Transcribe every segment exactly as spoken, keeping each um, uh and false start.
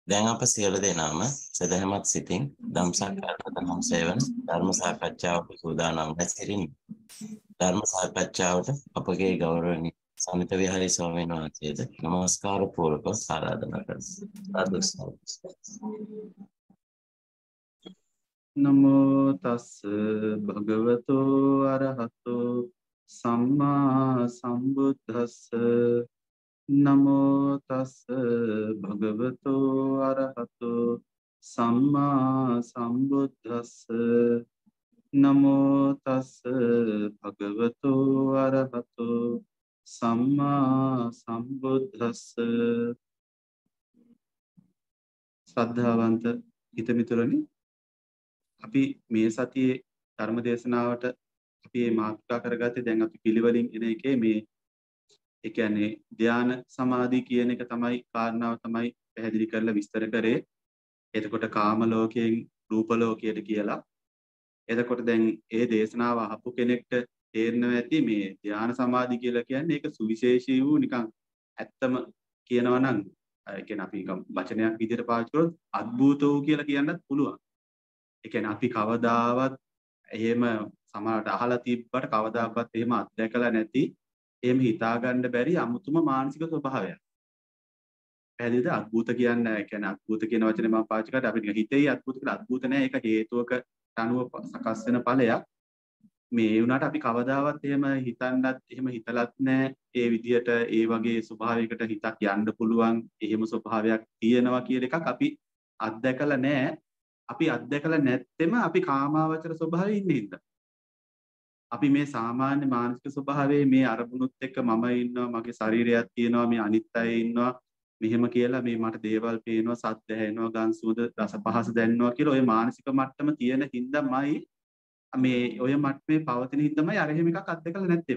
දැන් අප සියලු දෙනාම සදහමත් සිතින් ධම්සක්කාර දහම් සේවන ධර්ම සාකච්ඡාවට සූදානම් වෙසිරින් ධර්ම සාකච්ඡාවට අපගේ ගෞරවනීය සමිත විහාරී ස්වාමීන් වහන්සේට নমස්කාර පූර්වක ආරාධනා කරමි. නමෝ තස් භගවතෝ අරහතෝ සම්මා සම්බුද්දස්ස නමෝ තස් භගවතෝ අරහතෝ සම්මා සම්බුද්දස්ස නමෝ තස් භගවතෝ අරහතෝ සම්මා සම්බුද්දස්ස. ශ්‍රද්ධාවන්ත හිතමිතුරනි, අපි මේ සතියේ ධර්ම දේශනාවට අපි මේ මාතෘකා කරගත්තේ දැන් අපි පිළිවෙලින් එන එකේ මේ ඒ කියන්නේ ධාන සමාධි කියන එක තමයි කාරණාව තමයි පැහැදිලි කරලා විස්තර කරේ. එතකොට කාම ලෝකයෙන් රූප ලෝකයට කියලා. එතකොට දැන් ඒ දේශනාව අහපු කෙනෙක්ට තේරෙනවා ඇති මේ ධාන සමාධි කියලා කියන්නේ ඒක සුවිශේෂී වූ නිකන් ඇත්තම කියනවා නම් ඒ කියන්නේ අපි නිකන් වචනයක් විදිහට පාවිච්චි කරොත් අద్භූත වූ කියලා කියන්නත් පුළුවන්. ඒ කියන්නේ අපි කවදාවත් එහෙම සමහරට අහලා තිබ්බට කවදාකවත් එහෙම අත්දැකලා නැති එහෙම හිතා ගන්න බැරි අමුතුම මානසික ස්වභාවයක්. පැහැදිලිද? අద్భుත කියන්නේ ඒ කියන්නේ අద్భుත කියන වචනේ මම පාවිච්චි කරලා අපි නිකන් හිතේ අద్భుත කියලා අద్భుත නෑ, ඒක හේතුවක අනුව සකස් වෙන ඵලයක්. මේ ඒ වුණාට අපි කවදාවත් එහෙම හිතන්නත් එහෙම හිතලත් නෑ ඒ විදිහට ඒ වගේ ස්වභාවයකට හිතක් යන්න පුළුවන් එහෙම ස්වභාවයක් තියෙනවා කියන එකක් අපි අත්දැකලා නෑ. අපි අත්දැකලා නැත්තෙම අපි කාමාවචර ස්වභාවයේ ඉන්නේ හින්දා. අපි මේ සාමාන්‍ය මානසික ස්වභාවයේ මේ අරමුණුත් එක්ක මම ඉන්නවා, මගේ ශරීරයක් තියෙනවා, මේ අනිත් අය ඉන්නවා, මෙහෙම කියලා මේ මට දේවල් පේනවා, සද්ද ඇහෙනවා, ගඳ සුවඳ රස පහස දැනෙනවා කියලා ඔය මානසික මට්ටම තියෙන හින්දාමයි මේ ඔය මට්ටමේ පවතින හින්දාමයි අර එහෙම එකක් අත්දැකලා නැත්තේ.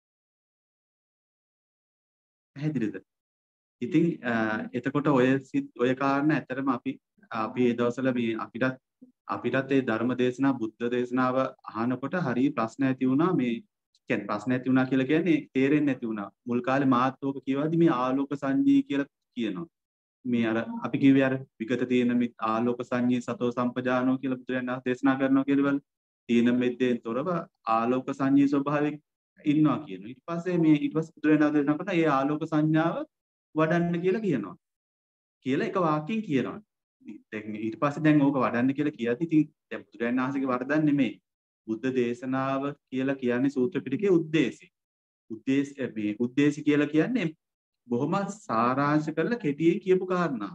පැහැදිලිද? ඉතින් එතකොට ඔය ඔය කාරණා ඇත්තටම අපි අපි ඒ දවස්වල මේ අපිටත් අපිටත් ඒ ධර්ම දේශනා බුද්ධ දේශනාව අහනකොට හරිය ප්‍රශ්න ඇති වුණා. මේ කියන්නේ ප්‍රශ්න ඇති වුණා කියලා කියන්නේ තේරෙන්නේ නැති වුණා. මුල් කාලේ මාත් ඕක කියවද්දි මේ ආලෝක සංජී කියලා කියනවා. මේ අර අපි කිව්වේ අර විගත තීන මිත් ආලෝක සංජී සතෝ සම්පජානෝ කියලා බුදුරජාණන් වහන්සේ දේශනා කරනවා කියලා බල. තීන මිද්දෙන් තොරව ආලෝක සංජී ස්වභාවයෙන් ඉන්නවා කියනවා. ඊට පස්සේ මේ ඊට පස්සේ බුදුරජාණන් වහන්සේ දේශනා කරනවා ඒ ආලෝක සංඥාව වඩන්න කියලා කියනවා. කියලා එක වාක්‍යයෙන් කියනවා. දැන් ඊට පස්සේ දැන් ඕක වඩන්න කියලා කියද්දි ඉතින් දැන් බුදුරජාණන් වහන්සේගේ වරදක් නෙමෙයි. බුද්ධ දේශනාව කියලා කියන්නේ සූත්‍ර පිටකයේ උද්දේශي. උද්දේශ මේ උද්දේශي කියලා කියන්නේ බොහොම සාරාංශ කරලා කෙටියෙන් කියපු කාරණා.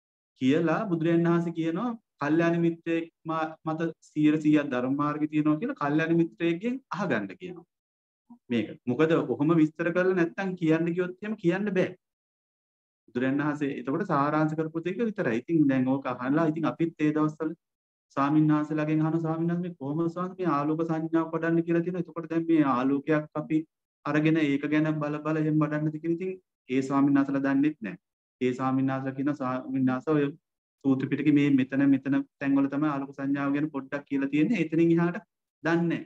කියලා බුදුරජාණන් වහන්සේ කියනවා කල්යාණ මිත්‍රයෙක් මත සියයට සීයක් ධර්ම මාර්ගය තියෙනවා කියලා කල්යාණ මිත්‍රයෙක්ගෙන් අහගන්න කියනවා. මේක. මොකද කොහොම විස්තර කරලා නැත්තම් කියන්න කිව්වොත් එහෙම කියන්න බෑ. බුදුරජාණන් වහන්සේ එතකොට සාරාංශ කරපු ටික විතරයි. ඉතින් දැන් ඕක අහලා ඉතින් අපිත් ඒ දවස්වල ස්වාමීන් වහන්සේලාගෙන් අහන ස්වාමීන් වහන්සේ මේ කොහොමද ස්වාමීන් මේ ආලෝක සංඥාව වඩන්න කියලා තියෙනවා. එතකොට දැන් මේ ආලෝකයක් අපි අරගෙන ඒක ගැන බල බල එහෙම වඩන්නද කියලා ඉතින් ඒ ස්වාමීන් වහන්සේලා දන්නෙත් නැහැ. ඒ ස්වාමීන් වහන්සේලා කියන ස්වාමීන් වහන්සේ ඔය සූත්‍ර පිටකේ මේ මෙතන මෙතන තැන්වල තමයි ආලෝක සංඥාව ගැන පොඩ්ඩක් කියලා තියෙන්නේ. එතනින් එහාට දන්නේ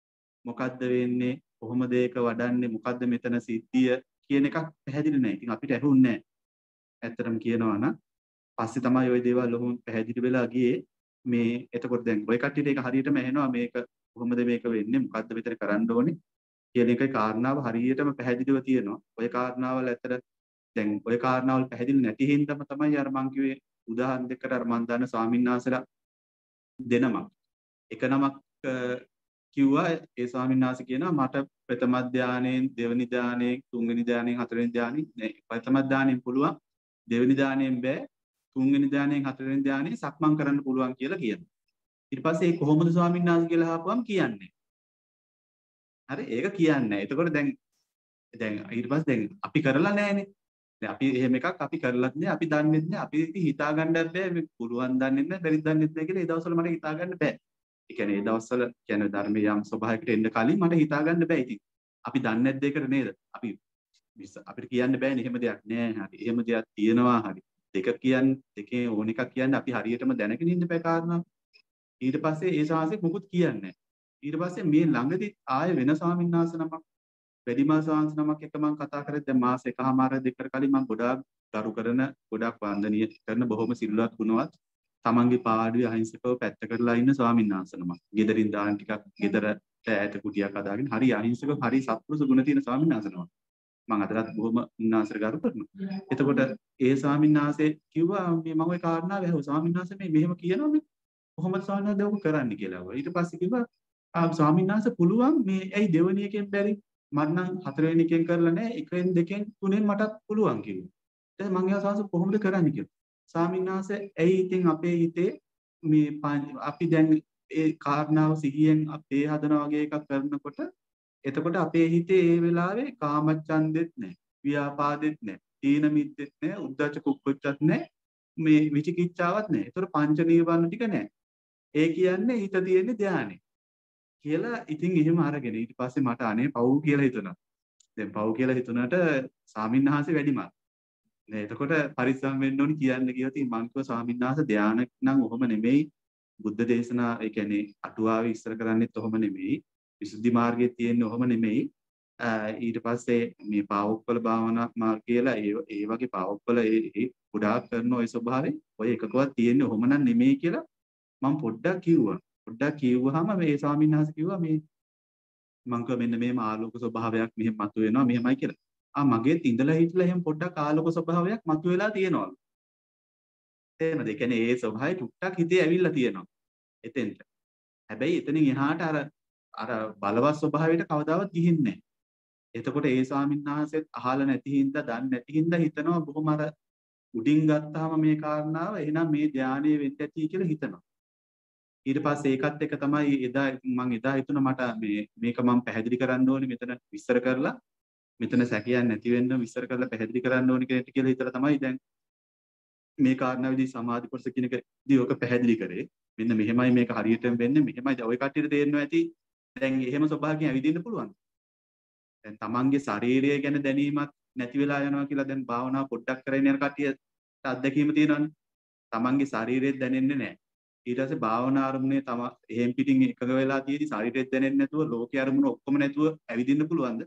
මොකද්ද වෙන්නේ, කොහොමද ඒක වඩන්නේ, මොකද්ද මෙතන සිද්ධිය කියන එකක් පැහැදිලි නැහැ. ඉතින් අපිට ඇහුන්නේ නැහැ. ඇත්තටම කියනවා නම් පස්සේ තමයි ওই දේවල් ලොහුම පැහැදිලි වෙලා ගියේ. මේ එතකොට දැන් ඔය කට්ටියට ඒක හරියටම ඇහෙනවා මේක කොහොමද මේක වෙන්නේ, මොකද්ද මෙතන කරන්න ඕනේ කියන එකේ කාරණාව හරියටම පැහැදිලිව තියෙනවා. ඔය කාරණාවල ඇත්තට දැන් ඔය කාරණාවල් පැහැදිලි නැති හින්දාම තමයි අර මං කිව්වේ උදාහරණ දෙකකට අර මං දන්න ස්වාමීන් වහන්සේලා දෙනමක් එක නමක් කිව්වා. ඒ ස්වාමීන් වහන්සේ කියනවා මට ප්‍රථම ධානයෙන් දෙවෙනි ධානයෙන් තුන්වෙනි ධානයෙන් හතරවෙනි ධානයෙන් නේ ප්‍රථම ධානයෙන් පුළුවන්, දෙවෙනි ධානයෙන් බෑ, තුන්වෙනි ධානයෙන් හතරවෙනි ධානයෙන් සක්මන් කරන්න පුළුවන් කියලා කියනවා. ඊට පස්සේ ඒ කොහොමද ස්වාමීන් වහන්සේ කියලා අහපුවම කියන්නේ. හරි ඒක කියන්නේ. එතකොට දැන් දැන් ඊට පස්සේ දැන් අපි කරලා නැහැනේ. දැන් අපි එහෙම එකක් අපි කරලත් නෑ, අපි දන්නෙත් නෑ, අපි ඉතින් හිතා ගන්නත් බෑ මේ පුළුවන් දන්නෙත් නෑ, බැරිද දන්නෙත් නෑ කියලා ඒ දවස්වල මට හිතා ගන්න බෑ. ඒ කියන්නේ ඒ දවස්වල කියන්නේ ධර්මයේ යම් ස්වභාවයකට එන්න කලින් මට හිතා ගන්න බෑ. ඉතින් අපි දන්නේ නැද්ද ඒකට නේද? අපි අපිට කියන්න බෑනේ එහෙම දෙයක් නෑ. හරි එහෙම දෙයක් තියෙනවා. හරි දෙක කියන්නේ දෙකේ ඕන එකක් කියන්නේ අපි හරියටම දැනගෙන ඉන්න බෑ කාරණා. ඊට පස්සේ ඒ ශාසෙක මුකුත් කියන්නේ නෑ. ඊට පස්සේ මේ ළඟදි ආය වෙන ස්වාමීන් වහන්සේ නමක් වැඩිමහල් ස්වාමීන් නමක් එක්ක මම කතා කරේ දැන් මාස එකමාර දෙකකට කලින් මම ගොඩාක් ගරු කරන ගොඩාක් වන්දනීය කරන බොහොම සිල්වත් ගුණවත් තමන්ගේ පාඩුවේ අහිංසකව පැත්තකටලා ඉන්න ස්වාමීන් වහන්සේ නමක්. ගෙදරින් දාන ටිකක් ගෙදරට ඈත කුටියක් හදාගෙන හරි අහිංසක හරි සත්පුරුෂ ගුණ තියෙන ස්වාමීන් වහන්සේ නමක්. මම අදටත් බොහොම උන්වහන්සේට ගරු කරනවා. එතකොට ඒ ස්වාමීන් වහන්සේ කිව්වා මේ මම ওই කාරණාව ඇහුවා ස්වාමීන් වහන්සේ මේ මෙහෙම කියනවා මේ කොහොමද ස්වාමීන් වහන්සේ ඔක කරන්න කියලා. ඊට පස්සේ කිව්වා ආ ස්වාමීන් වහන්සේ පුළුවන් මේ ඇයි දෙවෙනි එකෙන් බැරි මට නම් හතරවෙනි එකෙන් කරලා නැහැ එකෙන් දෙකෙන් තුනෙන් මටත් පුළුවන් කිව්වා. ඊට මම එයා ස්වාමීන් කොහොමද කරන්නේ කියලා. ස්වාමීන් වහන්සේ ඇයි ඉතින් අපේ හිතේ මේ අපි දැන් ඒ කාරණාව සිහියෙන් අපේ හදනා වගේ එකක් කරනකොට එතකොට අපේ හිතේ ඒ වෙලාවේ කාමච්ඡන්දෙත් නැහැ ව්‍යාපාදෙත් නැහැ තීන මිද්දෙත් නැහැ උද්ධච්ච කුක්කුච්චත් නැහැ මේ විචිකිච්ඡාවක් නැහැ. ඒතර පංච නීවරණ ටික නැහැ. ඒ කියන්නේ හිත තියෙන්නේ ධානයේ කියලා. ඉතින් එහෙම අරගෙන ඊට පස්සේ මට අනේ පව් කියලා හිතුණා. දැන් පව් කියලා හිතුණාට ස්වාමින්වහන්සේ වැඩිමල්. නේ එතකොට පරිස්සම් වෙන්න ඕනි කියන්න කියොත් මං කිව්වා ස්වාමින්වහන්සේ ධානය නම් ඔහොම නෙමෙයි. බුද්ධ දේශනා ඒ කියන්නේ අටුවාවේ ඉස්සර කරන්නේත් ඔහොම නෙමෙයි. විසුද්ධි මාර්ගයේ තියෙන්නේ ඔහොම නෙමෙයි. ඊට පස්සේ මේ පාවොක්වල භාවනා මාර්ග කියලා ඒ ඒ වගේ පාවොක්වල ඒ ගොඩාක් කරන ওই ස්වභාවයෙන් ඔය එකකවත් තියෙන්නේ ඔහොම නම් නෙමෙයි කියලා මම පොඩ්ඩක් කිව්වා. පොඩ්ඩක් කිව්වහම මේ ස්වාමීන් වහන්සේ කිව්වා මේ මං කිව්වා මෙන්න මේ ආලෝක ස්වභාවයක් මෙහෙම මතුවෙනවා මෙහෙමයි කියලා. ආ මගේ ඉඳලා හිටලා එහෙම පොඩ්ඩක් ආලෝක ස්වභාවයක් මතුවලා තියෙනවා. තේරෙනවද? ඒ කියන්නේ ඒ ස්වභාවය ටුක්ටක් හිතේ ඇවිල්ලා තියෙනවා. එතෙන්ට. හැබැයි එතනින් එහාට අර අර බලවත් ස්වභාවයට කවදාවත් ගිහින්නේ නැහැ. එතකොට ඒ ස්වාමීන් වහන්සේත් අහලා නැති හින්දා දන්නේ නැති හින්දා හිතනවා බොහොම අර උඩින් ගත්තාම මේ කාරණාව එහෙනම් මේ ධානයේ වෙන්න ඇති කියලා හිතනවා. ඊට පස්සේ ඒකත් එක තමයි එදා මම එදා හිතුණා මට මේ මේක මම පැහැදිලි කරන්න ඕනේ මෙතන විස්තර කරලා මෙතන සැකයන් නැති වෙන්න විස්තර කරලා පැහැදිලි කරන්න ඕනේ කෙනෙක් කියලා හිතලා තමයි දැන් මේ කාරණාවේදී සමාධි කොටස කියන එකදී ඔක පැහැදිලි කරේ. මෙන්න මෙහෙමයි මේක හරියටම වෙන්නේ මෙහෙමයි. ඔය කට්ටියට තේරෙනවා ඇති. දැන් එහෙම ස්වභාවයෙන් ඇවිදින්න පුළුවන්. දැන් තමන්ගේ ශරීරය ගැන දැනීමක් නැති වෙලා යනවා කියලා දැන් භාවනාව පොඩ්ඩක් කරගෙන යන කට්ටියට අත්දැකීම තියෙනවනේ. තමන්ගේ ශරීරය දැනෙන්නේ නැහැ. ඊට පස්සේ භාවනා අරමුණේ තම එහෙම් පිටින් එකග වෙලා තියෙදි ශරීරය දැනෙන්නේ නැතුව ලෝකයේ අරමුණ ඔක්කොම නැතුව ඇවිදින්න පුළුවන්ද?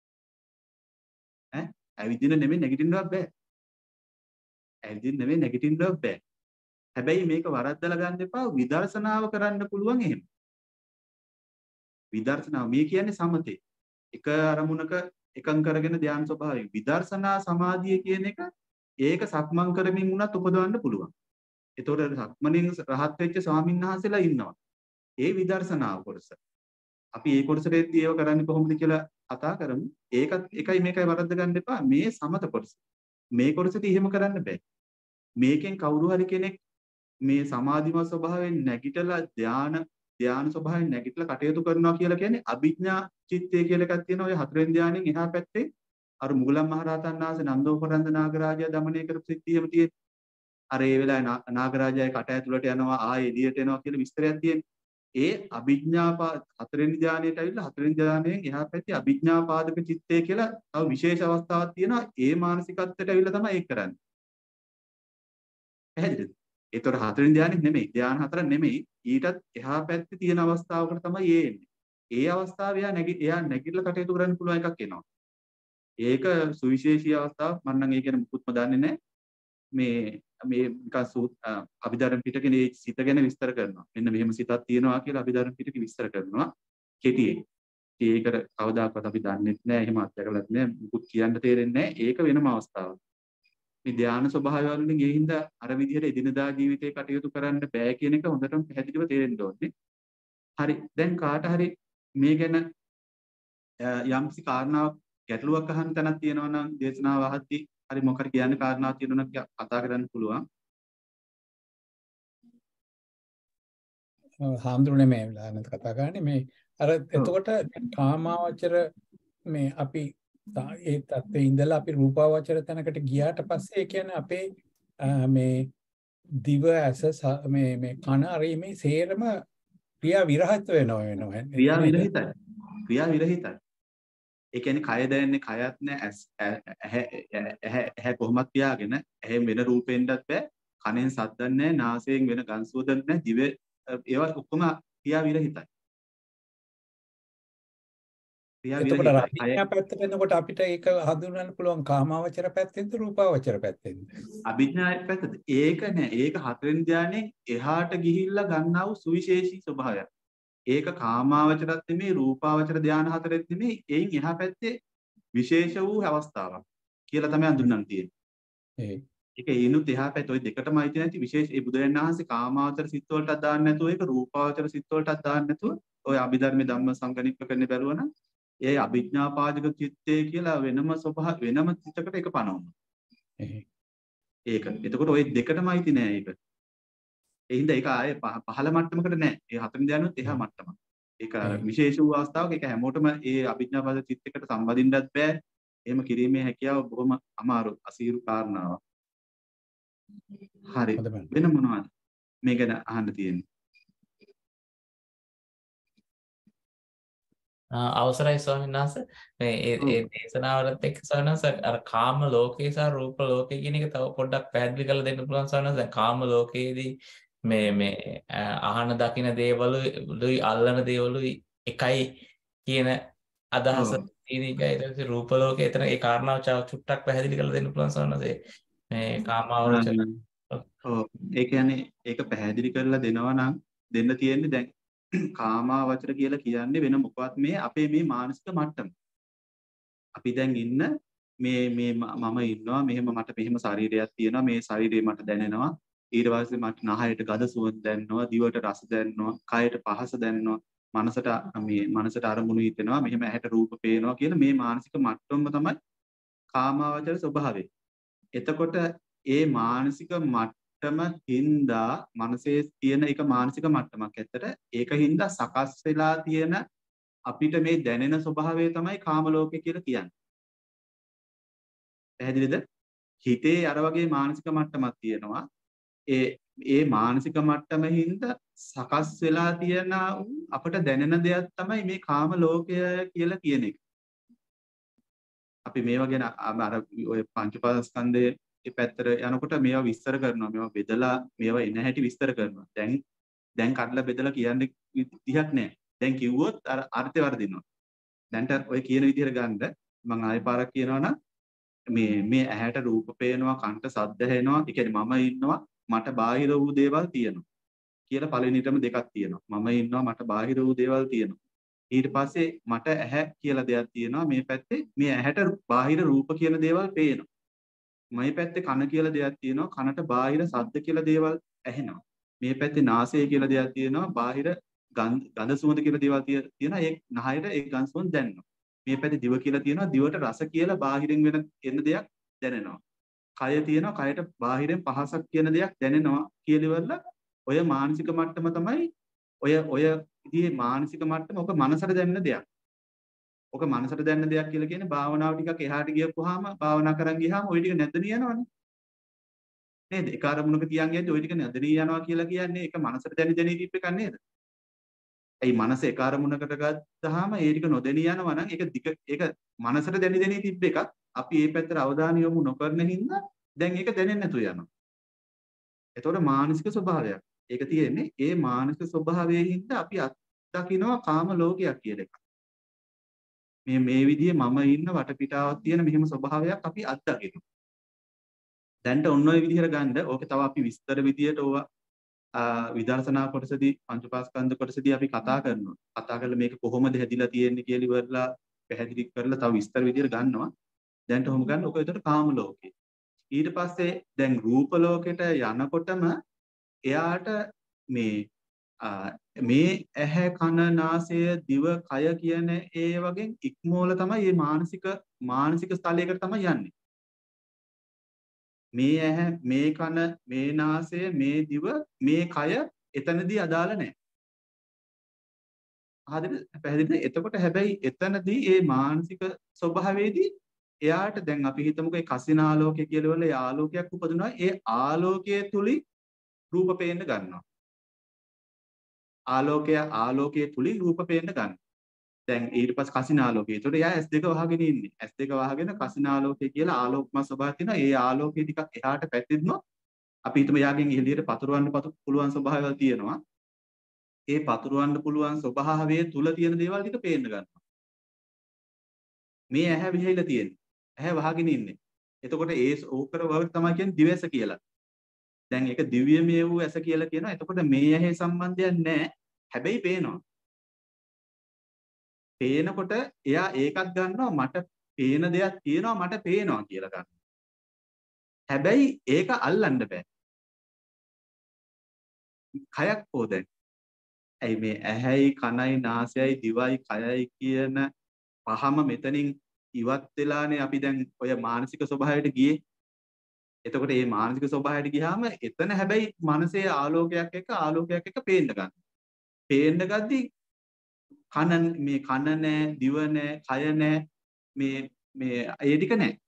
ඈ ඇවිදින්න නෙමෙයි නැගිටින්නවත් බෑ. ඇවිදින්න නෙමෙයි නැගිටින්නවත් බෑ. හැබැයි මේක වරද්දලා ගන්න එපා විදර්ශනාව කරන්න පුළුවන් එහෙම. විදර්ශනාව මේ කියන්නේ සමතේ. එක අරමුණක එකං කරගෙන ධ්‍යාන ස්වභාවය. විදර්ශනා සමාධිය කියන එක ඒක සක්මන් කරමින් වුණත් උපදවන්න පුළුවන්. ඒතකොට සක්මණෙන් රහත් වෙච්ච ස්වාමීන් වහන්සේලා ඉන්නවා. ඒ විදර්ශනාව කොටස. අපි ඒ කොටසේදී ඒව කරන්නේ කොහොමද කියලා කතා කරමු. ඒකත් එකයි මේකයි වරද්ද ගන්න එපා. මේ සමත කොටස. මේ කොටසදී එහෙම කරන්න බෑ. මේකෙන් කවුරු හරි කෙනෙක් මේ සමාධිමත් ස්වභාවයෙන් නැගිටලා ධාන ධාන ස්වභාවයෙන් නැගිටලා කටයුතු කරනවා කියලා කියන්නේ අභිඥා චිත්තය කියලා එකක් තියෙනවා. ඔය හතරෙන් ධානයෙන් එහා පැත්තේ අර මුගලන් මහරහතන් වහන්සේ නන්දෝපරන්ද නාගරාජය දමනය කරපු සිද්ධියම තියෙන. අර ඒ වෙලාවේ නාගරාජය කට ඇතුළට යනවා ආයෙ එළියට එනවා කියලා විස්තරයක් තියෙන. ඒ අභිඥා හතරෙන් ධානයට ඇවිල්ලා හතරෙන් ධානයෙන් එහා පැත්තේ අභිඥා පාදක චිත්තය කියලා තව විශේෂ අවස්ථාවක් තියෙනවා. ඒ මානසිකත්වයට ඇවිල්ලා තමයි ඒක කරන්නේ. පැහැදිලිද? ඒතර හතරෙන් ධානය නෙමෙයි. ධාන හතර නෙමෙයි. ඊටත් එහා පැත්තේ තියෙන අවස්ථාවකට තමයි ඒ එන්නේ. ඒ අවස්ථාව එයා නැගි එයා නැගිටලා කටයුතු කරන්න පුළුවන් එකක් එනවා. ඒක සුවිශේෂී අවස්ථාවක්. මම නම් ඒ කියන්නේ මුකුත්ම දන්නේ නැහැ. මේ මේ නිකන් අභිධර්ම පිටකේ මේ සිත ගැන විස්තර කරනවා. මෙන්න මෙහෙම සිතක් තියෙනවා කියලා අභිධර්ම පිටකේ විස්තර කරනවා. කෙටියෙන්. ඒකට කවදාකවත් අපි දන්නේ නැහැ. එහෙම අත්දැකලත් නැහැ. මුකුත් කියන්න තේරෙන්නේ නැහැ. ඒක වෙනම අවස්ථාවක්. මේ ධානා ස්වභාවය වලින් ඒ හින්දා අර විදිහට එදිනදා ජීවිතේ කටයුතු කරන්න බෑ කියන එක හොඳටම පැහැදිලිව තේරෙන්න ඕනේ. හරි. දැන් කාට හරි මේ ගැන යම්කිසි කාරණාවක් ගැටලුවක් අහන්න තැනක් තියෙනවා නම් දේශනාව අහද්දී හරි මොකක්ද කියන්න කාරණාවක් තියෙනවා නම් කතා කරන්න පුළුවන්. හාමුදුරනේ මේ වෙලාවට කතා කරන්නේ මේ අර එතකොට කාමාවචර මේ අපි ඒ තත්ත්වේ ඉඳලා අපි රූපාවචර තැනකට ගියාට පස්සේ ඒ කියන්නේ අපේ මේ දිව ඇස මේ මේ කන අරීමේ සේරම ක්‍රියා විරහිත වෙනවා වෙනවා. ක්‍රියා විරහිතයි. ක්‍රියා විරහිතයි. ඒ කියන්නේ කය දැනෙන්නේ කයත් නෑ ඇහැ ඇහැ කොහොමද තියාගෙන ඇහෙන් වෙන රූපෙන්වත් බෑ කනෙන් සද්දක් නෑ නාසයෙන් වෙන ගඳ සුවඳක් නෑ දිව ඒවා ඔක්කොම ක්‍රියා විරහිතයි. ක්‍රියා එතකොට විරහිතයි. අභිඥා පැත්තට එනකොට අපිට ඒක හඳුනන්න පුළුවන් කාමාවචර පැත්තෙන්ද රූපාවචර පැත්තෙන්ද? අභිඥා පැත්තද? ඒක නෑ. ඒක හතරෙන් ධානයේ එහාට ගිහිල්ලා ගන්නා වූ සුවිශේෂී ස්වභාවයක්. ඒක කාමාවචරත් නෙමෙයි රූපාවචර ධාන හතරෙත් නෙමෙයි. එයින් එහා පැත්තේ විශේෂ වූ අවස්ථාවක් කියලා තමයි හඳුන්වන්න තියෙන්නේ. ඒ ඒක ඒනුත් එහා පැත්තේ ওই දෙකටම අයිති නැති විශේෂ ඒ බුදුරජාණන් වහන්සේ කාමාවචර සිත් වලටත් දාන්න නැතුව ඒක රූපාවචර සිත් වලටත් දාන්න නැතුව ওই අභිධර්ම ධම්ම සංගණිත්ව කරන්න බැරුව නම් ඒ අභිඥා පාදක චිත්තය කියලා වෙනම ස්වභාව වෙනම චිත්තකට ඒක පනවනවා. ඒක. එතකොට ওই දෙකටම අයිති නෑ ඒක. ඒ හින්දා ඒක ආයේ පහළ මට්ටමකට නෑ. ඒ හතරෙන් දැනුත් එහා මට්ටමක්. ඒක විශේෂ වූ අවස්ථාවක ඒක හැමෝටම ඒ අභිඥා පාදක චිත්තයකට සම්බන්ධින්නත් බෑ. එහෙම කිරීමේ හැකියාව බොහොම අමාරු අසීරු කාරණාවක්. හරි. වෙන මොනවද මේ ගැන අහන්න තියෙන්නේ? අවසරයි ස්වාමීන් වහන්සේ මේ ඒ දේශනාවලත් එක්ක ස්වාමීන් වහන්සේ අර කාම ලෝකේ සහ රූප ලෝකේ කියන එක තව පොඩ්ඩක් පැහැදිලි කරලා දෙන්න පුළුවන් ස්වාමීන් වහන්සේ. කාම ලෝකයේදී මේ මේ අහන දකින දේවලුයි අල්ලන දේවලුයි එකයි කියන අදහස තියෙන එකයි. ඊට පස්සේ රූප ලෝකේ එතන ඒ කාරණාව චුට්ටක් පැහැදිලි කරලා දෙන්න පුළුවන් ස්වාමීන් වහන්සේ. මේ කාමාවචර. ඔව් ඒ කියන්නේ ඒක පැහැදිලි කරලා දෙනවා නම් දෙන්න තියෙන්නේ දැන් කාමාවචර කියලා කියන්නේ වෙන මොකවත් මේ අපේ මේ මානසික මට්ටම. අපි දැන් ඉන්න මේ මේ මම ඉන්නවා මෙහෙම මට මෙහෙම ශරීරයක් තියෙනවා මේ ශරීරය මට දැනෙනවා ඊට පස්සේ මට නහයට ගඳ සුවඳ දැනෙනවා දිවට රස දැනෙනවා කයට පහස දැනෙනවා මනසට මේ මනසට අරමුණු හිතෙනවා මෙහෙම ඇහැට රූප පේනවා කියලා මේ මානසික මට්ටම තමයි කාමාවචර ස්වභාවය. එතකොට ඒ මානසික මට්ටම හින්දා මනසේ තියෙන එක මානසික මට්ටමක්. ඇත්තට ඒක හින්දා සකස් වෙලා තියෙන අපිට මේ දැනෙන ස්වභාවය තමයි කාම ලෝකය කියලා කියන්නේ. පැහැදිලිද? හිතේ අර වගේ මානසික මට්ටමක් තියෙනවා. ඒ ඒ මානසික මට්ටම හින්දා සකස් වෙලා තියෙන අපට දැනෙන දෙයක් තමයි මේ කාම ලෝකය කියලා කියන එක. අපි මේවා ගැන අර ඔය පංචපාදස්කන්ධයේ ඒ පැත්තට යනකොට මේවා විස්තර කරනවා. මේවා බෙදලා මේවා එන හැටි විස්තර කරනවා. දැන් දැන් කඩලා බෙදලා කියන්න විදිහක් නැහැ. දැන් කිව්වොත් අර අර්ථය වර්ධිනවා. දැන්ට ඔය කියන විදිහට ගන්න මම ආයෙ පාරක් කියනවා නම් මේ මේ ඇහැට රූප පේනවා, කනට ශබ්ද ඇහෙනවා. ඒ කියන්නේ මම ඉන්නවා, මට බාහිර වූ දේවල් තියෙනවා. කියලා පළවෙනිටම දෙකක් තියෙනවා. මම ඉන්නවා, මට බාහිර වූ දේවල් තියෙනවා. ඊට පස්සේ මට ඇහැ කියලා දෙයක් තියෙනවා. මේ පැත්තේ මේ ඇහැට බාහිර රූප කියන දේවල් පේනවා. මේ පැත්තේ කන කියලා දෙයක් තියෙනවා. කනට බාහිර ශබ්ද කියලා දේවල් ඇහෙනවා. මේ පැත්තේ නාසය කියලා දෙයක් තියෙනවා. බාහිර ගඳ සුවඳ කියලා දේවල් තියෙනවා. ඒ නහයට ඒ ගඳ සුවඳ දැනෙනවා. මේ පැත්තේ දිව කියලා තියෙනවා. දිවට රස කියලා බාහිරින් වෙන එන දෙයක් දැනෙනවා. කය තියෙනවා. කයට බාහිරින් පහසක් කියන දෙයක් දැනෙනවා කියලාවල ඔය මානසික මට්ටම තමයි ඔය ඔය විදිහේ මානසික මට්ටම ඔක මනසට දැනෙන දෙයක්. ඔක මනසට දැනෙන දෙයක් කියලා කියන්නේ භාවනාව ටිකක් එහාට ගියපුවාම භාවනා කරන් ගියාම ওই ටික නැද්දනිය යනවනේ. නේද? ඒ කාර්මුණක තියන් යද්දි ওই ටික නැද්දනිය යනවා කියලා කියන්නේ ඒක මනසට දැනෙන දැනී තිබ්බ එකක් නේද? ඒ මනස ඒ කාර්මුණකට ගත්තාම ඒ ටික නොදෙනිය යනවා නම් ඒක දික ඒක මනසට දැනි දැනී තිබ්බ එකක්. අපි මේ පැත්තට අවධානය යොමු නොකරන හින්දා දැන් ඒක දැනෙන්නේ නැතුව යනවා. ඒතකොට මානසික ස්වභාවයක්. ඒක තියෙන්නේ ඒ මානසික ස්වභාවයේ හින්දා අපි අත්දකින්නවා කාම ලෝකයක් කියලා එකක්. මේ මේ විදිහේ මම ඉන්න වටපිටාවක් තියෙන මෙහෙම ස්වභාවයක් අපි අත්දකිනවා. දැන්ට ඔන්න ඔය විදිහට ගන්න ඕකේ තව අපි විස්තර විදියට ඕවා විදර්ශනා කොටසදී පංචපාස්කන්ධ කොටසදී අපි කතා කරනවා. කතා කරලා මේක කොහොමද හැදිලා තියෙන්නේ කියලා ඉවරලා පැහැදිලි කරලා තව විස්තර විදියට ගන්නවා. දැන්ට ඔහොම ගන්න ඔක විතර කාම ලෝකේ. ඊට පස්සේ දැන් රූප ලෝකෙට යනකොටම එයාට මේ මේ ඇහැ කන නාසය දිව කය කියන ඒ වගේ ඉක්මෝල තමයි මේ මානසික මානසික ස්ථලයකට තමයි යන්නේ. මේ ඇහැ මේ කන මේ නාසය මේ දිව මේ කය එතනදී අදාළ නැහැ. හරිද? පැහැදිලිද? එතකොට හැබැයි එතනදී මේ මානසික ස්වභාවයේදී එයාට දැන් අපි හිතමුකෝ ඒ කසින ආලෝකය කියලා වල ඒ ආලෝකයක් උපදිනවා. ඒ ආලෝකයේ තුලින් රූප පේන්න ගන්නවා. ආලෝකය ආලෝකයේ තුලින් රූප පේන්න ගන්න. දැන් ඊට පස්සේ කසින ආලෝකය. ඒතකොට එයා ඇස් දෙක වහගෙන ඉන්නේ. ඇස් දෙක වහගෙන කසින ආලෝකය කියලා ආලෝකමය ස්වභාවයක් තියෙනවා. ඒ ආලෝකය ටිකක් එහාට පැතිරෙනවා. අපි හිතමු යාගෙන් එළියට පතුරවන්න පුළුවන් ස්වභාවයල් තියෙනවා. ඒ පතුරවන්න පුළුවන් ස්වභාවයේ තුල තියෙන දේවල් ටික පේන්න ගන්නවා. මේ ඇහැ විහිලා තියෙන්නේ. ඇහැ වහගෙන ඉන්නේ. එතකොට ඒ ඕකර වගේ තමයි කියන්නේ දිවැස කියලා. දැන් ඒක දිව්‍යමය වූ ඇස කියලා කියනවා. එතකොට මේ ඇහි සම්බන්ධයක් නැහැ. හැබැයි පේනවා. පේනකොට එයා ඒකත් ගන්නවා මට පේන දෙයක් තියෙනවා මට පේනවා කියලා ගන්නවා. හැබැයි ඒක අල්ලන්න බෑ. කයක් පොදෙන්. ඇයි මේ ඇහැයි කනයි නාසයයි දිවයි කයයි කියන පහම මෙතනින් ඉවත් වෙලානේ අපි දැන් ඔය මානසික ස්වභාවයට ගියේ. එතකොට මේ මානසික ස්වභාවයට ගියාම එතන හැබැයි මනසේ ආලෝකයක් එක්ක ආලෝකයක් එක්ක පේන්න ගන්න. පේන්න ගද්දි කන මේ කන නැහැ, දිව නැහැ, කය නැහැ, මේ මේ ඒ ටික නැහැ.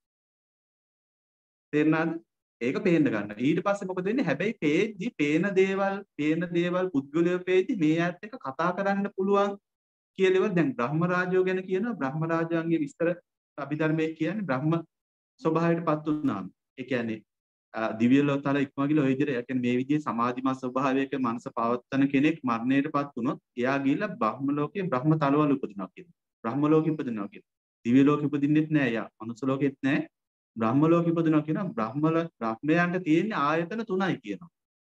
තේරුණාද? ඒක පේන්න ගන්න. ඊට පස්සේ මොකද වෙන්නේ? හැබැයි පේද්දි පේන දේවල්, පේන දේවල් පුද්ගලයෝ පේද්දි මේ ඇත්ත එක කතා කරන්න පුළුවන් කියලා දැන් බ්‍රහ්ම රාජයෝ ගැන කියනවා. බ්‍රහ්ම රාජයන්ගේ විස්තර අභිධර්මයේ කියන්නේ බ්‍රහ්ම ස්වභාවයටපත් වුණාම. ඒ කියන්නේ දිව්‍ය ලෝකතල ඉක්ම ගිහලා ඔය විදිහට ඒ කියන්නේ මේ විදිහේ සමාධිමත් ස්වභාවයක මනස පවත්තන කෙනෙක් මරණයටපත් වුණොත් එයා ගිහිල්ලා බ්‍රහ්ම ලෝකයේ බ්‍රහ්ම තලවල උපදිනවා කියනවා. බ්‍රහ්ම ලෝකෙ උපදිනවා කියනවා. දිව්‍ය ලෝකෙ උපදින්නෙත් නෑ එයා. මනුස්ස ලෝකෙත් නෑ. බ්‍රහ්ම ලෝකෙ උපදිනවා කියනවා. බ්‍රහ්ම බ්‍රහ්මයන්ට තියෙන ආයතන තුනයි කියනවා.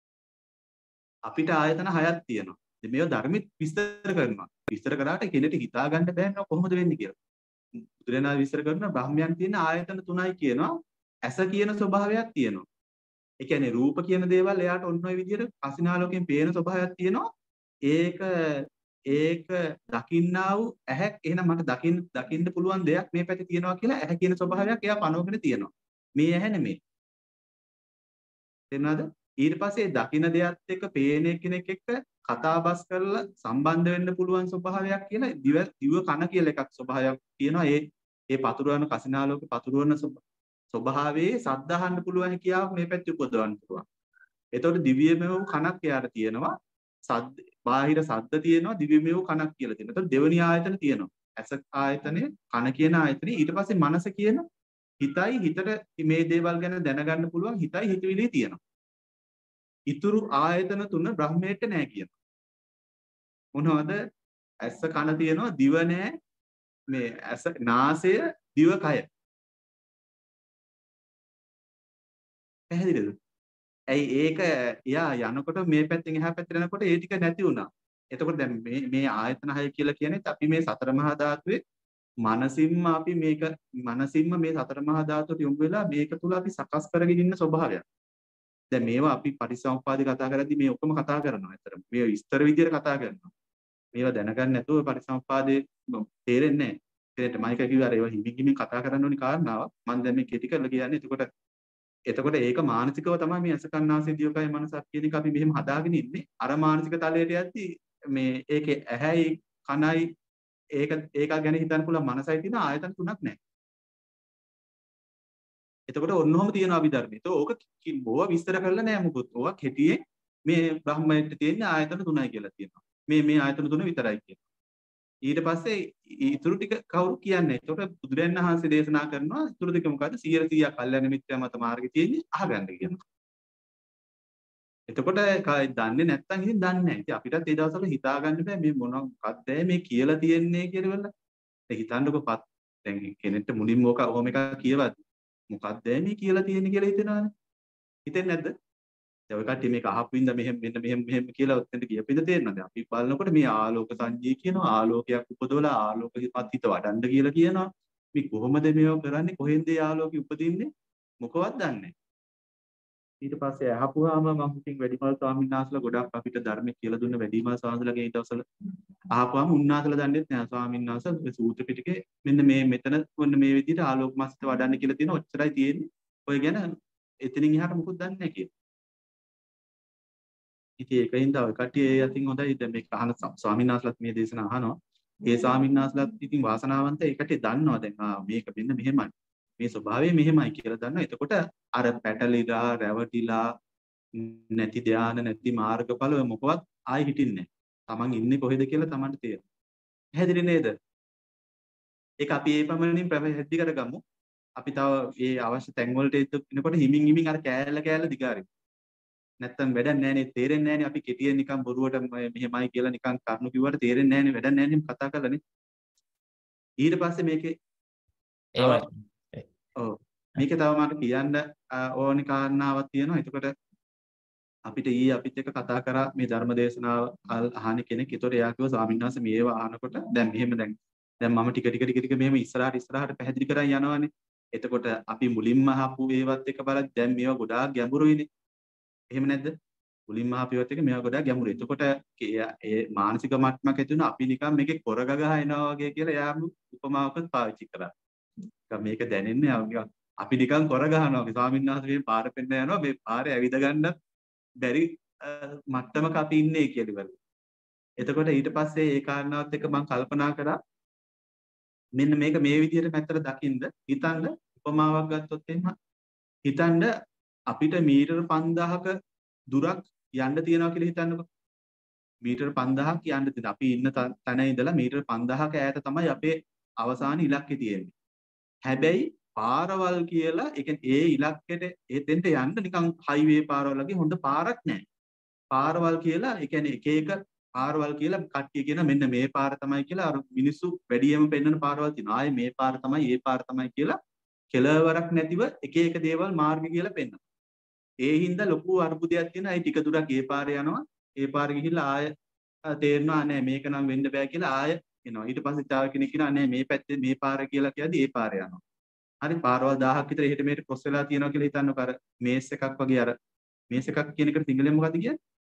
අපිට ආයතන හයක් තියෙනවා. ඉතින් මේවා ධර්මෙත් විස්තර කරනවා. විස්තර කරාට කෙනෙක්ට හිතා ගන්න බෑ නෝ කොහොමද වෙන්නේ කියලා. බුදුරණා විස්තර කරනවා බ්‍රහ්මයන් තියෙන ආයතන තුනයි කියනවා. ඇස කියන ස්වභාවයක් තියෙනවා. ඒ කියන්නේ රූප කියන දේවල් එයාට ඔන්න ඔය විදිහට අසිනාලෝකයෙන් පේන ස්වභාවයක් තියෙනවා. ඒක ඒක දකින්නා වූ ඇහැක් එහෙනම් මට දකින්න දකින්න පුළුවන් දෙයක් මේ පැත්තේ තියෙනවා කියලා ඇහැ කියන ස්වභාවයක් එයා පනවගෙන තියෙනවා. මේ ඇහැ නෙමෙයි. තේරුණාද? ඊට පස්සේ දකින්න දෙයත් එක්ක පේන කෙනෙක් එක්ක කතාබස් කරලා සම්බන්ධ වෙන්න පුළුවන් ස්වභාවයක් කියලා දිව දිව කන කියලා එකක් ස්වභාවයක් තියෙනවා. ඒ ඒ පතුරවන කසිනාලෝකේ පතුරවන ස්වභාවයේ සද්ද අහන්න පුළුවන් හැකියාව මේ පැත්තේ උපදවන්න පුළුවන්. එතකොට දිව්‍යමය වූ කනක් එයාට තියෙනවා. සද්ද බාහිර සද්ද තියෙනවා දිව්‍යමය වූ කනක් කියලා තියෙනවා. එතකොට දෙවෙනි ආයතන තියෙනවා. ඇස ආයතනේ කන කියන ආයතනේ ඊට පස්සේ මනස කියන හිතයි හිතට මේ දේවල් ගැන දැනගන්න පුළුවන් හිතයි හිතවිලි තියෙනවා. ඊතුරු ආයතන තුන බ්‍රහ්මයට නැහැ කියනවා. මොනවද? ඇස කන තියෙනවා දිව නැහැ. මේ ඇස නාසය දිව කය. පැහැදිලිද? ඇයි ඒක එයා යනකොට මේ පැත්තෙන් එහා පැත්තට යනකොට ඒ ටික නැති වුණා. එතකොට දැන් මේ මේ ආයතන හය කියලා කියන්නේ අපි මේ සතර මහා ධාතුවේ මනසින්ම අපි මේක මනසින්ම මේ සතර මහා ධාතුවට යොමු වෙලා මේක තුල අපි සකස් කරගෙන ඉන්න ස්වභාවයක්. දැන් මේවා අපි පටිච්චසමුප්පාදේ කතා කරද්දී මේ ඔක්කොම කතා කරනවා. ඇත්තටම මේ විස්තර විදියට කතා කරනවා. මේවා දැනගන්න නැතුව පටිච්චසමුප්පාදේ තේරෙන්නේ නැහැ. ඒකට මයික කිව්වා අර ඒවා හිමින් හිමින් කතා කරන්න ඕනි කාරණාවක්. මම දැන් මේ කෙටි කරලා කියන්නේ. එතකොට එතකොට ඒක මානසිකව තමයි මේ අසකන්නාසී දියකයි මනසක් කියන එක අපි මෙහෙම හදාගෙන ඉන්නේ. අර මානසික තලයට යද්දී මේ ඒකේ ඇහැයි කනයි ඒක ඒක ගැන හිතන්න පුළුවන් මනසයි තියෙන ආයතන තුනක් නැහැ. එතකොට ඔන්නෝම තියෙනවා අභිධර්මයේ. ඒක ඕක ඕවා විස්තර කරලා නැහැ මොකොත්. ඕවා කෙටියෙන් මේ බ්‍රහ්මයට තියෙන ආයතන තුනයි කියලා තියෙනවා. මේ මේ ආයතන තුන විතරයි කියනවා. ඊට පස්සේ ඊටු ටික කවුරු කියන්නේ. ඒකට බුදුරයන් වහන්සේ දේශනා කරනවා ඊටු ටික මොකද්ද? සියයට සීයක් කල්යන මිත්‍යා මත මාර්ගය තියෙන්නේ අහගන්න කියනවා. එතකොට දන්නේ නැත්තම් ඉතින් දන්නේ නැහැ. ඉතින් අපිටත් ඒ දවස්වල හිතා ගන්න බෑ මේ මොන මොකක්ද මේ කියලා තියන්නේ කියලා. ඒ හිතන්නකො පත් දැන් කෙනෙක්ට මුලින්ම ඕක ඔහොම එකක් කියවද්දි මොකක්ද මේ කියලා තියෙන්නේ කියලා හිතනවානේ. හිතෙන්නේ නැද්ද? දැන් ඔය කට්ටිය මේක අහපු ඉඳ මෙහෙම මෙන්න මෙහෙම මෙහෙම කියලා ඔතෙන්ට ගියපින්ද තේරෙනවද? අපි බලනකොට මේ ආලෝක සංජී කියනවා ආලෝකයක් උපදවලා ආලෝකපත් හිත වඩන්න කියලා කියනවා. මේ කොහොමද මේව කරන්නේ? කොහෙන්ද ඒ ආලෝකෙ උපදින්නේ? මොකවත් දන්නේ නැහැ. ඊට පස්සේ අහපුවාම මම ඉතින් වැඩිමල් ස්වාමීන් වහන්සේලා ගොඩක් අපිට ධර්ම කියලා දුන්න වැඩිමල් ස්වාමීන්ලාගේ ඒ දවස්වල අහපුවාම උන්වහන්සේලා දන්නේත් නෑ ස්වාමීන් වහන්සේ මේ සූත්‍ර පිටකේ මෙන්න මේ මෙතන මොන්න මේ විදිහට ආලෝක මාසිත වඩන්න කියලා තියෙන ඔච්චරයි තියෙන්නේ. ඔය ගැන එතනින් එහාට මොකුත් දන්නේ නැහැ කියලා. ඉතින් ඒකින්ද ඔය කට්ටිය ඒ අතින් හොඳයි දැන් මේක අහන ස්වාමීන් වහන්සේලාත් මේ දේශන අහනවා. ඒ ස්වාමීන් වහන්සේලාත් ඉතින් වාසනාවන්ත ඒ කට්ටිය දන්නවා දැන් ආ මේක මෙන්න මෙහෙමයි. මේ ස්වභාවය මෙහෙමයි කියලා දන්නවා. එතකොට අර පැටලිලා රැවටිලා නැති ධානය නැති මාර්ගඵල ඔය මොකවත් ආයි හිටින්නේ නැහැ. Taman ඉන්නේ කොහෙද කියලා Tamanට තේරෙනවා. පැහැදිලි නේද? ඒක අපි ඒ පමණින් පැහැදිලි කරගමු. අපි තව මේ අවශ්‍ය තැන් වලට එනකොට හිමින් හිමින් අර කෑල්ල කෑල්ල දිගාරිමු. නැත්තම් වැඩක් නැහැ නේ තේරෙන්නේ නැහැ නේ අපි කෙටියෙන් නිකන් බොරුවට මෙහෙමයි කියලා නිකන් කරුණු කිව්වට තේරෙන්නේ නැහැ නේ වැඩක් නැහැ නේ කතා කරලානේ. ඊට පස්සේ මේකේ එහෙමයි. ඔව්. මේකේ තව මට කියන්න ඕනි කාරණාවක් තියෙනවා. එතකොට අපිට ඊයේ අපිත් එක්ක කතා කරා මේ ධර්ම දේශනාව අහන කෙනෙක්. ඒතකොට එයා කිව්වා ස්වාමීන් වහන්සේ මේවා අහනකොට දැන් මෙහෙම දැන් දැන් මම ටික ටික ටික ටික මෙහෙම ඉස්සරහට ඉස්සරහට පැහැදිලි කරන් යනවානේ. එතකොට අපි මුලින්ම අහපු ඒවත් එක බලද්දි දැන් මේවා ගොඩාක් ගැඹුරුයිනේ. එහෙම නැද්ද? මුලින්ම අහපු ඒවත් එක මේවා ගොඩාක් ගැඹුරුයි. එතකොට ඒ මානසික මට්ටමක් ඇති වෙන අපි නිකන් මේකේ කොරගගහ එනවා වගේ කියලා එයාම උපමාවකට පාවිච්චි කරා. මේක දැනෙන්නේ අපි නිකන් කොර ගහනවා. ස්වාමීන් වහන්සේ මේ පාර පෙන්න යනවා. මේ පාරේ ඇවිද ගන්නත් බැරි මට්ටමක අපි ඉන්නේ කියලා බලන්න. එතකොට ඊට පස්සේ ඒ කාරණාවත් එක්ක මම කල්පනා කරා මෙන්න මේක මේ විදිහට පැත්තට දකින්ද හිතන්න උපමාවක් ගත්තොත් එහෙම හිතන්න අපිට මීටර පන්දාහක දුරක් යන්න තියනවා කියලා හිතන්නකෝ. මීටර පන්දාහක් යන්න තියෙන. අපි ඉන්න තැන ඉඳලා මීටර පන්දාහක ඈත තමයි අපේ අවසාන ඉලක්කය තියෙන්නේ. හැබැයි පාරවල් කියලා ඒ කියන්නේ ඒ ඉලක්කයට එතෙන්ට යන්න නිකන් හයිවේ පාරවල් වගේ හොඳ පාරක් නැහැ. පාරවල් කියලා ඒ කියන්නේ එක එක පාරවල් කියලා කට්ටිය කියන මෙන්න මේ පාර තමයි කියලා අර මිනිස්සු වැඩියෙන්ම පෙන්වන පාරවල් තියෙනවා. ආයේ මේ පාර තමයි, ඒ පාර තමයි කියලා කෙලවරක් නැතිව එක එක දේවල් මාර්ග කියලා පෙන්වනවා. ඒ හින්දා ලොකු අර්බුදයක් තියෙනවා. ඒ ටික දුරක් ඒ පාරේ යනවා. ඒ පාරේ ගිහිල්ලා ආය තේරෙනවා නෑ මේක නම් වෙන්න බෑ කියලා ආය එනවා. ඊට පස්සේ තව කෙනෙක් කියනවා නෑ මේ පැත්තේ මේ පාර කියලා කියද්දි ඒ පාරේ යනවා. හරි පාරවල් දහයක් විතර එහෙට මෙහෙට ක්‍රොස් වෙලා තියෙනවා කියලා හිතන්නකෝ. අර මේස් එකක් වගේ අර මේස් එකක් කියන එකට සිංහලෙන් මොකද්ද කියන්නේ?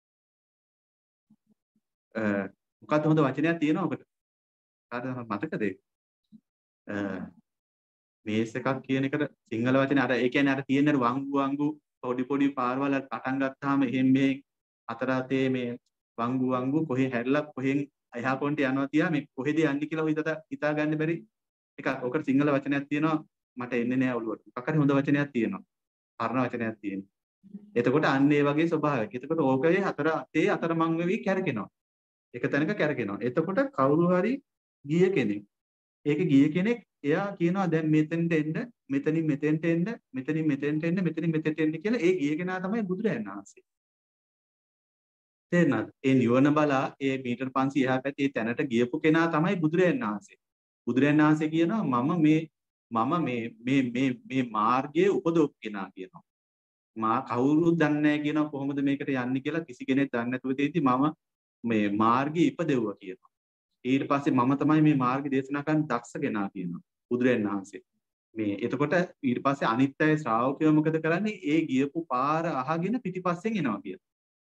අ මොකද්ද හොඳ වචනයක් තියෙනවා ඔකට. කාටද මතකද ඒක? අ මේස් එකක් කියන එකට සිංහල වචනේ අර ඒ කියන්නේ අර තියෙන වංගු වංගු පොඩි පොඩි පාරවල් පටන් ගත්තාම එහෙන් මේ අතර අතේ මේ වංගු වංගු කොහේ හැරිලා කොහෙන් එහා කොන්ට යනවා තියා මේ කොහෙද යන්නේ කියලා හිතට හිතා ගන්න බැරි එකක්. ඔකට සිංහල වචනයක් තියෙනවා මට එන්නේ නෑ ඔළුවට. මොකක් හරි හොඳ වචනයක් තියෙනවා. පරණ වචනයක් තියෙනවා. එතකොට අන්න ඒ වගේ ස්වභාවයක්. එතකොට ඕකේ අතර අතේ අතරමං වෙවි කැරකෙනවා. එක තැනක කැරකෙනවා. එතකොට කවුරු හරි ගිය කෙනෙක්. ඒක ගිය කෙනෙක් එයා කියනවා දැන් මෙතෙන්ට එන්න, මෙතනින් මෙතෙන්ට එන්න, මෙතනින් මෙතෙන්ට එන්න, මෙතනින් මෙතෙන්ට එන්න කියලා ඒ ගිය කෙනා තමයි බුදුරජාණන් වහන්සේ. තේරෙනවද? ඒ නිවන බලා ඒ මීටර් පන්සිය එහා පැත්තේ තැනට ගියපු කෙනා තමයි බුදුරජාණන් වහන්සේ. බුදුරජාණන් වහන්සේ කියනවා මම මේ මම මේ මේ මේ මේ මාර්ගයේ උපදවපු කෙනා කියනවා. මා කවුරුත් දන්නේ නැහැ කියනවා කොහොමද මේකට යන්නේ කියලා කිසි කෙනෙක් දන්නේ නැතුව තියෙද්දි මම මේ මාර්ගයේ ඉපදෙව්වා කියනවා. ඊට පස්සේ මම තමයි මේ මාර්ගය දේශනා කරන්න දක්ෂ කෙනා කියනවා බුදුරජාණන් වහන්සේ. මේ එතකොට ඊට පස්සේ අනිත් අය ශ්‍රාවකයෝ මොකද කරන්නේ? ඒ ගියපු පාර අහගෙන පිටිපස්සෙන් එනවා කියනවා.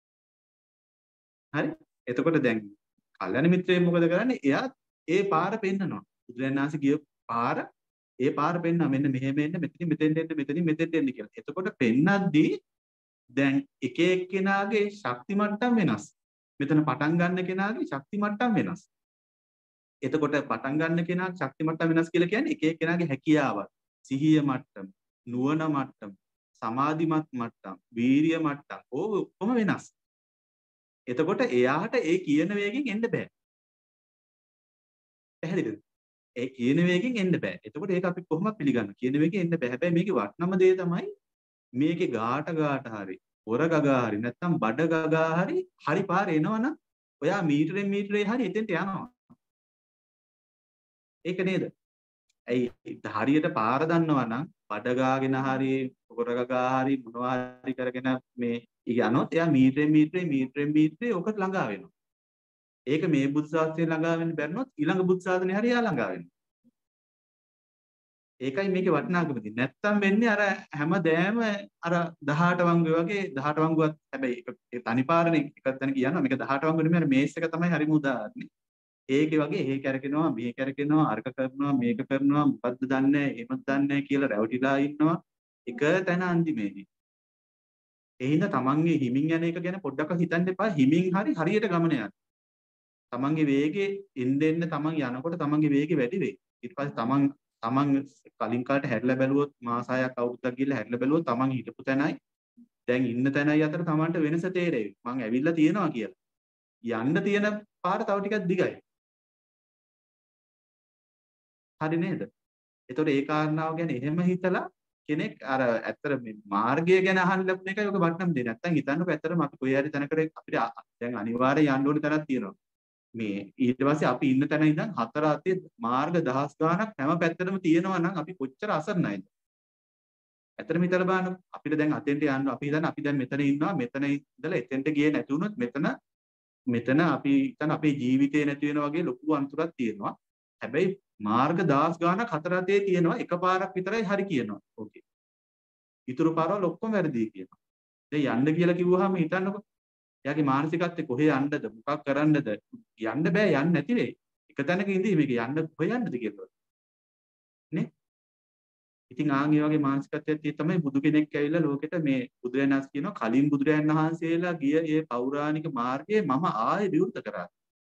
හරි? එතකොට දැන් කල්‍යාණ මිත්‍රයෙක් මොකද කරන්නේ? එයා ඒ පාර පෙන්නනවා. බුදුරජාණන් වහන්සේ ගිය පාර ඒ පාර පෙන්නා මෙන්න මෙහෙම එන්න මෙතනින් මෙතෙන්ට එන්න මෙතනින් මෙතෙන්ට එන්න කියලා. එතකොට පෙන්නද්දී දැන් එක එක්කෙනාගේ ශක්ති මට්ටම් වෙනස්. මෙතන පටන් ගන්න කෙනාගේ ශක්ති මට්ටම් වෙනස්. එතකොට පටන් ගන්න කෙනා ශක්ති මට්ටම් වෙනස් කියලා කියන්නේ එක එක්කෙනාගේ හැකියාව, සිහිය මට්ටම්, නුවණ මට්ටම්, සමාධිමත් මට්ටම්, වීරිය මට්ටම් ඕක ඔක්කොම වෙනස්. එතකොට එයාට ඒ කියන වේගෙන් එන්න බෑ. පැහැදිලිද? ඒ කියන වේගෙන් එන්න බෑ. එතකොට ඒක අපි කොහොමද පිළිගන්නේ? කියන වේගෙන් එන්න බෑ. හැබැයි මේකේ වටිනම දේ තමයි මේකේ ගාට ගාට හරි, හොර ගගා හරි, නැත්නම් බඩ ගගා හරි, හරි පාර එනවනම් ඔයා මීටරෙන් මීටරේ හරි එතෙන්ට යනවා. ඒක නේද? ඇයි හරියට පාර දන්නවා නම් බඩ ගාගෙන හරි, හොර ගගා හරි මොනවා හරි කරගෙන මේ යනොත් එයා මීටරෙන් මීටරේ මීටරෙන් මීටරේ ඔකට ළඟා වෙනවා. ඒක මේ බුද්ධ ශාස්ත්‍රය ළඟා වෙන්න බැරිනොත් ඊළඟ බුද්ධ ශාසනය හරිය ළඟා වෙනවා. ඒකයි මේකේ වටිනාකම තියෙන්නේ. නැත්තම් වෙන්නේ අර හැමදෑම අර දහඅට වංගුවේ වගේ දහඅට වංගුවක් හැබැයි ඒක තනි පාරනේ එකක් තැන කියනවා. මේක දහඅට වංගුවේ නෙමෙයි අර මේස් එක තමයි හරිම උදාහරණේ. ඒකේ වගේ එහෙ කැරකෙනවා මෙහෙ කැරකෙනවා අරක කරනවා මේක කරනවා මොකද්ද දන්නේ නැහැ එහෙමත් දන්නේ නැහැ කියලා රැවටිලා ඉන්නවා. එක තැන අන්තිමේදී. ඒ හින්දා තමන්ගේ හිමින් යන එක ගැන පොඩ්ඩක් හිතන්න එපා. හිමින් හරි හරියට ගමන යන්න. තමන්ගේ වේගේ එන්න එන්න තමන් යනකොට තමන්ගේ වේගේ වැඩි වෙයි. ඊට පස්සේ තමන් තමන් කලින් කාලට හැරිලා බැලුවොත් මාස හයක් අවුරුද්දක් ගිහලා හැරිලා බැලුවොත් තමන් හිටපු තැනයි දැන් ඉන්න තැනයි අතර තමන්ට වෙනස තේරෙයි. මං ඇවිල්ලා තියෙනවා කියලා. යන්න තියෙන පාර තව ටිකක් දිගයි. හරි නේද? එතකොට ඒ කාරණාව ගැන එහෙම හිතලා කෙනෙක් අර ඇත්තට මේ මාර්ගය ගැන අහන්න ලැබුණ එකයි ඔක වටිනම් දෙන්නේ. නැත්තම් හිතන්නකෝ ඇත්තටම අපි කොහේ හරි තැනකට අපිට දැන් අනිවාර්යයෙන් යන්න ඕනේ තැනක් තියෙනවා. මේ ඊට පස්සේ අපි ඉන්න තැන ඉඳන් හතර අතේ මාර්ග දහස් ගාණක් හැම පැත්තටම තියෙනවා නම් අපි කොච්චර අසරණයිද? ඇත්තටම හිතලා බලන්න අපිට දැන් අතෙන්ට යන්න අපි හිතන්නේ අපි දැන් මෙතන ඉන්නවා මෙතන ඉඳලා එතෙන්ට ගියේ නැති වුණොත් මෙතන මෙතන අපි හිතන අපේ ජීවිතේ නැති වෙන වගේ ලොකු අන්තරයක් තියෙනවා. හැබැයි මාර්ග දහස් ගාණක් හතර අතේ තියෙනවා එකපාරක් විතරයි හරි කියනවා. ඕකේ. ඊටු පාරවල් ඔක්කොම වැරදි කියනවා. දැන් යන්න කියලා කිව්වහම හිතන්නකො එයාගේ මානසිකත්වය කොහේ යන්නද මොකක් කරන්නද යන්න බෑ යන්න නැති වෙයි. එක තැනක ඉඳී මේක යන්න කොහේ යන්නද කියලා. නේ? ඉතින් ආන් ඒ වගේ මානසිකත්වයක් තමයි බුදු කෙනෙක් ඇවිල්ලා ලෝකෙට මේ බුදුරජාණන් වහන්සේ කියනවා කලින් බුදුරජාණන් වහන්සේලා ගිය ඒ පෞරාණික මාර්ගයේ මම ආයේ විවෘත කරා.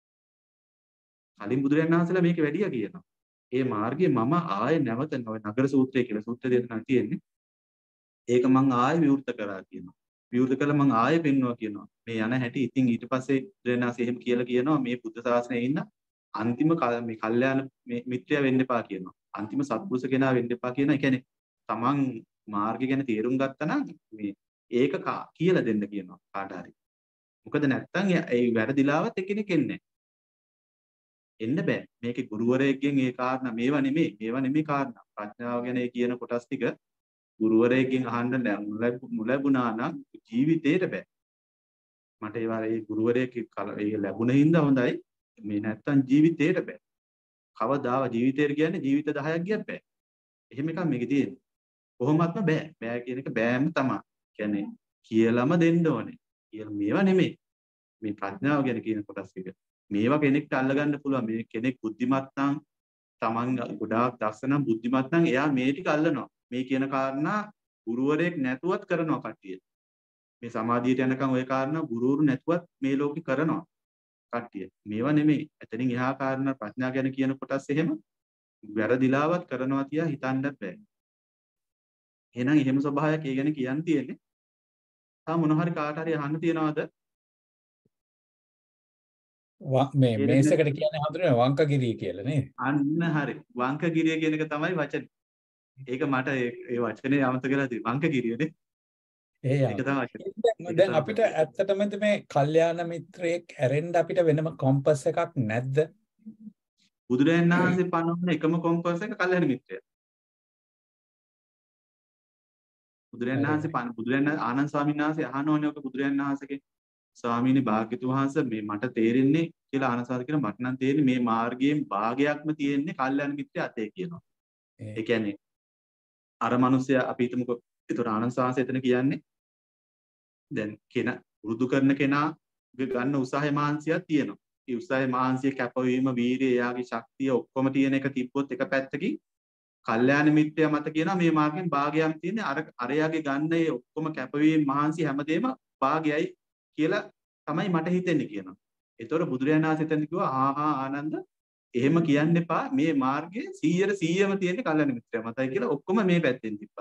කලින් බුදුරජාණන් වහන්සේලා මේක වැඩියා කියනවා. ඒ මාර්ගයේ මම ආයේ නැවත නගර සූත්‍රය කියලා සූත්‍ර දෙකක් තියෙන්නේ. ඒක මං ආයේ විවෘත කරා කියනවා. විවෘත කළා මං ආයේ පෙන්වුවා කියනවා. මේ යන හැටි ඉතින් ඊට පස්සේ බුදුරජාණන් එහෙම කියලා කියනවා මේ බුද්ධ ශාසනයේ ඉන්න අන්තිම මේ කල්යාණ මේ මිත්‍රයා වෙන්න එපා කියනවා. අන්තිම සත්පුරුෂ කෙනා වෙන්න එපා කියන. ඒ කියන්නේ තමන් මාර්ගය ගැන තේරුම් ගත්තා නම් මේ ඒක කියලා දෙන්න කියනවා කාට හරි. මොකද නැත්තම් ඒ වැරදිලාවත් එකිනෙක එන්නේ එන්න බෑ. මේකේ ගුරුවරයෙක්ගෙන් ඒ කාරණා මේවා නෙමෙයි. මේවා නෙමෙයි කාරණා. ප්‍රඥාව ගැන ඒ කියන කොටස් ටික ගුරුවරයෙක්ගෙන් අහන්න නොලැබුණා නම් ජීවිතේට බෑ. මට ඒ වගේ ගුරුවරයෙක් ඒ ලැබුණ හින්දා හොඳයි. මේ නැත්තම් ජීවිතේට බෑ. කවදාව ජීවිතේට කියන්නේ ජීවිත දහයක් ගියත් බෑ. එහෙම එකක් මේකේ තියෙන්නේ. කොහොමත්ම බෑ. බෑ කියන එක බෑම තමයි. කියන්නේ කියලාම දෙන්න ඕනේ. කියලා මේවා නෙමෙයි. මේ ප්‍රඥාව ගැන කියන කොටස් ටික. මේවා කෙනෙක්ට අල්ලගන්න පුළුවන්. මේ කෙනෙක් බුද්ධිමත් නම් Taman ගොඩාක් දක්ෂ නම් බුද්ධිමත් නම් එයා මේ ටික අල්ලනවා. මේ කියන කාරණා ගුරුවරයෙක් නැතුවත් කරනවා කට්ටිය. මේ සමාධියට යනකම් ওই කාරණා ගුරුවරු නැතුවත් මේ ලෝකේ කරනවා කට්ටිය. මේවා නෙමෙයි. එතනින් එහා කාරණා ප්‍රඥා ගැන කියන කොටස් එහෙම වැරදිලාවත් කරනවා තියා හිතන්නත් බෑ. එහෙනම් එහෙම ස්වභාවයක් ඒ ගැන කියන්න තියෙන්නේ. තා මොන හරි කාට හරි අහන්න තියනවද? මේ මේසකට කියන්නේ හඳුනන වංකගිරිය කියලා නේද? අන්න හරි. වංකගිරිය කියන එක තමයි වචනේ. ඒක මට ඒ වචනේ අමතක කරලා තියෙනවා. වංකගිරියනේ. ඒ ඒක තමයි. දැන් අපිට ඇත්තටම මේ කල්යාණ මිත්‍රයෙක් ඇරෙන්න අපිට වෙනම කොම්පස් එකක් නැද්ද? බුදුරජාණන් වහන්සේ පනවන එකම කොම්පස් එක කල්යාණ මිත්‍රය. බුදුරජාණන් වහන්සේ පන බුදුරජාණන් ආනන්ද ස්වාමීන් වහන්සේ අහනෝනේ ඔක බුදුරජාණන් වහන්සේගේ ස්වාමීනි භාග්‍යතුන් වහන්සේ මේ මට තේරෙන්නේ කියලා ආනන්ද ස්වාමීන් කියන මට නම් තේරෙන්නේ මේ මාර්ගයෙන් භාගයක්ම තියෙන්නේ කල්යාණ මිත්‍රය අතේ කියනවා. ඒ කියන්නේ අර මිනිස්සයා අපි හිතමුකෝ ඒතර ආනන්ද ස්වාමීන් එතන කියන්නේ දැන් කෙනා වෘදු කරන කෙනා ගන්න උත්සාහය මාංශයක් තියෙනවා. ඒ උත්සාහය මාංශය කැපවීම වීරිය එයාගේ ශක්තිය ඔක්කොම තියෙන එක තිබ්බොත් එක පැත්තකින් කල්යාණ මිත්‍රයා මත කියනවා මේ මාර්ගයෙන් භාගයක් තියෙන්නේ අර අරයාගේ ගන්න ඒ ඔක්කොම කැපවීම මහන්සි හැමදේම භාගයයි කියලා තමයි මට හිතෙන්නේ කියනවා. ඒතකොට බුදුරජාණන් වහන්සේ එතන කිව්වා ආ ආ ආනන්ද එහෙම කියන්න එපා මේ මාර්ගයේ සීයට සීයම තියෙන්නේ කල්යාණ මිත්‍රයා මතයි කියලා ඔක්කොම මේ පැත්තෙන් තිබ්බා.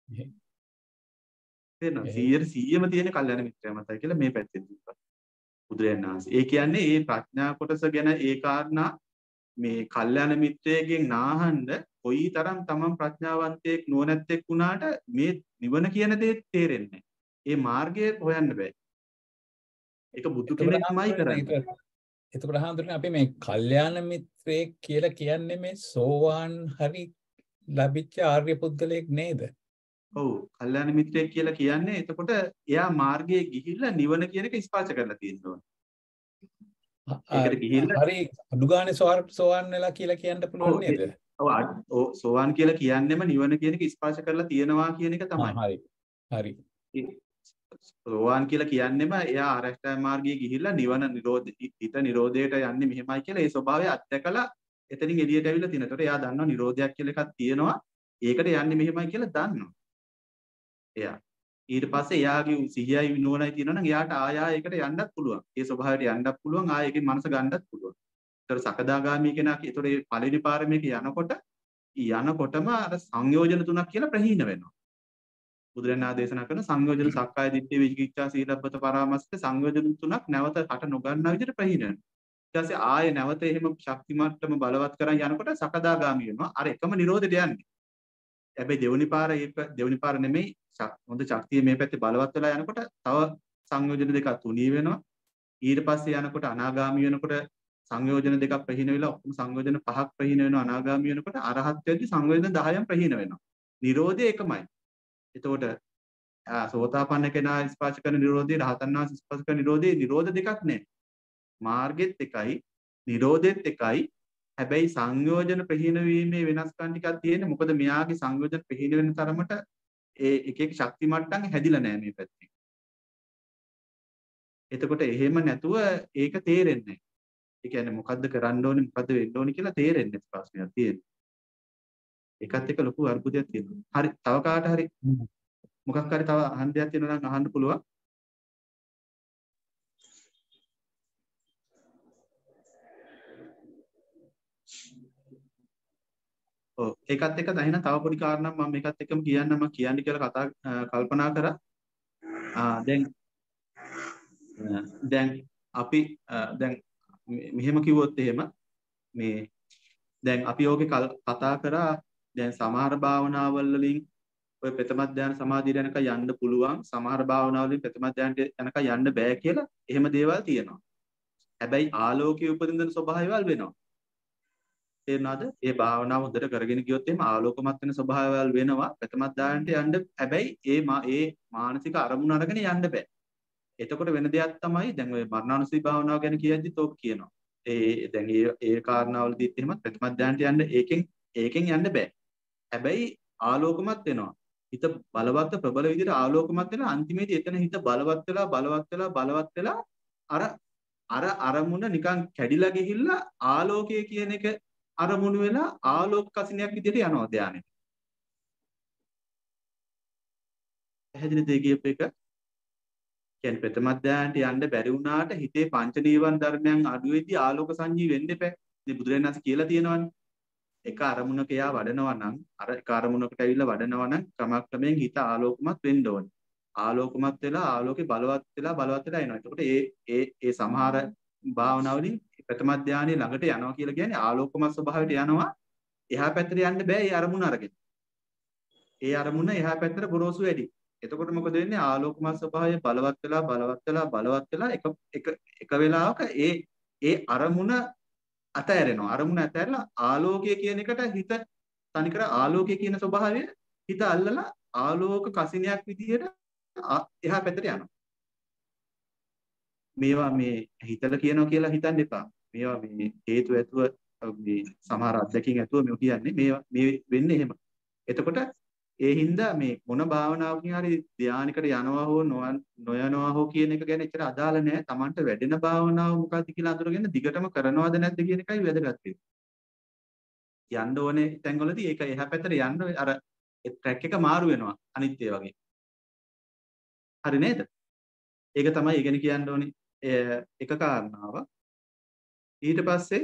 තේරෙනවද? සීයට සීයම තියෙන්නේ කල්යාණ මිත්‍රයා මතයි කියලා මේ පැත්තෙන් තිබ්බා. බුදුරජාණන් වහන්සේ. ඒ කියන්නේ මේ ප්‍රඥා කොටස ගැන ඒ කාරණා මේ කල්යාණ මිත්‍රයෙක්ගෙන් නාහන්න කොයිතරම් තමන් ප්‍රඥාවන්තයෙක් නුවණැත්තෙක් වුණාට මේ නිවන කියන දේ තේරෙන්නේ නැහැ. ඒ මාර්ගය හොයන්න බෑ. ඒක බුදු කෙනෙක්මයි කරන්නේ. එතකොට හඳුනන්නේ අපි මේ කල්යාණ මිත්‍රයෙක් කියලා කියන්නේ මේ සෝවාන් හරි ලැබිච්ච ආර්ය පුද්ගලයෙක් නේද? ඔව් කල්යාණ මිත්‍රයෙක් කියලා කියන්නේ එතකොට එයා මාර්ගයේ ගිහිල්ලා නිවන කියන එක ස්පර්ශ කරලා තියෙනවා. ඒකට ගිහිල්ලා හරි අනුගානේ සෝවාන් වෙලා කියලා කියන්න පුළුවන් නේද? ඔව් සෝවාන් කියලා කියන්නේම නිවන කියන එක ස්පර්ශ කරලා තියෙනවා කියන එක තමයි. හරි. හරි. සෝවාන් කියලා කියන්නේම එයා ආරෂ්ඨ මාර්ගයේ ගිහිල්ලා නිවන නිරෝධ හිත නිරෝධයට යන්නේ මෙහෙමයි කියලා ඒ ස්වභාවය අත්දැකලා එතනින් එළියට ඇවිල්ලා තියෙනවා. ඒතකොට එයා දන්නවා නිරෝධයක් කියලා එකක් තියෙනවා. ඒකට යන්නේ මෙහෙමයි කියලා දන්නවා. එයා ඊට පස්සේ එයාගේ සිහියයි නුවණයි තියෙනවා නම් එයාට ආය ආය ඒකට යන්නත් පුළුවන්. ඒ ස්වභාවයට යන්නත් පුළුවන්. ආය ඒකේ මනස ගන්නත් පුළුවන්. ඒතර සකදාගාමී කෙනා ඒතර මේ පළවෙනි පාරමේක යනකොට යනකොටම අර සංයෝජන තුනක් කියලා ප්‍රහීන වෙනවා. බුදුරණා දේශනා කරන සංයෝජන සක්කාය දිට්ඨි විචිකිච්ඡා සීලබ්බත පරාමස්ත සංයෝජන තුනක් නැවත හට නොගන්නා විදිහට ප්‍රහීන වෙනවා. ඊට පස්සේ ආයේ නැවත එහෙම ශක්තිමත්වම බලවත් කරන් යනකොට සකදාගාමී වෙනවා. අර එකම නිරෝධයට යන්නේ. හැබැයි දෙවෙනි පාර ඒක දෙවෙනි පාර නෙමෙයි හොඳ ශක්තිය මේ පැත්තේ බලවත් වෙලා යනකොට තව සංයෝජන දෙකක් තුනී වෙනවා. ඊට පස්සේ යනකොට අනාගාමී වෙනකොට සංයෝජන දෙකක් ප්‍රහීන වෙලා ඔක්කොම සංයෝජන පහක් ප්‍රහීන වෙනවා අනාගාමී වෙනකොට අරහත්ත්වයේදී සංයෝජන දහයම ප්‍රහීන වෙනවා. නිරෝධය එකමයි. එතකොට සෝතාපන්න කෙනා ස්පර්ශ කරන නිරෝධය රහතන් වහන්සේ ස්පර්ශ කරන නිරෝධය නිරෝධ දෙකක් නෑ. මාර්ගෙත් එකයි නිරෝධෙත් එකයි. හැබැයි සංයෝජන ප්‍රහීන වීමේ වෙනස්කම් ටිකක් තියෙන්නේ. මොකද මෙයාගේ සංයෝජන ප්‍රහීන වෙන තරමට ඒ එක එක ශක්ති මට්ටම් හැදිලා නෑ මේ පැත්තේ. එතකොට එහෙම නැතුව ඒක තේරෙන්නේ නෑ. ඒ කියන්නේ මොකද්ද කරන්න ඕනේ මොකද්ද වෙන්න ඕනේ කියලා තේරෙන්නේ ප්‍රශ්නයක් තියෙනවා. ඒකත් එක ලොකු අර්බුදයක් තියෙනවා. හරි තව කාට හරි මොකක් හරි තව අහන්න දෙයක් තියෙනවා නම් අහන්න පුළුවන්. ඔව් ඒකත් එක්ක දැන් තව පොඩි කාරණාවක් මම මේකත් එක්කම කියන්න මම කියන්න කියලා කතා කල්පනා කරා. ආ දැන් දැන් අපි දැන් මෙහෙම කිව්වොත් එහෙම මේ දැන් අපි ඕකේ කතා කරා දැන් සමහර භාවනාවල් වලින් ඔය ප්‍රථම ධ්‍යාන සමාධිය යනක යන්න පුළුවන් සමහර භාවනාවල් වලින් ප්‍රථම ධ්‍යානට යනක යන්න බෑ කියලා එහෙම දේවල් තියෙනවා. හැබැයි ආලෝකයේ උපදින ස්වභාවයවල් වෙනවා. තේරෙනවද? ඒ භාවනාව හොඳට කරගෙන ගියොත් එහෙම ආලෝකමත් වෙන ස්වභාවයවල් වෙනවා. ප්‍රථම ධ්‍යානට යන්න හැබැයි ඒ ඒ මානසික අරමුණ අරගෙන යන්න බෑ. එතකොට වෙන දෙයක් තමයි දැන් ඔය මරණානුස්සති භාවනාව ගැන කියද්දිත් ඕක කියනවා. ඒ දැන් ඒ ඒ කාරණාවලදීත් එහෙම ප්‍රථම ධ්‍යානට යන්න ඒකෙන් ඒකෙන් යන්න බෑ. හැබැයි ආලෝකමත් වෙනවා. හිත බලවත් ප්‍රබල විදිහට ආලෝකමත් වෙලා අන්තිමේදී එතන හිත බලවත් වෙලා බලවත් වෙලා බලවත් වෙලා අර අර අරමුණ නිකන් කැඩිලා ගිහිල්ලා ආලෝකය කියන එක අරමුණු වෙලා ආලෝක කසිනියක් විදිහට යනවා ධානයේ. පැහැදිලිද ඒ කියප එක? කියන්නේ ප්‍රථම ධානයට යන්න බැරි වුණාට හිතේ පංච නීවරණ ධර්මයන් අඩු වෙද්දී ආලෝක සංජීව වෙන්න එපා. ඉතින් බුදුරජාණන් වහන්සේ කියලා තියෙනවානේ. එක අරමුණක යා වඩනවා නම් අර එක අරමුණකට ඇවිල්ලා වඩනවා නම් ක්‍රමක්‍රමයෙන් හිත ආලෝකමත් වෙන්න ඕනේ. ආලෝකමත් වෙලා ආලෝකේ බලවත් වෙලා බලවත් වෙලා එනවා. එතකොට ඒ ඒ ඒ සමහර භාවනාවලින් ප්‍රථම ධානයේ ළඟට යනවා කියලා කියන්නේ ආලෝකමත් ස්වභාවයට යනවා. එහා පැත්තට යන්න බෑ ඒ අරමුණ අරගෙන. ඒ අරමුණ එහා පැත්තට ගොරෝසු වැඩි. එතකොට මොකද වෙන්නේ? ආලෝකමත් ස්වභාවය බලවත් වෙලා බලවත් වෙලා බලවත් වෙලා එක එක එක වෙලාවක ඒ ඒ අරමුණ අතහැරෙනවා. අරමුණ අතහැරලා ආලෝකය කියන එකට හිත තනිකර ආලෝකය කියන ස්වභාවය හිත අල්ලලා ආලෝක කසිනියක් විදිහට එහා පැත්තට යනවා. මේවා මේ හිතලා කියනවා කියලා හිතන්න එපා. මේවා මේ හේතු ඇතුව මේ සමහර අත්දැකීම් ඇතුව මේ කියන්නේ මේවා මේ වෙන්නේ එහෙම. එතකොට ඒ හින්දා මේ මොන භාවනාවකින් හරි ධානයකට යනවා හෝ නොයනවා හෝ කියන එක ගැන එච්චර අදාළ නැහැ. Tamanට වැඩෙන භාවනාව මොකක්ද කියලා අඳුරගෙන දිගටම කරනවද නැද්ද කියන එකයි වැදගත් වෙන්නේ. යන්න ඕනේ තැන්වලදී ඒක එහා පැත්තට යන්න අර ට්‍රැක් එක මාරු වෙනවා අනිත් ඒ වගේ. හරි නේද? ඒක තමයි ඉගෙන කියන්න ඕනේ එක කාරණාව. ඊට පස්සේ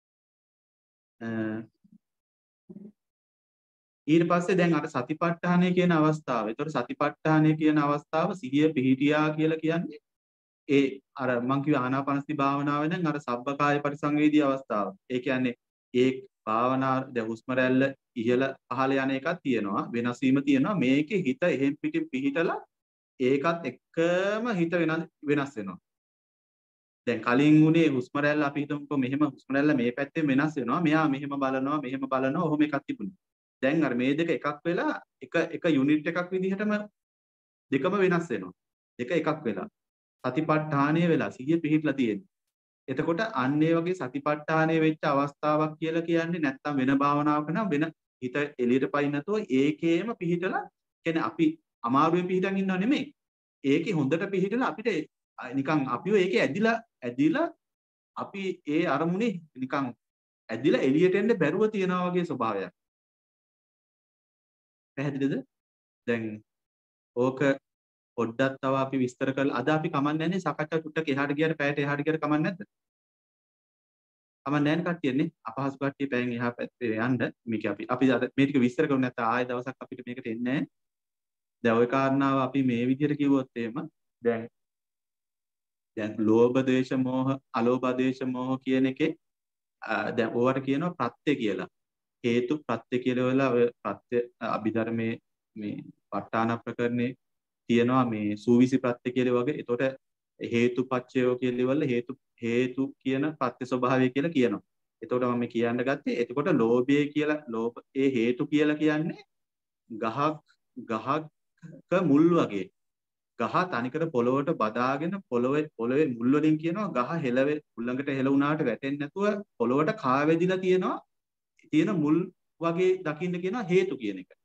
ඊට පස්සේ දැන් අර සතිපට්ඨානය කියන අවස්ථාව. ඒතකොට සතිපට්ඨානය කියන අවස්ථාව සිහිය පිහිටියා කියලා කියන්නේ ඒ අර මං කිව්ව ආනාපානසති භාවනාවේ දැන් අර සබ්බකාය පරිසංවේදී අවස්ථාව. ඒ කියන්නේ ඒ භාවනා දැන් හුස්ම රැල්ල ඉහළ පහළ යන එකක් තියෙනවා. වෙනස් වීම තියෙනවා. මේකේ හිත එහෙම් පිටින් පිහිටලා ඒකත් එක්කම හිත වෙනස් වෙනවා. දැන් කලින් උනේ හුස්ම රැල්ල අපි හිතමුකෝ මෙහෙම හුස්ම රැල්ල මේ පැත්තෙන් වෙනස් වෙනවා. මෙයා මෙහෙම බලනවා මෙහෙම බලනවා ඔහොම එකක් තිබුණේ. දැන් අර මේ දෙක එකක් වෙලා එක එක යුනිට් එකක් විදිහටම දෙකම වෙනස් වෙනවා. දෙක එකක් වෙලා සතිපට්ඨානය වෙලා සිහිය පිහිටලා තියෙනවා. එතකොට අන්න ඒ වගේ සතිපට්ඨානය වෙච්ච අවස්ථාවක් කියලා කියන්නේ නැත්තම් වෙන භාවනාවක නම් වෙන හිත එළියට පයින් නැතුව ඒකේම පිහිටලා කියන්නේ අපි අමාරුවෙන් පිහිටන් ඉන්නව නෙමෙයි. ඒකේ හොඳට පිහිටලා අපිට නිකන් අපිව ඒකේ ඇදිලා ඇදිලා අපි ඒ අරමුණේ නිකන් ඇදිලා එළියට එන්න බැරුව තියනවා වගේ ස්වභාවයක්. පැහැදිලිද? දැන් ඕක පොඩ්ඩක් තව අපි විස්තර කරලා අද අපි කමන්නේ නැහැ සාකච්ඡා ටුට්ටක් එහාට ගියාට පැයට එහාට ගියාට කමන්නේ නැද්ද? කමන්නේ නැහැ කට්ටියනේ අපහසු කට්ටිය පැයෙන් එහා පැත්තේ යන්න මේක අපි අපි මේ ටික විස්තර කරුනේ නැත්නම් ආයෙ දවසක් අපිට මේකට එන්නේ නැහැ. දැන් ওই කාරණාව අපි මේ විදිහට කිව්වොත් එහෙම දැන් දැන් ලෝභ දේශ මොහ අලෝභ දේශ මොහ කියන එකේ දැන් ඕවට කියනවා ප්‍රත්‍ය කියලා. හේතු ප්‍රත්‍ය කියලා වෙලා ඔය ප්‍රත්‍ය අභිධර්මයේ මේ ප ဋ ාණ ප්‍රකරණේ තියෙනවා මේ සූවිසි ප්‍රත්‍ය කියලා වගේ. එතකොට හේතුපච්චයෝ කියලා ඉවල හේතු හේතු කියන ප්‍රත්‍ය ස්වභාවය කියලා කියනවා. එතකොට මම කියන්න ගත්තේ එතකොට ලෝභය කියලා ලෝභ ඒ හේතු කියලා කියන්නේ ගහක් ගහක මුල් වගේ. ගහ තනිකර පොළොවට බදාගෙන පොළොවේ පොළොවේ මුල් වලින් කියනවා ගහ හෙලවේ උල්ලඟට හෙල වුණාට වැටෙන්නේ නැතුව පොළොවට කාවැදිලා තියෙනවා. තියෙන මුල් වගේ දකින්න කියනවා හේතු කියන එක.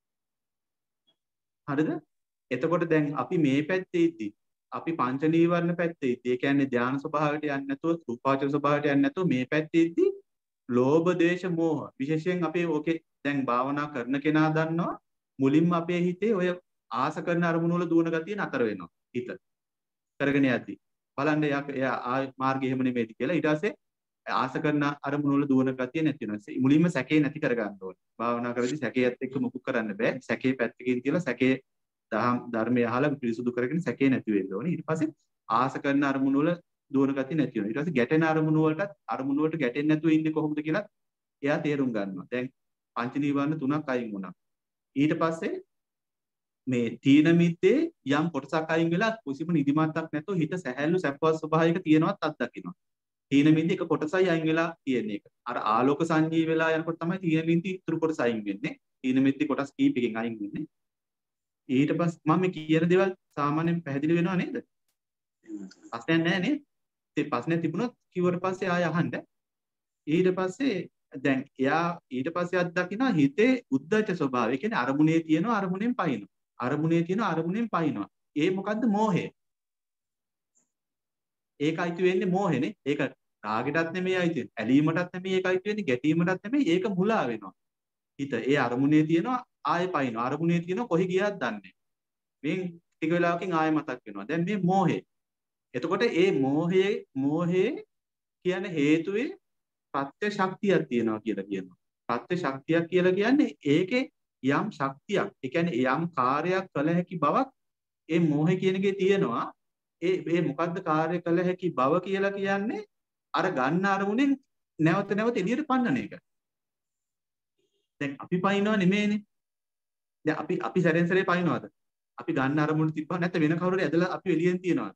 හරිද? එතකොට දැන් අපි මේ පැත්තේ ඉද්දි අපි පංච නීවරණ පැත්තේ ඉද්දි ඒ කියන්නේ ධානා ස්වභාවයට යන්නේ නැතුව රූපාවචර ස්වභාවයට යන්නේ නැතුව මේ පැත්තේ ඉද්දි ලෝභ දේශ මෝහ විශේෂයෙන් අපේ ඕකේ දැන් භාවනා කරන කෙනා දන්නවා මුලින්ම අපේ හිතේ ඔය ආස කරන අරමුණු වල දුවන ගතිය නතර වෙනවා හිත කරගෙන යද්දි බලන්න එයා ආ මාර්ගය එහෙම නෙමෙයිද කියලා ඊට පස්සේ ආස කරන අරමුණු වල දුවන ගතිය නැති වෙනවා මුලින්ම සැකේ නැති කර ගන්න ඕනේ භාවනා කරද්දී සැකේයත් එක්ක මුකුත් කරන්න බෑ සැකේ පැත්තකින් තියලා සැකේ දහම් ධර්මය අහලා පිරිසුදු කරගෙන සැකේ නැති වෙන්න ඕනේ ඊට පස්සේ ආස කරන අරමුණු වල දුවන ගතිය නැති වෙනවා ඊට පස්සේ ගැටෙන අරමුණු වලටත් අරමුණු වලට ගැටෙන්නේ නැතුව ඉන්නේ කොහොමද කියලා එයා තේරුම් ගන්නවා දැන් පංච නීවරණ තුනක් අයින් වුණා ඊට පස්සේ මේ තීන මිද්දේ යම් කොටසක් අයින් වෙලා කිසිම නිදිමතක් නැතුව හිත සැහැල්ලු සැපවත් ස්වභාවයක තියෙනවත් අත්දකින්නවා. තීන මිද්දේ එක කොටසයි අයින් වෙලා තියෙන එක. අර ආලෝක සංජී වෙලා යනකොට තමයි තීන මිද්දේ ඉතුරු කොටස අයින් වෙන්නේ. තීන මිද්දේ කොටස් කීපකින් අයින් වෙන්නේ. ඊට පස්සේ මම මේ කියන දේවල් සාමාන්‍යයෙන් පැහැදිලි වෙනව නේද? ප්‍රශ්නයක් නැහැ නේද? ඒ ප්‍රශ්නේ තිබුණොත් කිව්වට පස්සේ ආය අහන්න. ඊට පස්සේ දැන් එයා ඊට පස්සේ අත්දකින්න හිතේ උද්දච්ච ස්වභාවය. ඒ කියන්නේ අරමුණේ තියෙනවා අරමුණෙන් පයින්නවා. අරමුණේ තියෙන අරමුණෙන් පයින්නවා. ඒ මොකද්ද මෝහය? ඒක අයිති වෙන්නේ මෝහෙනේ. ඒක රාගෙටත් නෙමෙයි අයිති වෙන්නේ. ඇලීමටත් නෙමෙයි ඒක අයිති වෙන්නේ. ගැටීමටත් නෙමෙයි ඒක මුලා වෙනවා. හිත ඒ අරමුණේ තියෙනවා ආයෙ පයින්නවා. අරමුණේ තියෙනවා කොහි ගියාද දන්නේ. මෙන් ටික වෙලාවකින් ආයෙ මතක් වෙනවා. දැන් මේ මෝහය. එතකොට ඒ මෝහයේ මෝහයේ කියන හේතුවේ ප්‍රත්‍ය ශක්තියක් තියෙනවා කියලා කියනවා. ප්‍රත්‍ය ශක්තියක් කියලා කියන්නේ ඒකේ යම් ශක්තියක් ඒ කියන්නේ යම් කාර්යයක් කළ හැකි බවක් ඒ මෝහය කියන එකේ තියෙනවා ඒ මේ මොකද්ද කාර්ය කළ හැකි බව කියලා කියන්නේ අර ගන්න අරමුණෙන් නැවත නැවත එළියට පන්නන එක දැන් අපි පයින්නවා නෙමෙයිනේ දැන් අපි අපි සැරෙන් සැරේ පයින්නවද අපි ගන්න අරමුණ තිබ්බා නැත්නම් වෙන කවුරුරි ඇදලා අපි එළියෙන් තියනවද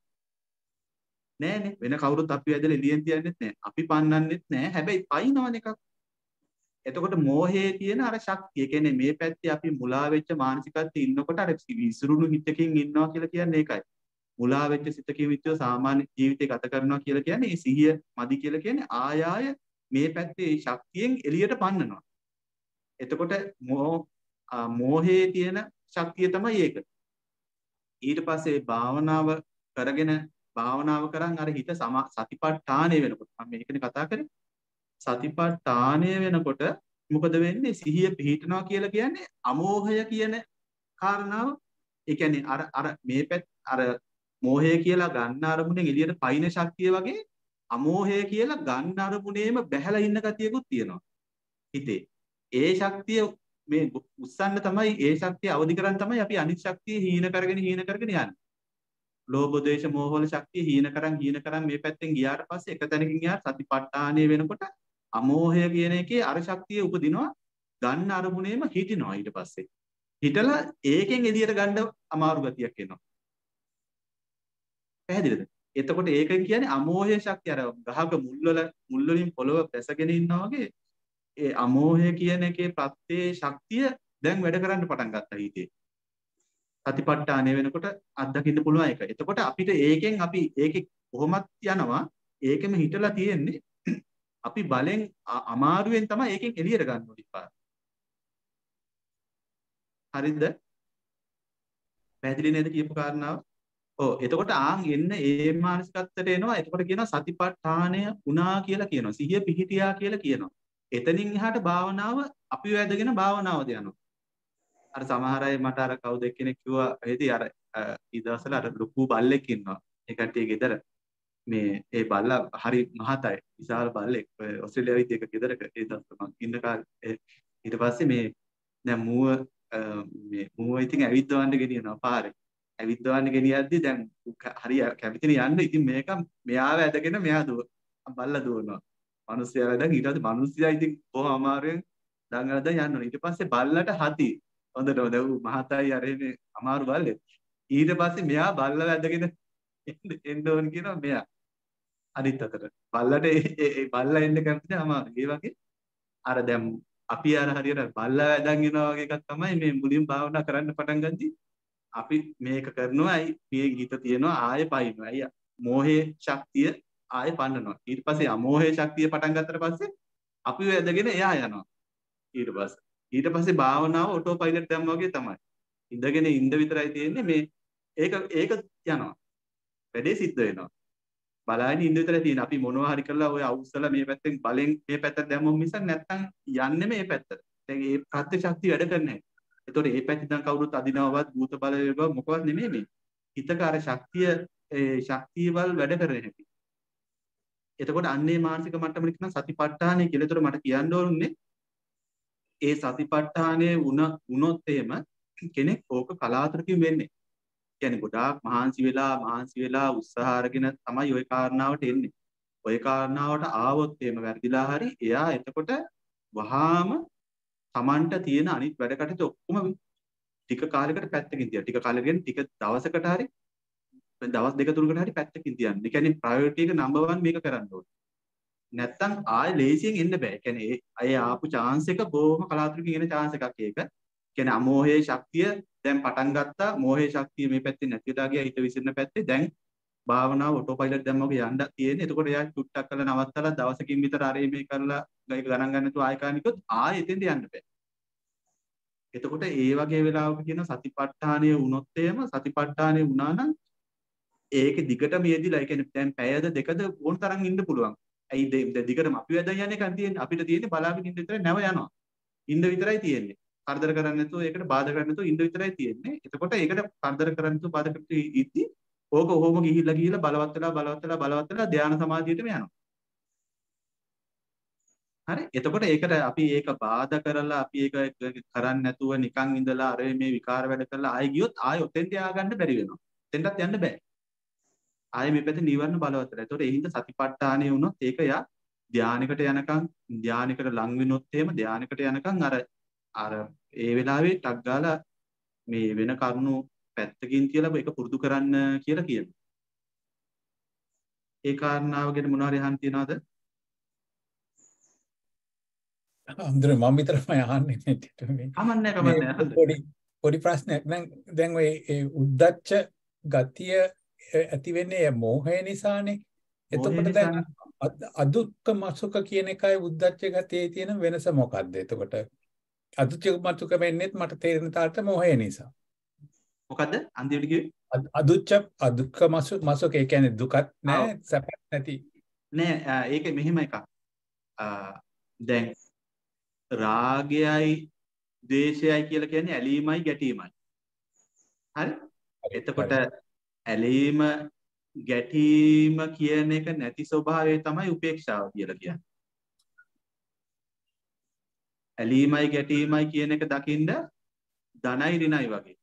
නෑනේ වෙන කවුරුත් අපි ඇදලා එළියෙන් තියන්නෙත් නෑ අපි පන්නන්නෙත් නෑ හැබැයි පයින්නවන එකක් එතකොට මෝහයේ තියෙන අර ශක්තිය කියන්නේ මේ පැත්තේ අපි මුලා වෙච්ච මානසිකත්වයේ ඉන්නකොට අර විසිරුණු හිතකින් ඉන්නවා කියලා කියන්නේ ඒකයි. මුලා වෙච්ච සිතකින් විතර සාමාන්‍ය ජීවිතය ගත කරනවා කියලා කියන්නේ මේ සිහිය මදි කියලා කියන්නේ ආය ආය මේ පැත්තේ ශක්තියෙන් එළියට පන්නනවා. එතකොට මෝහයේ තියෙන ශක්තිය තමයි ඒක. ඊට පස්සේ භාවනාව කරගෙන භාවනාව කරන් අර හිත සතිපට්ඨානය වෙනකොට මම මේකනේ කතා කරේ. සතිපට්ඨානය වෙනකොට මොකද වෙන්නේ සිහිය පිහිටනවා කියලා කියන්නේ අමෝහය කියන කාරණාව ඒ කියන්නේ අර අර මේ පැත් අර මෝහය කියලා ගන්න අරමුණෙන් එළියට පයින් ශක්තිය වගේ අමෝහය කියලා ගන්න අරමුණේම බැහැලා ඉන්න ගතියකුත් තියෙනවා හිතේ ඒ ශක්තිය මේ උස්සන්න තමයි ඒ ශක්තිය අවදි කරන් තමයි අපි අනිත් ශක්තිය හීන කරගෙන හීන කරගෙන යන්නේ ලෝභ දේශ මෝහ වල ශක්තිය හීන කරන් හීන කරන් මේ පැත්තෙන් ගියාට පස්සේ එක තැනකින් ගියාට සතිපට්ඨානය වෙනකොට අමෝහය කියන එකේ අර ශක්තිය උපදිනවා ගන්න අරමුණේම හිටිනවා ඊට පස්සේ හිටලා ඒකෙන් එළියට ගන්න අමාරු ගතියක් එනවා පැහැදිලිද එතකොට ඒකෙන් කියන්නේ අමෝහය ශක්තිය අර ගහක මුල් වල මුල් වලින් පොළව පැසගෙන ඉන්නා වගේ ඒ අමෝහය කියන එකේ ප්‍රත්‍යේ ශක්තිය දැන් වැඩ කරන්න පටන් ගත්තා හිතේ සතිපට්ඨානය වෙනකොට අත්දකින්න පුළුවන් එක එතකොට අපිට ඒකෙන් අපි ඒකේ කොහොමත් යනවා ඒකෙම හිටලා තියෙන්නේ අපි බලෙන් අමාරුවෙන් තමයි ඒකෙන් එළියට ගන්න ඕනේ පාර. හරිද? පැහැදිලි නේද කියපු කාරණාව? ඔව් එතකොට ආන් එන්න ඒ මානසිකත්වයට එනවා. එතකොට කියනවා සතිපට්ඨානය වුණා කියලා කියනවා. සිහිය පිහිටියා කියලා කියනවා. එතනින් එහාට භාවනාව අපි වැදගෙන භාවනාවද යනවා. අර සමහර අය මට අර කවුද එක්කෙනෙක් කිව්වා එහෙදි අර ඊදවසල අර ලොකු බල්ලෙක් ඉන්නවා. ඒ කට්ටිය ගෙදර මේ ඒ බල්ලා හරි මහතයි විශාල බල්ලෙක් ඔස්ට්‍රේලියාවේ ඉන්න එක ගෙදරක ඒ දවස් මම ඉන්න කාලේ ඊට පස්සේ මේ දැන් මූව මේ මූව ඉතින් ඇවිද්දවන්න ගෙනියනවා පාරේ ඇවිද්දවන්න ගෙනියද්දි දැන් හරි කැමතිනේ යන්න ඉතින් මේක මෙයාව ඇදගෙන මෙයා දුව බල්ලා දුවනවා මිනිස්සයා වැඩන් ඊට පස්සේ මිනිස්සයා ඉතින් කොහොම අමාරුවෙන් දඟලද යන්න ඕනේ ඊට පස්සේ බල්ලට හති හොඳට දැන් මහතයි අර මේ අමාරු බල්ලෙක් ඊට පස්සේ මෙයා බල්ලා ඇදගෙන එන්න ඕන කියනවා මෙයා අනිත් අතට. බල්ලට ඒ බල්ලා එන්න කැමති අමාරුයි. ඒ වගේ අර දැන් අපි අර හරියට බල්ලා වැදන් එනවා වගේ එකක් තමයි මේ මුලින් භාවනා කරන්න පටන් ගද්දි අපි මේක කරනවා අයි මේ ගීත තියෙනවා ආයෙ පයින්නවා. අයියා මෝහයේ ශක්තිය ආයෙ පන්නනවා. ඊට පස්සේ අමෝහයේ ශක්තිය පටන් ගත්තට පස්සේ අපි වැදගෙන එයා යනවා. ඊට පස්සේ ඊට පස්සේ භාවනාව ඔටෝ පයිලට් දැම්මා වගේ තමයි. ඉඳගෙන ඉඳ විතරයි තියෙන්නේ මේ ඒක ඒක යනවා. වැඩේ සිද්ධ වෙනවා. බලාගෙන ඉඳ විතරයි තියෙන්නේ. අපි මොනවා හරි කරලා ඔය අවුස්සලා මේ පැත්තෙන් බලෙන් මේ පැත්තට දැම්මොත් මිසක් නැත්තම් යන්නේ මේ පැත්තට. දැන් මේ ප්‍රත්‍ය ශක්තිය වැඩ කරන්නේ නැහැ. ඒතකොට මේ පැත්තෙන් දැන් කවුරුත් අදිනවවත් භූත බල වේගව මොකවත් නෙමෙයි මේ. හිතක අර ශක්තිය ඒ ශක්තියවල් වැඩ කරන්නේ නැති. එතකොට අන්නේ මානසික මට්ටමට කියන සතිපට්ඨානය කියලා. ඒතකොට මට කියන්න ඕනේ ඒ සතිපට්ඨානයේ උන උනොත් එහෙම කෙනෙක් ඕක කලාතුරකින් වෙන්නේ. කියන්නේ ගොඩාක් මහන්සි වෙලා මහන්සි වෙලා උත්සාහ අරගෙන තමයි ওই කාරණාවට එන්නේ. ওই කාරණාවට ආවොත් එහෙම වැරදිලා හරි එයා එතකොට වහාම Tamanට තියෙන අනිත් වැඩ කටයුතු ඔක්කොම ටික කාලයකට පැත්තකින් තියන. ටික කාලෙකින් ටික දවසකට හරි දවස් දෙක තුනකට හරි පැත්තකින් තියන්න. ඒ කියන්නේ ප්‍රයොරිටි එක නම්බර් වන් මේක කරන්න ඕනේ. නැත්තම් ආයෙ ලේසියෙන් එන්න බෑ. ඒ කියන්නේ අය ආපු chance එක බොහොම කලාතුරකින් එන chance එකක් ඒක. කියන්නේ අමෝහයේ ශක්තිය දැන් පටන් ගත්තා. මෝහයේ ශක්තිය මේ පැත්තේ නැතිලා ගියා හිත විසිරෙන පැත්තේ. දැන් භාවනාව ඔටෝ පයිලට් දැම්ම වගේ යන්න තියෙන්නේ. එතකොට එයා චුට්ටක් කරලා නවත්තලා දවසකින් විතර අරේ මේ කරලා ඒක ගණන් ගන්න නැතුව ආය කානිකොත් ආයෙ එතෙන්ට යන්න බෑ. එතකොට ඒ වගේ වෙලාවක කියන සතිපට්ඨානය වුණොත් එහෙම සතිපට්ඨානය වුණා නම් ඒක දිගට මේදිලා ඒ කියන්නේ දැන් පැයද දෙකද ඕන තරම් ඉන්න පුළුවන්. ඇයි දිගටම අපි වැදන් යන්නේ කන් තියෙන්නේ අපිට තියෙන්නේ බලාගෙන ඉන්න විතරයි නැව යනවා. ඉන්න විතරයි තියෙන්නේ. කරදර කරන්නේ නැතුව ඒකට බාධා කරන්නේ නැතුව ඉන්න විතරයි තියෙන්නේ. එතකොට ඒකට කරදර කරන්නේ නැතුව බාධා කරන්නේ ඉද්දි ඕක ඔහොම ගිහිල්ලා ගිහිල්ලා බලවත් වෙලා බලවත් වෙලා බලවත් වෙලා ධානා සමාධියටම යනවා. හරි. එතකොට ඒකට අපි ඒක බාධා කරලා අපි ඒක කරන්නේ නැතුව නිකන් ඉඳලා අර මේ විකාර වැඩ කරලා ආයෙ ගියොත් ආයෙ ඔතෙන්ට ය아가න්න බැරි වෙනවා. එතෙන්ටත් යන්න බෑ. ආයෙ මේ පැත්තේ නිවර්ණ බලවත් වෙලා. එතකොට ඒ හින්දා සතිපට්ඨානය වුණොත් ඒක යා ධානයකට යනකම් ධානයකට ලං වෙනොත් එහෙම ධානයකට යනකම් අර අර ඒ වෙලාවේ ටක් ගාලා මේ වෙන කරුණු පැත්තකින් තියලා ඒක පුරුදු කරන්න කියලා කියනවා. ඒ කාරණාව ගැන මොනවාරි අහන්න තියනවද? අන්දර මම විතරමයි අහන්නේ මේ. කමන්නේ කමන්නේ. පොඩි පොඩි ප්‍රශ්නයක්. දැන් දැන් ඔය උද්දච්ච ගතිය ඇති වෙන්නේ මෝහය නිසානේ. එතකොට දැන් අදුක්ක මසුක කියන එකයි උද්දච්ච ගතියේ තියෙන වෙනස මොකක්ද? එතකොට අදුක්ක මසුක වෙන්නේත් මට තේරෙන තාලට මෝහය නිසා. මොකද්ද? අන්තිමට කිව්වේ? අදුච්ච අදුක්ක මසු මසුක ඒ කියන්නේ දුකත් නැහැ සැපත් නැති. නෑ ඒක මෙහෙම එකක්. දැන් රාගයයි ද්වේෂයයි කියලා කියන්නේ ඇලීමයි ගැටීමයි. හරි? එතකොට ඇලීම ගැටීම කියන එක නැති ස්වභාවය තමයි උපේක්ෂාව කියලා කියන්නේ. ඇලීමයි ගැටීමයි කියන එක දකින්න ධනයි ඍණයි වගේ.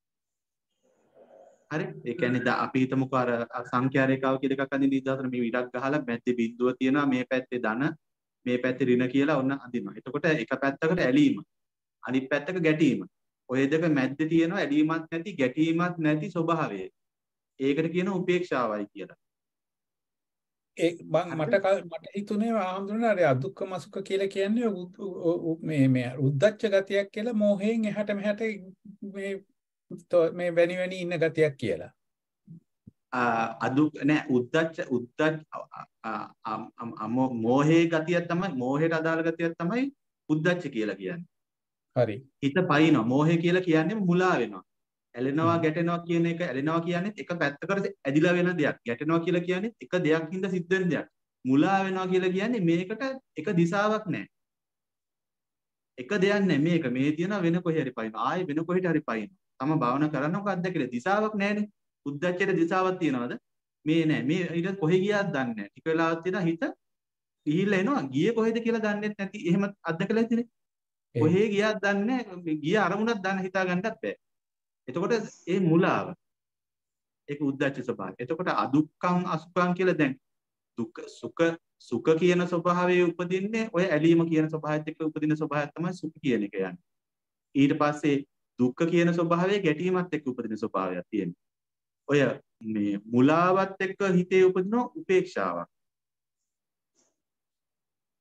හරි? ඒ කියන්නේ අපි හිතමුකෝ අර සංඛ්‍යා රේඛාව කියලා එකක් අඳින්න ඉඳලා මේ විඩක් ගහලා මැද්දේ බිඳුව තියෙනවා මේ පැත්තේ ධන මේ පැත්තේ ඍණ කියලා ඔන්න අඳිනවා. එතකොට එක පැත්තකට ඇලීම අනිත් පැත්තක ගැටීම. ඔය දෙක මැද්දේ තියෙනවා ඇලීමක් නැති ගැටීමක් නැති ස්වභාවය. ඒකට කියන උපේක්ෂාවයි කියලා. ඒ මම මට මට හිතුනේ ආහඳුනන අර අදුක්ක මසුක කියලා කියන්නේ මේ මේ උද්දච්ච ගතියක් කියලා මෝහයෙන් එහාට මෙහාට මේ මේ වැනි වැනි ඉන්න ගතියක් කියලා. අදුක් නෑ උද්දච්ච උද්දච්ච මෝහයේ ගතියක් තමයි මෝහයට අදාළ ගතියක් තමයි උද්දච්ච කියලා කියන්නේ. හරි. හිත පයින්නවා මෝහය කියලා කියන්නේ මුලා වෙනවා. ඇලෙනවා ගැටෙනවා කියන එක ඇලෙනවා කියන්නේ එක පැත්තකට ඇදිලා වෙන දෙයක්. ගැටෙනවා කියලා කියන්නේ එක දෙයක් හින්දා සිද්ධ වෙන දෙයක්. මුලා වෙනවා කියලා කියන්නේ මේකට එක දිශාවක් නැහැ. එක දෙයක් නැහැ මේක මේ තියෙන වෙන කොහේ හරි පයින්නවා. ආයේ වෙන කොහෙට හරි පයින්නවා. තම භාවනා කරනකොට අත්දැකලා දිශාවක් නැහැනේ. උද්දච්චයේ දිශාවක් තියනවද? මේ නෑ. මේ ඊට කොහෙ ගියාද දන්නේ නෑ. ටික වෙලාවක් තියෙනවා හිත ගිහිල්ලා එනවා. ගියේ කොහෙද කියලා දන්නේ නැති. එහෙම අත්දැකලා ඉතිනේ. කොහෙ ගියාද දන්නේ නෑ. ගිය අරමුණක් දන්න හිතා ගන්නත් බෑ. එතකොට ඒ මුලාව. ඒක උද්දච්ච ස්වභාවය. එතකොට අදුක්ඛං අසුඛං කියලා දැන් දුක් සුඛ සුඛ කියන ස්වභාවයේ උපදින්නේ ඔය ඇලීම කියන ස්වභාවයත් එක්ක උපදින ස්වභාවය තමයි සුඛ කියන එක යන්නේ. ඊට පස්සේ දුක්ඛ කියන ස්වභාවයේ ගැටීමත් එක්ක උපදින ස්වභාවයක් තියෙනවා. ඔය මේ මුලාවත් එක්ක හිතේ උපදින උපේක්ෂාවක්.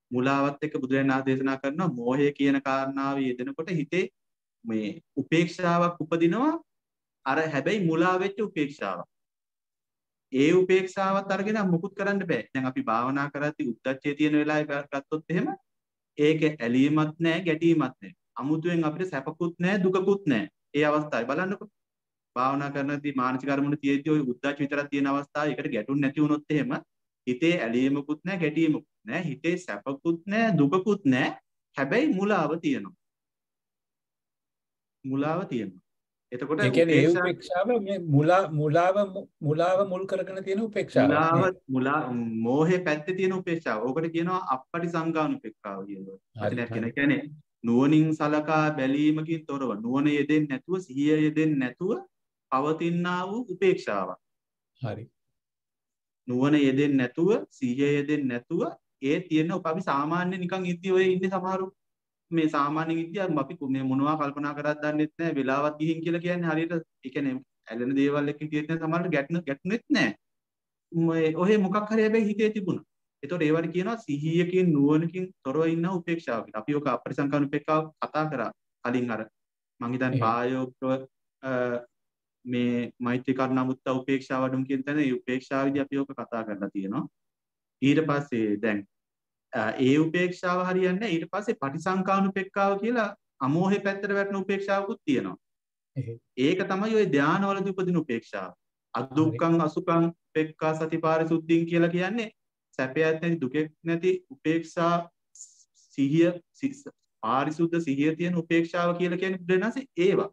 මුලාවත් එක්ක බුදුරජාණන් වහන්සේ දේශනා කරනවා මෝහය කියන කාරණාව යෙදෙනකොට හිතේ මේ උපේක්ෂාවක් උපදිනවා අර හැබැයි මුලා වෙච්ච උපේක්ෂාවක්. ඒ උපේක්ෂාවත් අරගෙන මුකුත් කරන්න බෑ. දැන් අපි භාවනා කරද්දී උද්දච්චය තියෙන වෙලාවේ ගත්තොත් එහෙම ඒක ඇලීමක් නැහැ ගැටීමක් නැහැ. අමුතුවෙන් අපිට සැපකුත් නැහැ දුකකුත් නැහැ. ඒ අවස්ථාවේ බලන්නකෝ. භාවනා කරනදී මානසික අරමුණු තියෙද්දී ওই උද්දච්ච විතරක් තියෙන අවස්ථාවේ ඒකට ගැටුම් නැති වුණොත් එහෙම හිතේ ඇලීමකුත් නැහැ ගැටීමකුත් නැහැ. හිතේ සැපකුත් නැහැ දුකකුත් නැහැ. හැබැයි මුලාව තියෙනවා. මුලාව තියෙනවා. එතකොට ඒ කියන්නේ ඒ උපේක්ෂාව මේ මුලා මුලාව මුලාව මුල් කරගෙන තියෙන උපේක්ෂාව. මුලාව මුලා මෝහේ පැත්තේ තියෙන උපේක්ෂාව. ඕකට කියනවා අපපටි සංගානුපේක්ෂාව කියලා. වචනයක් කියන. ඒ කියන්නේ නුවණින් සලකා බැලීමකින් තොරව නුවණ යෙදෙන්නේ නැතුව සිහිය යෙදෙන්නේ නැතුව පවතිනා වූ උපේක්ෂාවක්. හරි. නුවණ යෙදෙන්නේ නැතුව සිහිය යෙදෙන්නේ නැතුව ඒ තියෙන අපි සාමාන්‍ය නිකන් ඉද්දි ඔය ඉන්නේ සමහරු මේ සාමාන්‍ය විද්‍යාව අපි මේ මොනවා කල්පනා කරත් දන්නෙත් නැහැ වෙලාවක් ගිහින් කියලා කියන්නේ හරියට ඒ කියන්නේ ඇලෙන දේවල් එක්ක තියෙන සමහරට ගැටන ගැටුනෙත් නැහැ. ඔහේ මොකක් හරි හැබැයි හිතේ තිබුණා. ඒතකොට ඒවට කියනවා සිහියකින් නුවණකින් තොරව ඉන්න උපේක්ෂාව කියලා. අපි ඔක අපරිසංකාන උපේක්ෂාව කතා කරා කලින් අර මං හිතන්නේ ප්‍රායෝගිකව මේ මෛත්‍රී කරුණා මුත්තා උපේක්ෂාව වඩුම් කියන තැන ඒ උපේක්ෂාවේදී අපි ඔක කතා කරලා තියෙනවා. ඊට පස්සේ දැන් ඒ උපේක්ෂාව හරියන්නේ ඊට පස්සේ පටිසංකානුපෙක්ඛාව කියලා අමෝහේ පැත්තට වැටෙන උපේක්ෂාවකුත් තියෙනවා. ඒක තමයි ওই ධානවලදී උපදින උපේක්ෂාව. අදුක්ඛං අසුඛං උපේක්ඛා සතිපාරිසුද්ධින් කියලා කියන්නේ සැපයක් නැති දුකක් නැති උපේක්ෂා සිහිය පාරිසුද්ධ සිහිය තියෙන උපේක්ෂාව කියලා කියන්නේ බුදුරජාණන්සේ ඒවා.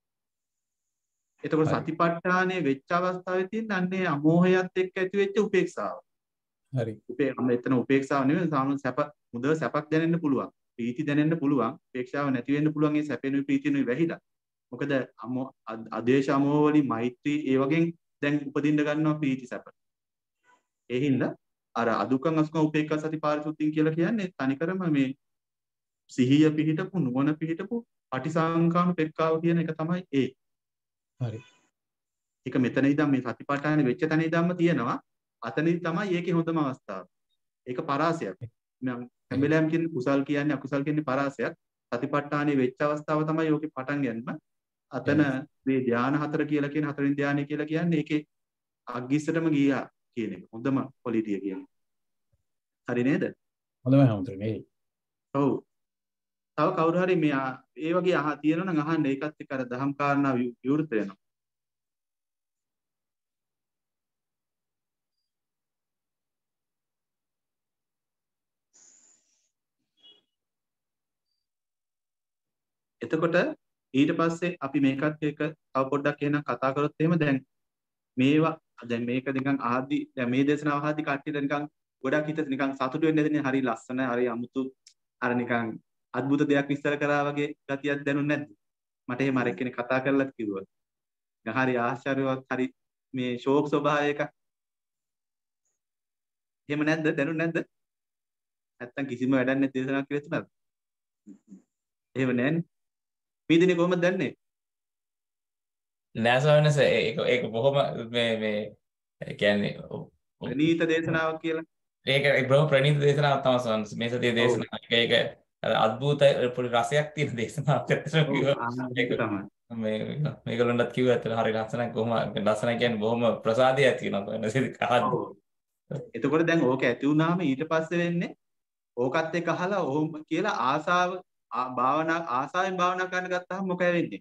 එතකොට සතිපට්ඨානයේ වෙච්ච අවස්ථාවේ තියෙන අන්නේ අමෝහයත් එක්ක ඇති වෙච්ච උපේක්ෂාව. හරි. උපේ මෙතන උපේක්ෂාව නෙවෙයි සාමාන්‍ය සැප මුද සැපක් දැනෙන්න පුළුවන්. ප්‍රීති දැනෙන්න පුළුවන්. උපේක්ෂාව නැති වෙන්න පුළුවන් ඒ සැපෙනුයි ප්‍රීතියනුයි වැහිලා. මොකද අදේශ අමෝහ වලින් මෛත්‍රී ඒ වගේ දැන් උපදින්න ගන්නවා ප්‍රීති සැප. ඒ හින්දා අර අදුක්ඛං අසුඛං උපේක්ඛා සති පාරිසුද්ධින් කියලා කියන්නේ තනිකරම මේ සිහිය පිහිටපු නුවණ පිහිටපු පටිසංකානුපෙක්ඛාව කියන එක තමයි ඒ. හරි. ඒක මෙතන ඉඳන් මේ සතිපට්ඨානේ වෙච්ච තැන ඉඳන්ම තියෙනවා. අතනදි තමයි ඒකේ හොඳම අවස්ථාව. ඒක පරාසයක්. මම හැම වෙලාවෙම කියන්නේ කුසල් කියන්නේ අකුසල් කියන්නේ පරාසයක්. සතිපට්ඨානේ වෙච්ච අවස්ථාව තමයි ඕකේ පටන් ගන්න. අතන මේ ධානා හතර කියලා කියන හතරෙන් ධානය කියලා කියන්නේ ඒකේ අග්ගිස්සටම ගියා කියන එක. හොඳම ක්වොලිටි එක කියන්නේ. හරි නේද? හොඳම හමුදුනේ. ඔව්. තව කවුරු හරි මේ ඒ වගේ අහ තියෙනවනම් අහන්න ඒකත් එක්ක අර දහම් කාරණා විවෘත වෙනවා. එතකොට ඊට පස්සේ අපි මේකත් එක්ක තව පොඩ්ඩක් එහෙනම් කතා කරොත් එහෙම දැන් මේවා දැන් මේක නිකන් ආදි දැන් මේ දේශනාව ආදි කට්ටියට නිකන් ගොඩක් හිත නිකන් සතුටු වෙන්නේ නැදනේ හරි ලස්සන හරි අමුතු අර නිකන් අద్భుත දෙයක් විස්තර කරා වගේ ගතියක් දැනුන්නේ නැද්ද මට එහෙම අර එක්කෙනෙක් කතා කරලා කිව්වා දැන් හරි ආශ්චර්යවත් හරි මේ ෂෝක් ස්වභාවයක එහෙම නැද්ද දැනුන්නේ නැද්ද නැත්තම් කිසිම වැඩක් නැති දේශනාවක් කියලා තුනක් එහෙම නැන්නේ පීදිනේ කොහොමද දන්නේ? නෑ සවනස ඒක ඒක බොහොම මේ මේ කියන්නේ ප්‍රණීත දේශනාවක් කියලා. ඒක ඒක බොහොම ප්‍රණීත දේශනාවක් තමයි සවනස. මේ සතියේ දේශනාවක්. ඒක ඒක අద్భుත පොඩි රසයක් තියෙන දේශනාවක් ඇත්තටම කිව්වා. මේ මේගොල්ලන්ටත් කිව්වා ඇත්තට හරි ලස්සනයි කොහොම ලස්සනයි කියන්නේ බොහොම ප්‍රසාදයක් තියෙනවා සවනස. එතකොට දැන් ඕක ඇති වුණාම ඊට පස්සේ වෙන්නේ ඕකත් එක්ක අහලා ඕම කියලා ආසාව භාවනා ආසාවෙන් භාවනා කරන්න ගත්තාම මොකද වෙන්නේ?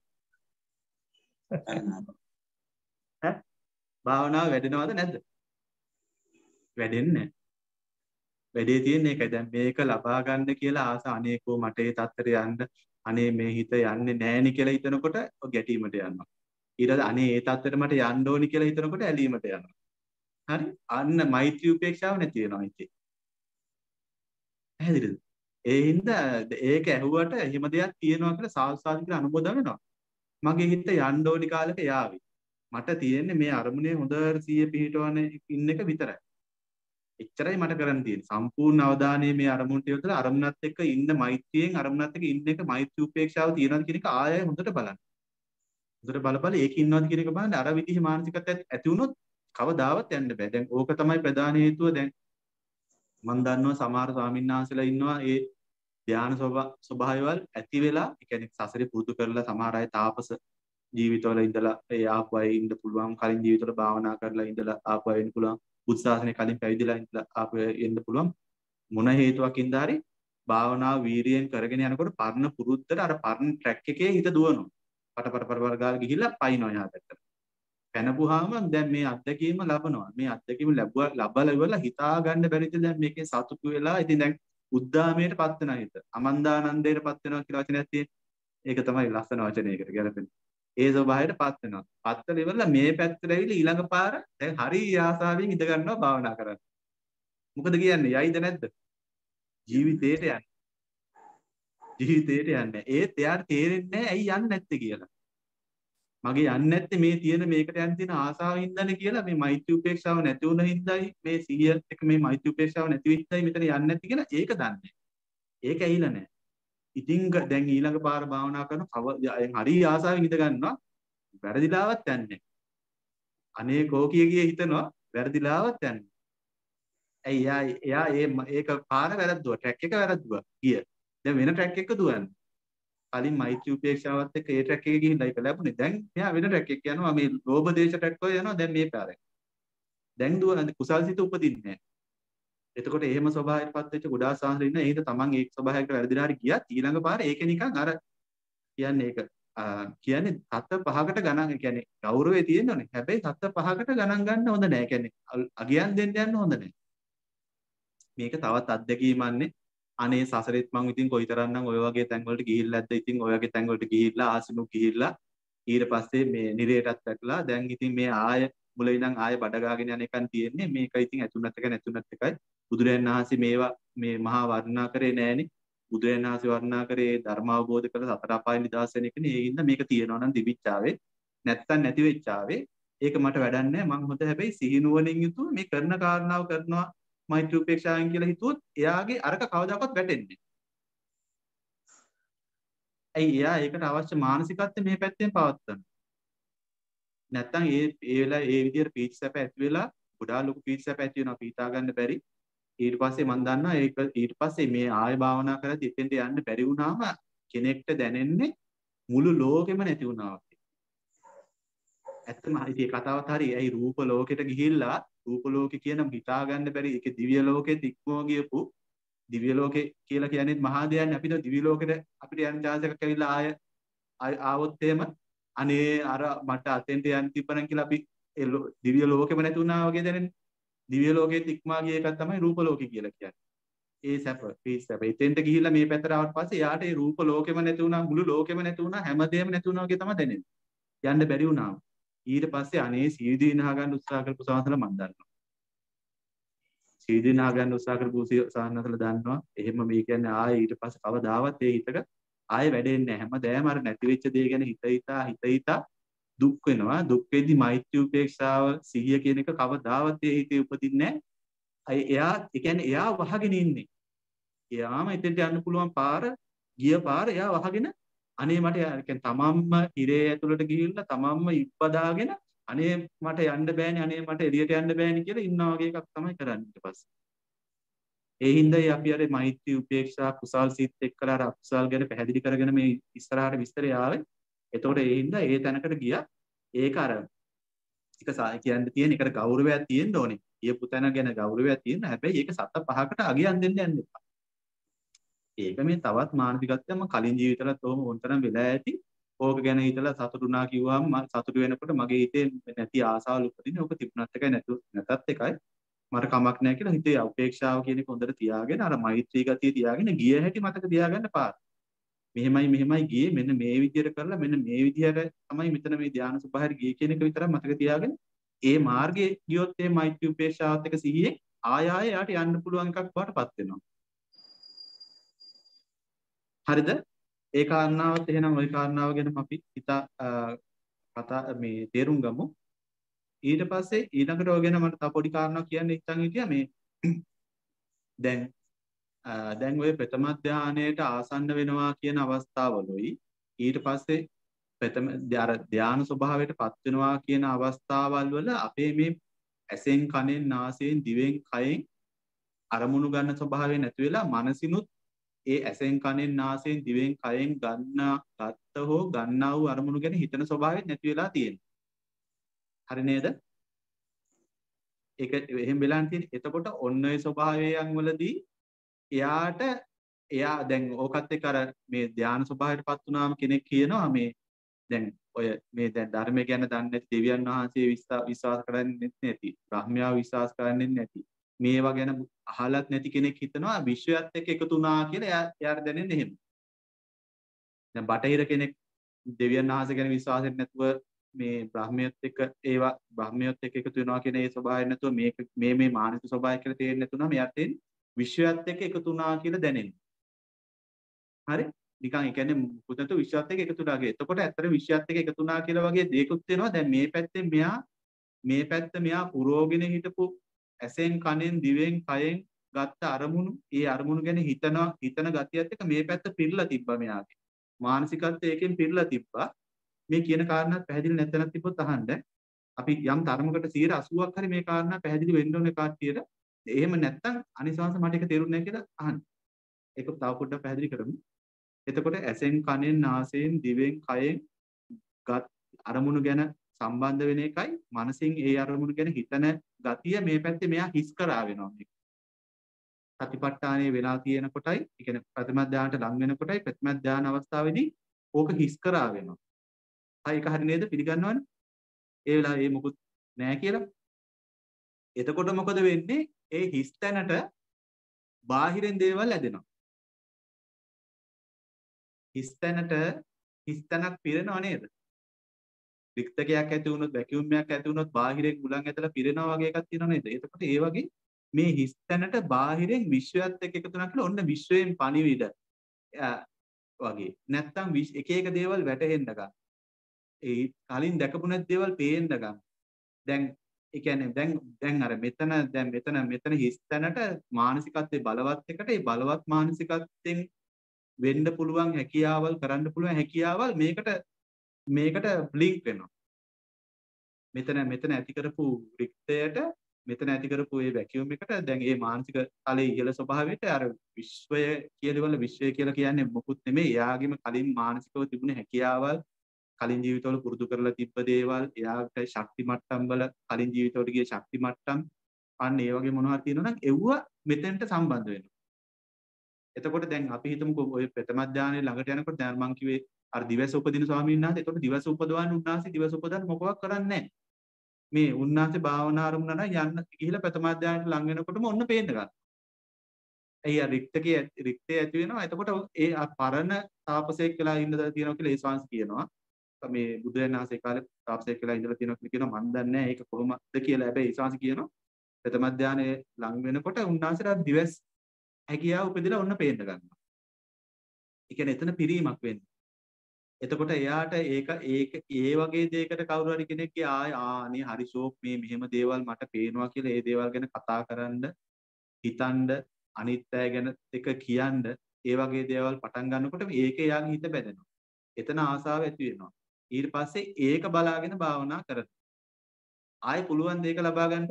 ඈ භාවනාව වැඩෙනවද නැද්ද? වැඩෙන්නේ නැහැ. වැඩේ තියෙන්නේ ඒකයි. දැන් මේක ලබා ගන්න කියලා ආස අනේකෝ මට ඒ තත්ත්වයට යන්න අනේ මේ හිත යන්නේ නැහෙනි කියලා හිතනකොට ගැටීමට යනවා. ඊට පස්සේ අනේ ඒ තත්ත්වයට මට යන්න ඕනි කියලා හිතනකොට ඇලීමට යනවා. හරි? අන්න මෛත්‍රී උපේක්ෂාව නැති වෙනවා ඉතින්. පැහැදිලිද? ඒ හින්දා ඒක ඇහුවට එහෙම දෙයක් තියෙනවා කියලා සාස්වාද කියලා අනුමෝදන් වෙනවා. මගේ හිත යන්න ඕනි කාලෙක යාවි. මට තියෙන්නේ මේ අරමුණේ හොඳට සිහිය පිහිටවන ඉන්න එක විතරයි. එච්චරයි මට කරන්න තියෙන්නේ. සම්පූර්ණ අවධානය මේ අරමුණට යොදලා අරමුණත් එක්ක ඉන්න මෛත්‍රියෙන් අරමුණත් එක්ක ඉන්න එක මෛත්‍රී උපේක්ෂාව තියෙනවද කියන එක ආයෙ හොඳට බලන්න. හොඳට බල බල ඒක ඉන්නවද කියන එක බලන්න. අර විදිහේ මානසිකත්වයක් ඇති වුණොත් කවදාවත් යන්න බෑ. දැන් ඕක තමයි ප්‍රධාන හේතුව. දැන් මම දන්නවා සමහර ස්වාමීන් වහන්සේලා ඉන්නවා ඒ ධ්‍යාන ස්වභාවයවල් ඇති වෙලා ඒ කියන්නේ සසරේ පුරුදු කරලා සමහර අය තාපස ජීවිතවල ඉඳලා ඒ ආපු අය ඉන්න පුළුවන් කලින් ජීවිතවල භාවනා කරලා ඉඳලා ආපු අය ඉන්න පුළුවන් බුද්ධ ශාසනය කලින් පැවිදිලා ඉඳලා ආපු අය ඉන්න පුළුවන් මොන හේතුවකින්ද හරි භාවනාව වීරියෙන් කරගෙන යනකොට පරණ පුරුද්දට අර පරණ ට්‍රැක් එකේ හිත දුවනවා පට පට පට පට ගාලා ගිහිල්ලා පයින්නවා එහා පැත්තට පැනපුවාම දැන් මේ අත්දැකීම ලබනවා මේ අත්දැකීම ලැබුවා ලබලා ඉවරලා හිතා ගන්න බැරිද දැන් මේකේ සතුටු වෙලා ඉතින් දැන් උද්දාමයට පත් වෙනා හිත අමන්දානන්දයට පත් වෙනවා කියලා වචනයක් තියෙනවා ඒක තමයි ලස්සන වචනයකට ගැලපෙන්නේ ඒ ස්වභාවයට පත් වෙනවා පත් වෙලා ඉවරලා මේ පැත්තට ඇවිල්ලා ඊළඟ පාර දැන් හරි ආසාවෙන් ඉඳ ගන්නවා භාවනා කරන්න මොකද කියන්නේ යයිද නැද්ද ජීවිතේට යන්නේ ජීවිතේට යන්නේ ඒත් එයාට තේරෙන්නේ නැහැ ඇයි යන්නේ නැත්තේ කියලා මගේ යන්නේ නැත්තේ මේ තියෙන මේකට යන්න තියෙන ආසාව හින්දානේ කියලා මේ මෛත්‍රී උපේක්ෂාව නැති වුණ හින්දායි මේ සිහිය එක මේ මෛත්‍රී උපේක්ෂාව නැති වෙච්චයි මෙතන යන්නේ නැති කියලා ඒක දන්නේ. ඒක ඇහිලා නැහැ. ඉතින් දැන් ඊළඟ පාර භාවනා කරන හරි ආසාවෙන් ඉඳ ගන්නවා වැරදිලාවත් යන්නේ. අනේ කෝකිය ගියේ හිතනවා වැරදිලාවත් යන්නේ. ඇයි එයා එයා ඒ ඒක පාර වැරද්දුවා ට්‍රැක් එක වැරද්දුවා ගිය. දැන් වෙන ට්‍රැක් එකක දුවන්නේ. කලින් මෛත්‍රී උපේක්ෂාවත් එක්ක ඒ ට්‍රැක් එකේ ගිහින් ලයික ලැබුණේ. දැන් මෙයා වෙන ට්‍රැක් එකක් යනවා මේ ලෝභ දේශ ට්‍රැක් වල යනවා දැන් මේ පාරේ. දැන් දුවන කුසල්සිත උපදින්නේ නැහැ. එතකොට එහෙම ස්වභාවයටපත් වෙච්ච ගොඩාක් සාහල ඉන්න ඒකට තමන් ඒක ස්වභාවයකට වැරදිලා හරි ගියත් ඊළඟ පාරේ ඒක නිකන් අර කියන්නේ ඒක කියන්නේ සත්‍ය පහකට ගණන් කියන්නේ ගෞරවය තියෙනවනේ. හැබැයි සත්‍ය පහකට ගණන් ගන්න හොඳ නැහැ. කියන්නේ අගයන් දෙන්න යන්න හොඳ නැහැ. මේක තවත් අත්දැකීමන්නේ අනේ සසරෙත් මං ඉතින් කොයිතරම්නම් ඔය වගේ තැන් වලට ගිහිල්ලාද ඉතින් ඔය වගේ තැන් වලට ගිහිල්ලා ආසිනු ගිහිල්ලා ඊට පස්සේ මේ නිරේටත් වැටලා දැන් ඉතින් මේ ආය මුලින් ඉඳන් ආය බඩ ගාගෙන යන එකන් තියෙන්නේ මේක ඉතින් ඇතුණත් එක නැතුණත් එකයි බුදුරජාණන් වහන්සේ මේවා මේ මහා වර්ණනා කරේ නෑනේ බුදුරජාණන් වහන්සේ වර්ණනා කරේ ධර්ම අවබෝධ කරලා සතර අපාය නිදහස් වෙන එකනේ ඒ හින්දා මේක තියෙනවා නම් දිවිච්චාවේ නැත්තම් නැති වෙච්චාවේ ඒක මට වැඩක් නෑ මං හොඳ හැබැයි සිහිනුවණින් යුතුව මේ කරන කාරණාව කරනවා මෛත්‍රී උපේක්ෂාවෙන් කියලා හිතුවොත් එයාගේ අරක කවදාකවත් වැටෙන්නේ නැහැ. ඇයි එයා ඒකට අවශ්‍ය මානසිකත්වය මේ පැත්තෙන් පවත්වන්න. නැත්තම් ඒ ඒ වෙලාව ඒ විදිහට පීච් සැප ඇති වෙලා ගොඩාක් ලොකු පීච් සැප ඇති වෙනවා පීතා ගන්න බැරි. ඊට පස්සේ මම දන්නවා ඒක ඊට පස්සේ මේ ආය භාවනා කරලා ඉතින්ට යන්න බැරි වුණාම කෙනෙක්ට දැනෙන්නේ මුළු ලෝකෙම නැති වුණා වගේ. ඇත්තම ඉතින් කතාවත් හරි. ඇයි රූප ලෝකෙට ගිහිල්ලා රූප ලෝකේ කියන හිතා ගන්න බැරි ඒකේ දිව්‍ය ලෝකෙත් ඉක්මව ගියපු දිව්‍ය ලෝකේ කියලා කියන්නේ මහා දෙයන්නේ අපිට දිව්‍ය ලෝකෙට අපිට යන්න chance එකක් ඇවිල්ලා ආය ආවොත් එහෙම අනේ අර මට අතෙන්ට යන්න තිබ්බනම් කියලා අපි ඒ දිව්‍ය ලෝකෙම නැති වුණා වගේ දැනෙන්නේ දිව්‍ය ලෝකෙත් ඉක්මවා ගිය එකක් තමයි රූප ලෝකේ කියලා කියන්නේ ඒ සැප පීස් සැප එතෙන්ට ගිහිල්ලා මේ පැත්තට ආවට පස්සේ යාට ඒ රූප ලෝකෙම නැති වුණා මුළු ලෝකෙම නැති වුණා හැමදේම නැති වුණා වගේ තමයි දැනෙන්නේ යන්න බැරි වුණා ඊට පස්සේ අනේ සීදී නා ගන්න උත්සාහ කරපු සාහසල මම දන්නවා. සීදී නා ගන්න උත්සාහ කරපු සාහනසල දන්නවා. එහෙම මේ කියන්නේ ආයේ ඊට පස්සේ කවදාවත් ඒ හිතක ආයේ වැඩෙන්නේ නැහැ. හැමදේම අර නැති වෙච්ච දේ ගැන හිත හිතා හිත හිතා දුක් වෙනවා. දුක් වෙද්දි මෛත්‍රී උපේක්ෂාව සිහිය කියන එක කවදාවත් ඒ හිතේ උපදින්නේ නැහැ. එයා ඒ කියන්නේ එයා වහගෙන ඉන්නේ. එයාම එතෙන්ට යන්න පුළුවන් පාර ගිය පාර එයා වහගෙන අනේ මට කියන්නේ තමන්ම ඉරේ ඇතුළට ගිහිල්ලා තමන්ම ඉප්පදාගෙන අනේ මට යන්න බෑනේ අනේ මට එළියට යන්න බෑනේ කියලා ඉන්නා වගේ එකක් තමයි කරන්නේ ඊට පස්සේ. ඒ හින්දායි අපි අර මෛත්‍රී උපේක්ෂා කුසල් සිත් එක්කලා අර අකුසල් ගැන පැහැදිලි කරගෙන මේ ඉස්සරහට විස්තරය ආවේ. එතකොට ඒ හින්දා ඒ තැනකට ගියා. ඒක අර එක කියන්න තියෙන එකට ගෞරවයක් තියෙන්න ඕනේ. කියපු තැන ගැන ගෞරවයක් තියෙන්න. හැබැයි ඒක සත පහකට අගයන් දෙන්න යන්න එපා. ඒක මේ තවත් මානසිකත්වයක් මම කලින් ජීවිතවලත් ඔහොම වොන්තරම් වෙලා ඇති. ඕක ගැන හිතලා සතුටුනා කිව්වම මම සතුටු වෙනකොට මගේ හිතේ නැති ආසාවල් උපදින්නේ. ඕක තිබුණත් එකයි නැතු නැතත් එකයි. මට කමක් නැහැ කියලා හිතේ උපේක්ෂාව කියන එක හොඳට තියාගෙන අර මෛත්‍රී ගතිය තියාගෙන ගිය හැටි මතක තියාගන්න පාර. මෙහෙමයි මෙහෙමයි ගියේ මෙන්න මේ විදියට කරලා මෙන්න මේ විදියට තමයි මෙතන මේ ධානය සුභාරි ගියේ කියන එක විතරක් මතක තියාගෙන ඒ මාර්ගයේ ගියොත් ඒ මෛත්‍රී උපේක්ෂාවත් එක සිහියේ ආය ආය යාට යන්න පුළුවන් එකක් බාටපත් වෙනවා. හරිද? ඒ කාරණාවත් එහෙනම් ওই කාරණාව ගැන අපි හිතා කතා මේ තේරුම් ගමු. ඊට පස්සේ ඊළඟට ඔය ගැන මට තව පොඩි කාරණාවක් කියන්න හිතන් හිටියා මේ දැන් දැන් ඔය ප්‍රථම ධානයේට ආසන්න වෙනවා කියන අවස්ථාවලුයි ඊට පස්සේ ප්‍රථම ධාන ස්වභාවයට පත් වෙනවා කියන අවස්ථාවල් වල අපේ මේ ඇසෙන් කනෙන් නාසයෙන් දිවෙන් කයෙන් අරමුණු ගන්න ස්වභාවය නැති වෙලා මනසිනුත් ඒ ඇසෙන් කනෙන් නාසයෙන් දිවෙන් කයෙන් ගන්න ගත්ත හෝ ගන්නා වූ අරමුණු ගැන හිතන ස්වභාවය නැති වෙලා තියෙනවා. හරි නේද? ඒක එහෙම වෙලා තියෙන්නේ. එතකොට ඔන්න ඔය ස්වභාවයන් වලදී එයාට එයා දැන් ඕකත් එක්ක අර මේ ධානා ස්වභාවයටපත් වුණාම කෙනෙක් කියනවා මේ දැන් ඔය මේ දැන් ධර්මය ගැන දන්නේ නැති දෙවියන් වහන්සේ විශ්වාස කරන්නේ නැති බ්‍රහ්මයා විශ්වාස කරන්නේ නැති මේවා ගැන අහලත් නැති කෙනෙක් හිතනවා විශ්වයත් එක්ක එකතු වුණා කියලා එයා එයාට දැනෙන්නේ එහෙම. දැන් බටහිර කෙනෙක් දෙවියන් වහන්සේ ගැන විශ්වාසෙත් නැතුව මේ බ්‍රහ්මයත් එක්ක ඒවා බ්‍රහ්මයත් එක්ක එකතු වෙනවා කියන ඒ ස්වභාවය නැතුව මේක මේ මේ මානසික ස්වභාවය කියලා තේරෙන්නේ නැතුණාම එයාට විශ්වයත් එක්ක එකතු වුණා කියලා දැනෙන්නේ. හරි? නිකන් ඒ කියන්නේ පුතතු විශ්වයත් එක්ක එකතු වුණා වගේ. එතකොට ඇත්තට විශ්වයත් එක්ක එකතු වුණා කියලා වගේ දෙයක්ත් වෙනවා. දැන් මේ පැත්තෙන් මෙයා මේ පැත්ත මෙයා පුරෝගෙන හිටපු ඇසෙන් කනෙන් දිවෙන් කයෙන් ගත්ත අරමුණු ඒ අරමුණු ගැන හිතන හිතන ගතියත් එක්ක මේ පැත්ත පිරලා තිබ්බා මෙයාගේ. මානසිකත්වය එකෙන් පිරලා තිබ්බා. මේ කියන කාරණාත් පැහැදිලි නැත්නම් තිබ්බොත් අහන්න. අපි යම් තරමකට සියයට අසූවක් හරි මේ කාරණා පැහැදිලි වෙන්න ඕනේ කාටියට. එහෙම නැත්නම් අනිසංශ මට ඒක තේරුන්නේ නැහැ කියලා අහන්න. ඒක තව පොඩ්ඩක් පැහැදිලි කරමු. එතකොට ඇසෙන් කනෙන් නාසයෙන් දිවෙන් කයෙන් ගත් අරමුණු ගැන සම්බන්ධ වෙන එකයි මනසින් ඒ අරමුණු ගැන හිතන ගතිය මේ පැත්තේ මෙයා හිස් කරා වෙනවා මේක. සතිපට්ඨානයේ වෙලා තියෙන කොටයි, ඒ කියන්නේ ප්‍රථම ධානයට ලං වෙන කොටයි ප්‍රථම ධාන අවස්ථාවේදී ඕක හිස් කරා වෙනවා. හරි ඒක හරි නේද? පිළිගන්නවනේ. ඒ වෙලාවේ ඒ මොකුත් නැහැ කියලා. එතකොට මොකද වෙන්නේ? ඒ හිස් තැනට බාහිරින් දේවල් ඇදෙනවා. හිස් තැනට හිස් තැනක් පිරෙනව නේද? රික්තකයක් ඇති වුණොත් වැකියුම් එකක් ඇති වුණොත් බාහිරෙන් මුලන් ඇදලා පිරෙනවා වගේ එකක් තියෙනව නේද? එතකොට ඒ වගේ මේ හිස් තැනට බාහිරෙන් විශ්වයත් එක්ක එකතු වෙනවා කියලා ඔන්න විශ්වයෙන් පණිවිඩ වගේ. නැත්තම් එක එක දේවල් වැටහෙන්න ගන්න. ඒ කලින් දැකපු නැති දේවල් පේන්න ගන්න. දැන් ඒ කියන්නේ දැන් දැන් අර මෙතන දැන් මෙතන මෙතන හිස් තැනට මානසිකත්වයේ බලවත් එකට ඒ බලවත් මානසිකත්වයෙන් වෙන්න පුළුවන් හැකියාවල් කරන්න පුළුවන් හැකියාවල් මේකට මේකට ලින්ක් වෙනවා. මෙතන මෙතන ඇති කරපු රික්තයට මෙතන ඇති කරපු ඒ වැකියුම් එකට දැන් මේ මානසික තලයේ ඉහළ ස්වභාවයට අර විශ්වය කියලාවල විශ්වය කියලා කියන්නේ මොකුත් නෙමෙයි. එයාගේම කලින් මානසිකව තිබුණ හැකියාවල් කලින් ජීවිතවල පුරුදු කරලා තිබ්බ දේවල් එයාට ශක්ති මට්ටම් වල කලින් ජීවිතවල ගිය ශක්ති මට්ටම් අන්න ඒ වගේ මොනවද තියෙනවා නම් එව්ව මෙතෙන්ට සම්බන්ධ වෙනවා. එතකොට දැන් අපි හිතමුකෝ ඔය ප්‍රථම ධානයේ ළඟට යනකොට දැන් මං කිව්වේ අර දිවස උපදින ස්වාමීන් වහන්සේ එතකොට දිවස උපදවන්න උන්වහන්සේ දිවස උපදවන්න මොකවත් කරන්නේ නැහැ. මේ උන්වහන්සේ භාවනා ආරමුණ නම් යන්න ගිහිලා ප්‍රථම ධානයට ලඟ වෙනකොටම ඔන්න පේන්න ගන්නවා. එයි අර රික්තකයේ රික්තය ඇති වෙනවා. එතකොට ඒ පරණ තාපසයෙක් වෙලා ඉන්න තියෙනවා කියලා ඒ ස්වාමීන් කියනවා. මේ බුදුරජාණන් වහන්සේ කාලේ තාපසයෙක් වෙලා ඉඳලා තියෙනවා කියලා කියනවා මන් දන්නේ නැහැ ඒක කොහොමද කියලා. හැබැයි ඒ ස්වාමීන් කියනවා ප්‍රථම ධානයේ ලඟ වෙනකොට උන්වහන්සේට දිවස් හැකියාව උපදිලා ඔන්න පේන්න ගන්නවා. ඒ කියන්නේ එතන පිරීමක් වෙන්නේ. එතකොට එයාට ඒක ඒක ඒ වගේ දෙයකට කවුරු හරි කෙනෙක්ගේ ආය ආනේ හරි ෂෝක් මේ මෙහෙම දේවල් මට පේනවා කියලා ඒ දේවල් ගැන කතා කරන්න හිතන්න අනිත්‍යය ගැන එක කියන්න ඒ වගේ දේවල් පටන් ගන්නකොට මේක එයාගේ හිත බැඳෙනවා. එතන ආසාව ඇති වෙනවා. ඊට පස්සේ ඒක බලාගෙන භාවනා කරනවා. ආයෙ පුළුවන් දෙයක ලබා ගන්න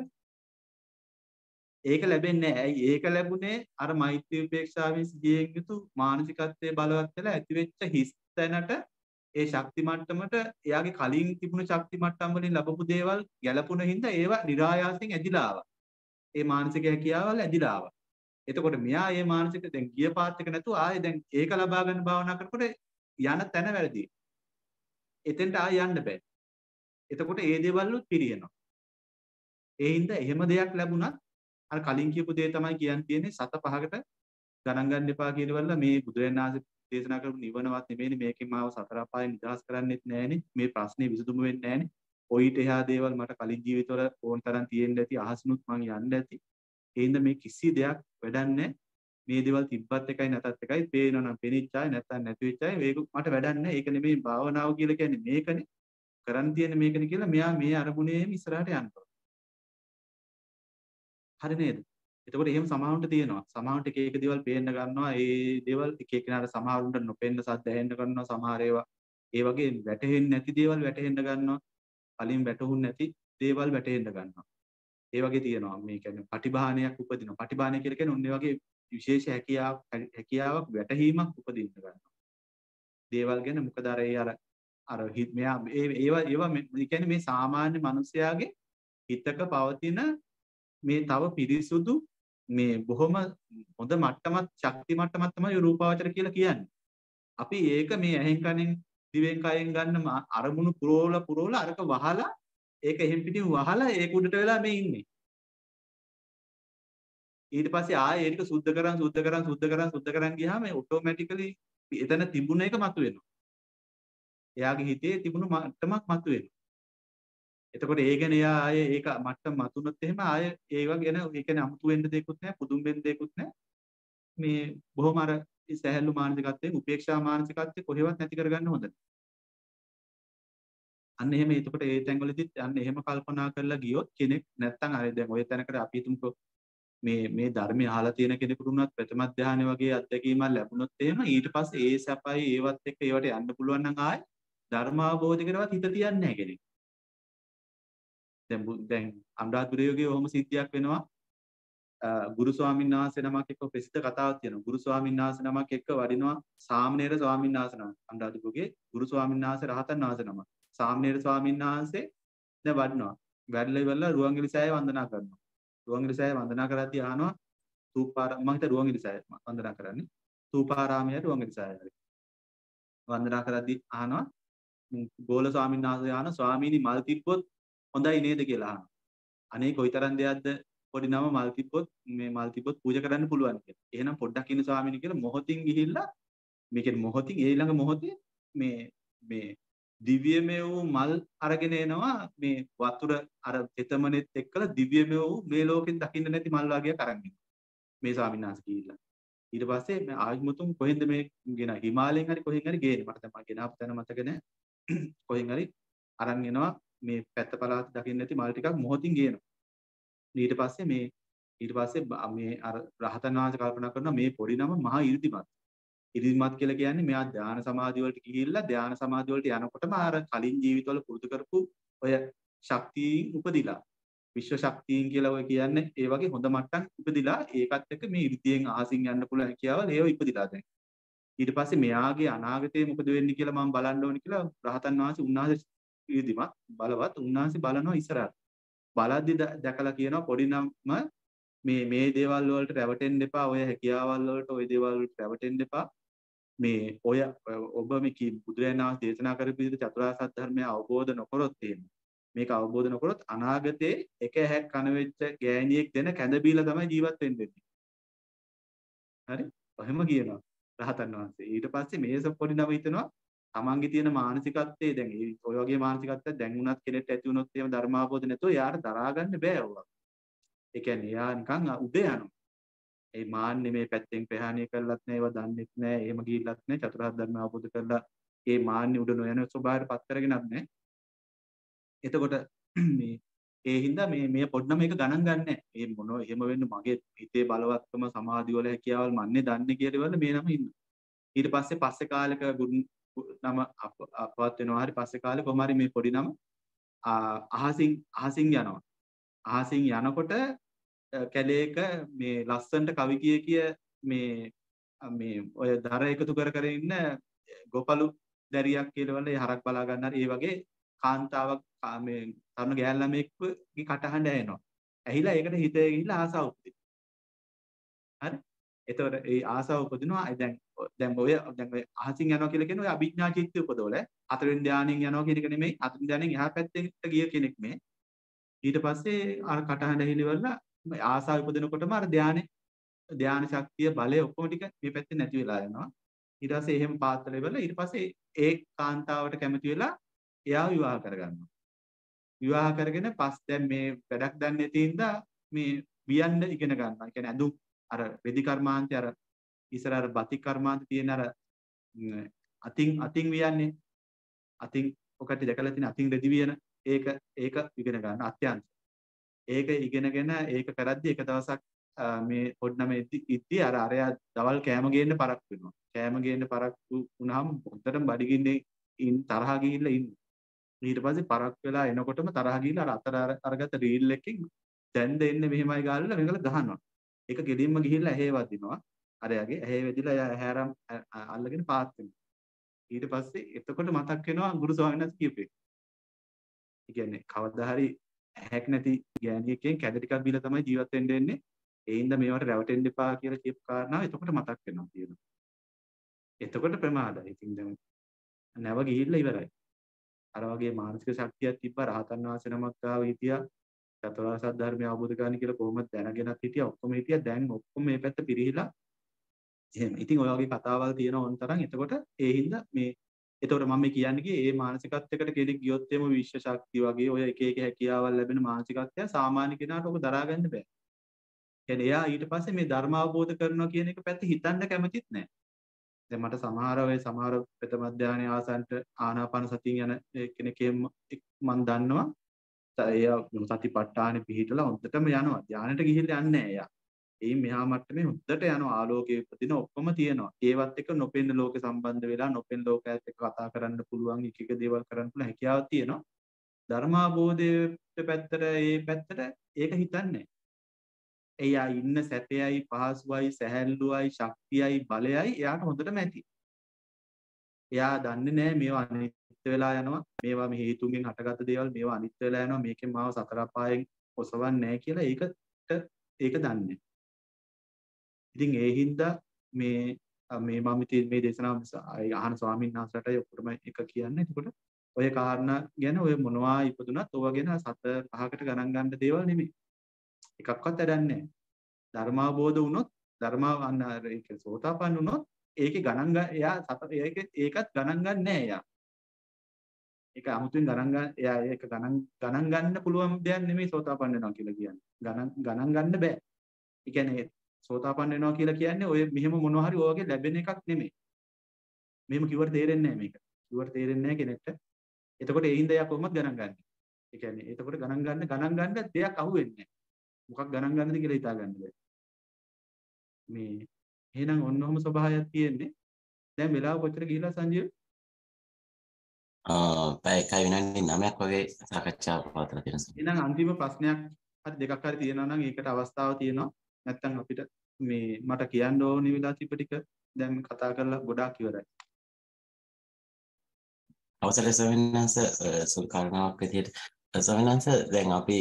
ඒක ලැබෙන්නේ නැහැ. ඇයි ඒක ලැබුණේ අර මෛත්‍රී උපේක්ෂාවෙන් සිටියෙන් යුතු මානසිකත්වයේ බලවත් වෙලා ඇතිවෙච්ච හිස් තැනට ඒ ශක්ති මට්ටමට එයාගේ කලින් තිබුණු ශක්ති මට්ටම් වලින් ලැබපු දේවල් ගැලපුණ හින්දා ඒවා નિરાයාසයෙන් ඇදිලා ආවා. ඒ මානසික හැකියාවල් ඇදිලා ආවා. එතකොට මෙයා මේ මානසික දැන් ගිය පාත් එක නැතුව ආයේ දැන් ඒක ලබා ගන්න භාවනා කරනකොට යන තැන වැරදි. එතෙන්ට ආයෙ යන්න බෑ. එතකොට ඒ දේවල්ුත් පිරියනවා. ඒ හින්දා එහෙම දෙයක් ලැබුණත් අර කලින් කියපු දේ තමයි කියන්න තියෙන්නේ සත පහකට ගණන් ගන්න එපා කියනවල මේ බුදුරජාණන් වහන්සේ දේශනා කරපු නිවනවත් නෙමෙයිනේ මේකෙන් මාව සතර අපායෙන් නිදහස් කරන්නෙත් නෑනේ මේ ප්‍රශ්නේ විසඳුම වෙන්නේ නෑනේ ඔයිට එහා දේවල් මට කලින් ජීවිතවල ඕන තරම් තියෙන්න ඇති අහසනුත් මං යන්න ඇති ඒ හින්දා මේ කිසි දෙයක් වැඩක් නෑ මේ දේවල් තිබ්බත් එකයි නැතත් එකයි පේනවා නම් පෙනිච්චාය නැත්නම් නැති වෙච්චාය ඒක මට වැඩක් නෑ ඒක නෙමෙයි භාවනාව කියලා කියන්නේ මේකනේ කරන්න තියෙන්නේ මේකනේ කියලා මෙයා මේ අරමුණේම ඉස්සරහට යනවා හරි නේද? එතකොට එහෙම සමාවුන්ට තියෙනවා. සමාවුන්ට එක එක දේවල් පේන්න ගන්නවා. ඒ දේවල් එක එකනට සමහරුන්ට නොපෙන්න සද්ද ඇහෙන්න ගන්නවා. සමහර ඒවා ඒ වගේ වැටහෙන්නේ නැති දේවල් වැටහෙන්න ගන්නවා. කලින් වැටහුන්නේ නැති දේවල් වැටහෙන්න ගන්නවා. ඒ වගේ තියෙනවා. මේ කියන්නේ පටිභානයක් උපදිනවා. පටිභානය කියලා කියන්නේ ඔන්න වගේ විශේෂ හැකියාවක් හැකියාවක් වැටහීමක් උපදින්න ගන්නවා. දේවල් ගැන මොකද අර ඒ අර අර මෙයා ඒවා ඒවා මේ කියන්නේ මේ සාමාන්‍ය මිනිස්යාගේ හිතක පවතින මේ තව පිරිසුදු මේ බොහොම හොඳ මට්ටමක් ශක්ති මට්ටමක් තමයි රූපාවචර කියලා කියන්නේ. අපි ඒක මේ ඇහෙන් කනෙන් දිවෙන් කයෙන් ගන්න අරමුණු පුරෝල පුරෝල අරක වහලා ඒක එහෙම් පිටින් වහලා ඒක උඩට වෙලා මේ ඉන්නේ. ඊට පස්සේ ආයෙ ඒක සුද්ධ කරන් සුද්ධ කරන් සුද්ධ කරන් සුද්ධ කරන් ගියාම ඔටෝමැටිකලි එතන තිබුණ එක මතුවෙනවා. එයාගේ හිතේ තිබුණු මට්ටමක් මතුවෙනවා. එතකොට ඒ ගැන එයා ආයේ ඒක මට්ටම මතුනොත් එහෙම ආයේ ඒව ගැන ඒ කියන්නේ අමුතු වෙන්න දෙයක්වත් නැහැ, පුදුම වෙන්න දෙයක්වත් නැහැ. මේ බොහොම අර සැහැල්ලු මානසිකත්වයෙන් උපේක්ෂා මානසිකත්වයෙන් කොහෙවත් නැති කරගන්න හොඳ නැහැ. අන්න එහෙම එතකොට ඒ තැන්වලදීත් අන්න එහෙම කල්පනා කරලා ගියොත් කෙනෙක් නැත්තම් අර දැන් ඔය තැනකට අපි හිතමුකෝ මේ මේ ධර්මය අහලා තියෙන කෙනෙකුට උනත් ප්‍රථම ධානය වගේ අත්දැකීමක් ලැබුණොත් එහෙම ඊට පස්සේ ඒ සැපයි ඒවත් එක්ක ඒවට යන්න පුළුවන් නම් ආයේ ධර්ම අවබෝධ කරවත් හිත තියන්නේ නැහැ කෙනෙක්. දැන් දැන් අනුරාධපුරයේගේ ඔහොම සිද්ධියක් වෙනවා. ගුරු ස්වාමීන් වහන්සේ නමක් එක්ක ප්‍රසිද්ධ කතාවක් තියෙනවා. ගුරු ස්වාමීන් වහන්සේ නමක් එක්ක වඩිනවා සාමණේර ස්වාමීන් වහන්සේ නමක්. අනුරාධපුරයේ ගුරු ස්වාමීන් වහන්සේ රහතන් වහන්සේ නමක්. සාමණේර ස්වාමීන් වහන්සේ දැන් වඩිනවා. වැඩලා ඉවරලා රුවන්වැලි සෑය වන්දනා කරනවා. රුවන්වැලි සෑය වන්දනා කරද්දී අහනවා තූපාර මම හිතා රුවන්වැලි සෑය වන්දනා කරන්නේ. තූපාරාමයේ රුවන්වැලි සෑය. වන්දනා කරද්දී අහනවා ගෝල ස්වාමීන් වහන්සේ අහන ස්වාමීනි මල් තිබ්බොත් හොඳයි නේද කියලා අහනවා. අනේ කොයිතරම් දෙයක්ද පොඩි නම මල් තිබ්බොත් මේ මල් තිබ්බොත් පූජා කරන්න පුළුවන් කියලා. එහෙනම් පොඩ්ඩක් ඉන්න ස්වාමීනි කියලා මොහොතින් ගිහිල්ලා මේ කියන්නේ මොහොතින් ඊළඟ මොහොතේ මේ මේ දිව්‍යමය වූ මල් අරගෙන එනවා මේ වතුර අර තෙතමනෙත් එක්කලා දිව්‍යමය වූ මේ ලෝකෙන් දකින්න නැති මල් වර්ගයක් අරන් එනවා. මේ ස්වාමීන් වහන්සේ ගිහිල්ලා. ඊට පස්සේ මේ ආයුමුතුන් කොහෙන්ද මේ ගෙන හිමාලයෙන් හරි කොහෙන් හරි ගේන්නේ. මට දැන් මම ගෙනාපු තැන මතක නැහැ. කොහෙන් හරි අරන් එනවා මේ පැත්ත පළාත දකින්න නැති මල් ටිකක් මොහොතින් ගේනවා. ඊට පස්සේ මේ ඊට පස්සේ මේ අර රහතන් වහන්සේ කල්පනා කරනවා මේ පොඩි නම මහා 이르දිමත්. ඉරිදිමත් කියලා කියන්නේ මෙයා ධානා සමාධිය වලට ගිහිල්ලා ධානා සමාධිය වලට යනකොටම අර කලින් ජීවිතවල පුරුදු කරපු ඔය ශක්තියින් උපදිලා විශ්ව ශක්තියින් කියලා ඔය කියන්නේ ඒ වගේ හොඳ මට්ටම් උපදිලා ඒකත් එක්ක මේ ඉරිදියෙන් අහසින් යන්න පුළුවන් හැකියාවල් ඒව ඉපදිලා දැන් ඊට පස්සේ මෙයාගේ අනාගතේ මොකද වෙන්නේ කියලා මම බලන්න ඕනේ කියලා රහතන් වහන්සේ උන්වහන්සේ ඉරිදිමත් බලවත් උන්වහන්සේ බලනවා ඉස්සරහට බලද්දි දැකලා කියනවා පොඩි නම මේ මේ දේවල් වලට රැවටෙන්න එපා ඔය හැකියාවල් වලට ඔය දේවල් වලට රැවටෙන්න එපා මේ ඔය ඔබ මේ කී බුදුරජාණන් වහන්සේ දේශනා කරපු විදිහට චතුරාර්ය සත්‍ය ධර්මය අවබෝධ නොකරොත් එහෙම මේක අවබෝධ නොකරොත් අනාගතේ එක හැක් කන වෙච්ච ගෑණියෙක් දෙන කැඳ බීලා තමයි ජීවත් වෙන්න වෙන්නේ. හරි? ඔහෙම කියනවා රහතන් වහන්සේ. ඊට පස්සේ මේස පොඩි නම හිතනවා තමන්ගේ තියෙන මානසිකත්වයේ දැන් ඔය වගේ මානසිකත්වයක් දැන් උනත් කෙනෙක්ට ඇති වුණොත් එහෙම ධර්මාවබෝධ නැතුව යාට දරා ගන්න බෑ ඔවා. ඒ කියන්නේ යා නිකන් උදේ යනවා. ඒ මාන්නේ මේ පැත්තෙන් ප්‍රහාණය කරලත් නෑ ඒවා දන්නෙත් නෑ එහෙම ගිහිල්ලත් නෑ චතුරාර්ය ධර්ම අවබෝධ කරලා ඒ මාන්නේ උඩ නොයන ස්වභාවයට පත් කරගෙනත් නෑ එතකොට මේ ඒ හින්දා මේ මේ පොඩ්ඩම මේක ගණන් ගන්නෑ මේ මොනව එහෙම වෙන්න මගේ හිතේ බලවත්කම සමාධිය වල හැකියාවල් මන්නේ දන්නේ කියලා ඉවරල මේ නම ඉන්න ඊට පස්සේ පස්සේ කාලෙක ගුරු නම අපවත් වෙනවා හරි පස්සේ කාලේ කොහම හරි මේ පොඩි නම අහසින් අහසින් යනවා අහසින් යනකොට කැලේක මේ ලස්සනට කවි කිය කිය මේ මේ ඔය දර එකතු කර කර ඉන්න ගොපලු දැරියක් කියලාවල ඒ හරක් බලා ගන්න හරි ඒ වගේ කාන්තාවක් මේ තරුණ ගෑල් ළමෙක්ගේ කටහඬ ඇහෙනවා. ඇහිලා ඒකට හිතේ ගිහිල්ලා ආසාව උපදිනවා. හරි? එතකොට ඒ ආසාව උපදිනවා දැන් දැන් ඔය දැන් ඔය අහසින් යනවා කියලා කියන ඔය අභිඥා චිත්ත උපදවල හතරවෙනි ධානයෙන් යනවා කියන එක නෙමෙයි හතරවෙනි ධානයෙන් එහා පැත්තට ගිය කෙනෙක් මේ. ඊට පස්සේ අර කටහඬ ඇහිලිවලා ආසාව උපදිනකොටම අර ධානයේ ධාන ශක්තිය බලය ඔක්කොම ටික මේ පැත්තේ නැති වෙලා යනවා. ඊට පස්සේ එහෙම පාත්තල ඉවරලා ඊට පස්සේ ඒ කාන්තාවට කැමති වෙලා එයාව විවාහ කරගන්නවා. විවාහ කරගෙන පස් දැන් මේ වැඩක් දන්නේ නැති හින්දා මේ වියන්න ඉගෙන ගන්නවා. ඒ කියන්නේ අඳුම් අර වෙදි කර්මාන්තය අර ඉස්සර අර බති කර්මාන්ත තියෙන අර අතින් අතින් වියන්නේ. අතින් ඔකට දැකලා තියෙන අතින් රෙදි වියන ඒක ඒක ඉගෙන ගන්න අත්‍යන්ත. ඒක ඉගෙනගෙන ඒක කරද්දි එක දවසක් මේ පොඩ්ඩම ඉද්දි අර අරයා දවල් කෑම ගේන්න පරක් වෙනවා. කෑම ගේන්න පරක් වුණාම හොඳටම බඩගින්නේ ඉන් තරහා ගිහිල්ලා ඉන්න. ඊට පස්සේ පරක් වෙලා එනකොටම තරහා ගිහිල්ලා අර අතර අරගත්ත රීල් එකකින් දැන් දෙන්නේ මෙහෙමයි ගාලා මේකල ගහනවා. ඒක ගෙඩින්ම ගිහිල්ලා ඇහි වදිනවා. අරයාගේ ඇහි වැදිලා එයා ඇහැරම් අල්ලගෙන පාත් වෙනවා. ඊට පස්සේ එතකොට මතක් වෙනවා ගුරු ස්වාමීන් වහන්සේ කියපේ. ඒ කියන්නේ කවදා හරි ඇහැක් නැති ගෑණියෙක්ගෙන් කැඩ ටිකක් බීලා තමයි ජීවත් වෙන්න වෙන්නේ. ඒ හින්දා මේවට රැවටෙන්න එපා කියලා කියපු කාරණාව එතකොට මතක් වෙනවා කියනවා. එතකොට ප්‍රමාදයි. ඉතින් දැන් නැව ගිහිල්ලා ඉවරයි. අර වගේ මානසික ශක්තියක් තිබ්බා රහතන් වහන්සේ නමක් ගාව හිටියා. චතුරාර්ය සත්‍ය ධර්මය අවබෝධ කරගන්න කියලා කොහොමද දැනගෙනත් හිටියා. ඔක්කොම හිටියා. දැන් ඔක්කොම මේ පැත්ත පිරිහිලා එහෙම. ඉතින් ඔය වගේ කතාවල් තියෙනවා ඕන තරම්. එතකොට ඒ හින්දා මේ එතකොට මම මේ කියන්නේ කි මේ මානසිකත්වයකට කෙනෙක් ගියොත් එම විශ්ව ශක්තිය වගේ ඔය එක එක හැකියාවල් ලැබෙන මානසිකත්වය සාමාන්‍ය කෙනාට ඔක දරා ගන්න බෑ. කියන්නේ එයා ඊට පස්සේ මේ ධර්ම අවබෝධ කරනවා කියන එක පැත්ත හිතන්න කැමතිත් නෑ. දැන් මට සමහර වෙයි සමහර ප්‍රථම ධානය ආසන්ට ආනාපාන සතියෙන් යන කෙනෙක් මම දන්නවා. එයා සතිපට්ඨානෙ පිහිටලා හොඳටම යනවා. ධානයට ගිහිල්ලා යන්නේ නෑ එයා. ඒ මෙහා මට්ටමේ හොඳට යනවා. ආලෝකයේ උපදින ඔක්කොම තියෙනවා. ඒවත් එක්ක නොපෙන්න ලෝක සම්බන්ධ වෙලා නොපෙන්න ලෝකයත් එක්ක කතා කරන්න පුළුවන් එක එක දේවල් කරන්න පුළුවන් හැකියාවක් තියෙනවා. ධර්මාබෝධයේ පැත්තට ඒ පැත්තට ඒක හිතන්නේ. එයා ඉන්න සැපයයි පහසුවයි සැහැල්ලුවයි ශක්තියයි බලයයි එයාට හොඳටම ඇති. එයා දන්නේ නැහැ මේවා අනිත්‍ය වෙලා යනවා. මේවා මේ හේතුන්ගෙන් හටගත්ත දේවල් මේවා අනිත්‍ය වෙලා යනවා. මේකෙන් මාව සතර අපායෙන් ඔසවන්නේ නැහැ කියලා ඒකට ඒක දන්නේ. ඉතින් ඒ හින්දා මේ මේ මම ඉතින් මේ දේශනාව අහන ස්වාමීන් වහන්සේලාටයි ඔක්කොම එක කියන්නේ. එතකොට ඔය කාරණා ගැන ඔය මොනවා ඉපදුනත් ඕවා ගැන සත පහකට ගණන් ගන්න දේවල් නෙමෙයි. එකක්වත් වැඩක් නැහැ. ධර්මාබෝධ වුණොත් ධර්මාවන්න ඒක සෝතාපන්න වුණොත් ඒකේ ගණන් ගන්න එයා සත ඒක ඒකත් ගණන් ගන්න නැහැ එයා. ඒක 아무තෙන් ගණන් ගන්න එයා ඒක ගණන් ගණන් ගන්න පුළුවන් දෙයක් නෙමෙයි සෝතාපන්න වෙනවා කියලා කියන්නේ. ගණන් ගණන් ගන්න බෑ. ඒ කියන්නේ සෝතාපන්න වෙනවා කියලා කියන්නේ ඔය මෙහෙම මොනවා හරි ඔය වගේ ලැබෙන එකක් නෙමෙයි. මෙහෙම කිව්වට තේරෙන්නේ නැහැ මේක. කිව්වට තේරෙන්නේ නැහැ කෙනෙක්ට. එතකොට ඒ හින්දා එයා කොහොමද ගණන් ගන්නේ? ඒ කියන්නේ එතකොට ගණන් ගන්න ගණන් ගන්න දෙයක් අහුවෙන්නේ නැහැ. මොකක් ගණන් ගන්නද කියලා හිතා ගන්න බෑ. මේ එහෙනම් ඔන්න ඔහම ස්වභාවයක් තියෙන්නේ. දැන් වෙලාව කොච්චර ගිහිලා සංජීව? ආ පැය එකයි විනාඩි නවයක් වගේ සාකච්ඡාවක් පවත්වලා තියෙනවා. එහෙනම් අන්තිම ප්‍රශ්නයක් හරි දෙකක් හරි තියෙනවා නම් ඒකට අවස්ථාව තියෙනවා. නැත්තම් අපිට මේ මට කියන්න ඕනේ වෙලා තිබ්බ ටික දැන් කතා කරලා ගොඩාක් ඉවරයි. අවසරයි ස්වාමීන් වහන්සේ සුළු කාරණාවක් විදිහට ස්වාමීන් වහන්සේ දැන් අපි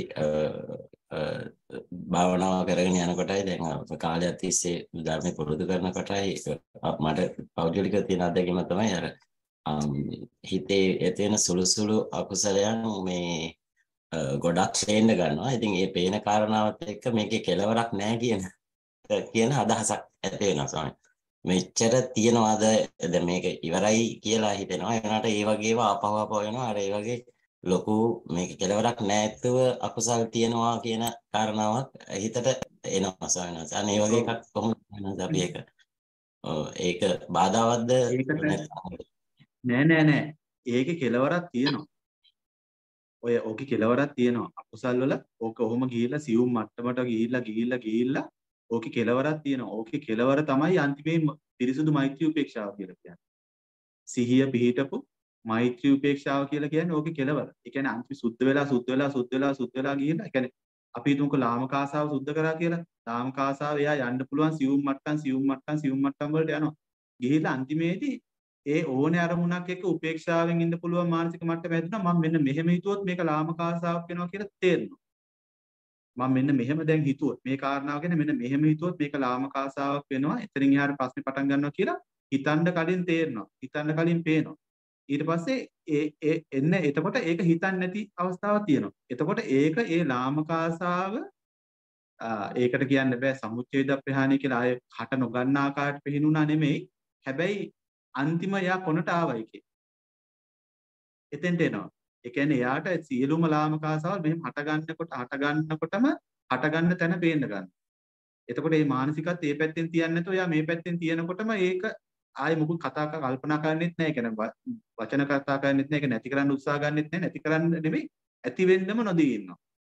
භාවනාව කරගෙන යනකොටයි දැන් කාලයක් තිස්සේ ධර්ම පුරුදු කරනකොටයි මට පෞද්ගලික තියෙන අත්දැකීම තමයි අර හිතේ ඇතිවෙන සුළු සුළු අකුසලයන් මේ ගොඩක් ශ්‍රේණ්ඩ ගන්නවා. ඉතින් ඒ පේන කාරණාවත් එක්ක මේකේ කෙලවරක් නැහැ කියන කියන අදහසක් ඇති වෙනවා ස්වාමීන්. මෙච්චර තියනවාද දැන් මේක ඉවරයි කියලා හිතෙනවා. ඒනට ඒ වගේව ආපහු ආපහු වෙනවා. අර ඒ වගේ ලොකු මේක කෙලවරක් නැතුව අකුසල් තියනවා කියන කාරණාවක් හිතට එනවා ස්වාමීන් වහන්සේ. අනේ ඒ වගේ එකක් කොහොමද අපි ඒක ඒක බාධාවත්ද නෑ නෑ නෑ. ඒකේ කෙලවරක් තියෙනවා. ඔය ඕකේ කෙලවරක් තියෙනවා. අකුසල් වල ඕක ඔහොම ගිහිල්ලා සියුම් මට්ටමට ගිහිල්ලා ගිහිල්ලා ගිහිල්ලා ඕකේ කෙලවරක් තියෙනවා. ඕකේ කෙලවර තමයි අන්තිමේ පිරිසුදු මෛත්‍රී උපේක්ෂාව කියලා කියන්නේ. සිහිය පිහිටපු මෛත්‍රී උපේක්ෂාව කියලා කියන්නේ ඕකේ කෙලවර. ඒ කියන්නේ අන්තිම සුද්ධ වෙලා සුද්ධ වෙලා සුද්ධ වෙලා සුද්ධ වෙලා ගිහිල්ලා ඒ කියන්නේ අපි හිතමුකෝ ලාමකාසාව සුද්ධ කරා කියලා. ලාමකාසාව එයා යන්න පුළුවන් සියුම් මට්ටම් සියුම් මට්ටම් සියුම් මට්ටම් වලට යනවා. ගිහිල්ලා අන්තිමේදී ඒ ඕනේ අරමුණක් එක්ක උපේක්ෂාවෙන් ඉන්න පුළුවන් මානසික මට්ටම ඇතුණා මම මෙන්න මෙහෙම හිතුවොත් මේක ලාමකාසාවක් වෙනවා කියලා තේරෙනවා. මම මෙන්න මෙහෙම දැන් හිතුවොත් මේ කාරණාව ගැන මෙන්න මෙහෙම හිතුවොත් මේක ලාමකාසාවක් වෙනවා. එතනින් එහාට ප්‍රශ්නේ පටන් ගන්නවා කියලා හිතන්න කලින් තේරෙනවා. හිතන්න කලින් පේනවා. ඊට පස්සේ ඒ ඒ එන්න එතකොට ඒක හිතන්නේ නැති අවස්ථාවක් තියෙනවා. එතකොට ඒක ඒ ලාමකාසාව ඒකට කියන්න බෑ සමුච්ඡේද ප්‍රහාණය කියලා ආයේ හට නොගන්න ආකාරයට පිහිනුණා නෙමෙයි. හැබැයි අන්තිම යා කොනට ආවා එකේ. එතෙන්ට එනවා. ඒ කියන්නේ එයාට සියලුම ලාමකාසාවල් මෙහෙම හට ගන්නකොට හට ගන්නකොටම හට ගන්න තැන පේන්න ගන්න. එතකොට මේ මානසිකත් මේ පැත්තෙන් තියන්නේ නැතුව එයා මේ පැත්තෙන් තියනකොටම ඒක ආයේ මොකුත් කතා කර කල්පනා කරන්නෙත් නැහැ. ඒ කියන්නේ වචන කතා කරන්නෙත් නැහැ. ඒක නැති කරන්න උත්සාහ ගන්නෙත් නැහැ. නැති කරන්න නෙමෙයි ඇති වෙන්නම නොදී ඉන්නවා.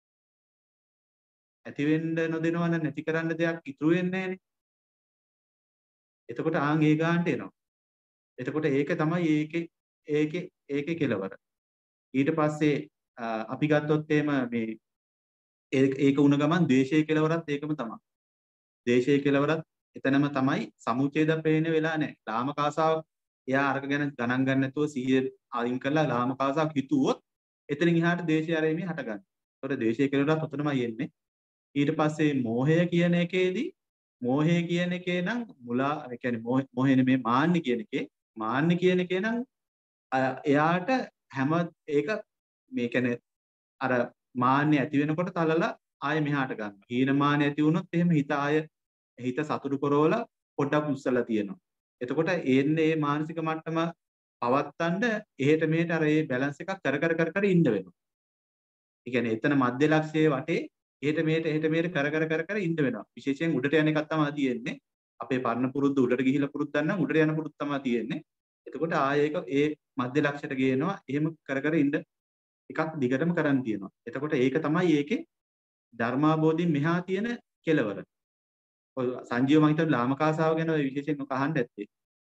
ඇති වෙන්න නොදෙනවා නම් නැති කරන්න දෙයක් ඉතුරු වෙන්නේ නැහනේ. එතකොට ආන් ඒ ගානට එනවා. එතකොට ඒක තමයි ඒකේ ඒකේ ඒකේ කෙලවර. ඊට පස්සේ අපි ගත්තොත් එහෙම මේ ඒක වුණ ගමන් ද්වේෂය කෙලවරත් ඒකම තමයි. ද්වේෂය කෙලවරත් එතනම තමයි සමුච්ඡේද පේන වෙලා නැහැ. ලාමක ආසාව එයා අරක ගැන ගණන් ගන්න නැතුව සිහිය අයින් කරලා ලාමක ආසාවක් හිතුවොත් එතනින් එහාට ද්වේෂය ආරෙමේ හටගන්නවා. ඒතකොට ද්වේෂය කෙලවරත් උතනමයි එන්නේ. ඊට පස්සේ මෝහය කියන එකේදී මෝහය කියන එකේ නම් මුලා ඒ කියන්නේ මෝහය නෙමේ මාන්න කියන එකේ මාන්න කියන එකේ නම් එයාට හැම ඒක මේ කියන්නේ අර මාන්නේ ඇති වෙනකොට තලලා ආයෙ මෙහාට ගන්නවා. හීනමාන ඇති වුණොත් එහෙම හිත ආයෙ හිත සතුටු කරවලා පොඩ්ඩක් උස්සලා තියෙනවා. එතකොට එන්නේ මේ මානසික මට්ටම පවත්තන්න එහෙට මෙහෙට අර ඒ බැලන්ස් එකක් කර කර කර කර ඉන්න වෙනවා. ඒ කියන්නේ එතන මධ්‍ය ලක්ෂයේ වටේ එහෙට මෙහෙට එහෙට මෙහෙට කර කර කර කර ඉන්න වෙනවා. විශේෂයෙන් උඩට යන එකක් තමයි තියෙන්නේ. අපේ පරණ පුරුද්ද උඩට ගිහිලා පුරුද්දක් නම් උඩට යන පුරුද්ද තමයි තියෙන්නේ. එතකොට ආයෙ ඒක ඒ මධ්‍ය ලක්ෂයට ගේනවා. එහෙම කර කර ඉන්න එකක් දිගටම කරන් තියෙනවා. එතකොට ඒක තමයි ඒකේ ධර්මාබෝධින් මෙහා තියෙන කෙලවර. ඔය සංජීව මම හිතුවා ලාමකාසාව ගැන ඔය විශේෂයෙන් ඔක අහන්න ඇත්තේ.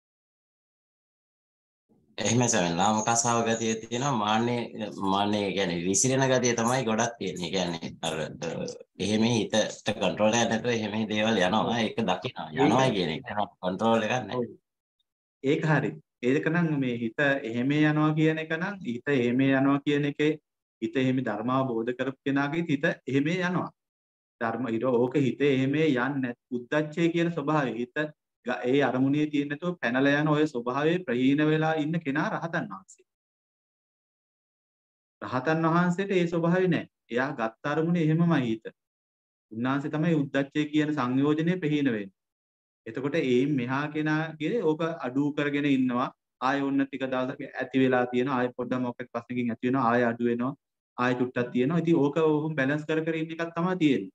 එහෙම සමහර ලාමකාසාව ගතිය තියෙනවා මාන්නේ මාන්නේ කියන්නේ විසිරෙන ගතිය තමයි ගොඩක් තියෙන්නේ. කියන්නේ අර එහෙම හිතට කන්ට්‍රෝල් එකක් නැතුව එහෙම දේවල් යනවා. ඒක දකිනවා. යනවා කියන එක කන්ට්‍රෝල් එකක් නැහැ. ඒක හරි. ඒක නම් මේ හිත එහෙම යනවා කියන එක නම් හිත එහෙම යනවා කියන එකේ හිත එහෙම ධර්මාවබෝධ කරපු කෙනාගේ හිත එහෙම යනවා. ධර්ම ඊට ඕක හිතේ එහෙම යන්නේ නැත්. උද්දච්චය කියන ස්වභාවය හිත ඒ අරමුණේ තියෙන නැතුව පැනලා යන ඔය ස්වභාවයේ ප්‍රහීන වෙලා ඉන්න කෙනා රහතන් වහන්සේ. රහතන් වහන්සේට ඒ ස්වභාවය නැහැ. එයා ගත්ත අරමුණේ එහෙමමයි හිත. උන්වහන්සේ තමයි උද්දච්චය කියන සංයෝජනේ ප්‍රහීන වෙන්නේ. එතකොට ඒයින් මෙහා කෙනාගේ ඕක අඩු කරගෙන ඉන්නවා. ආයෙ ඔන්න ටික දවසක් ඇති වෙලා තියෙනවා. ආයෙ පොඩ්ඩක් මොකක්ද ප්‍රශ්නකින් ඇති වෙනවා. ආයෙ අඩු වෙනවා. ආයෙ චුට්ටක් තියෙනවා. ඉතින් ඕක ඔහොම බැලන්ස් කර කර ඉන්න එකක් තමයි තියෙන්නේ.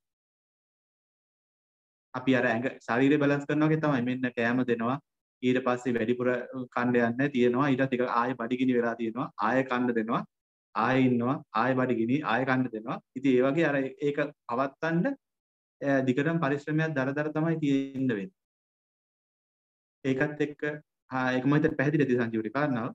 අපි අර ඇඟ ශරීරය බැලන්ස් කරනවා වගේ තමයි. මෙන්න කෑම දෙනවා. ඊට පස්සේ වැඩිපුර කන්න යන්නේ තියෙනවා. ඊට ටික ආයෙ බඩගිනි වෙලා තියෙනවා. ආයෙ කන්න දෙනවා. ආයෙ ඉන්නවා. ආයෙ බඩගිනි ආයෙ කන්න දෙනවා. ඉතින් ඒ වගේ අර ඒක පවත්තන්න දිගටම පරිශ්‍රමයක් දර දර තමයි තියෙන්න වෙන්නේ. ඒකත් එක්ක ඒක මම හිතන්නේ පැහැදිලිද සංජීවටි කාරණාව?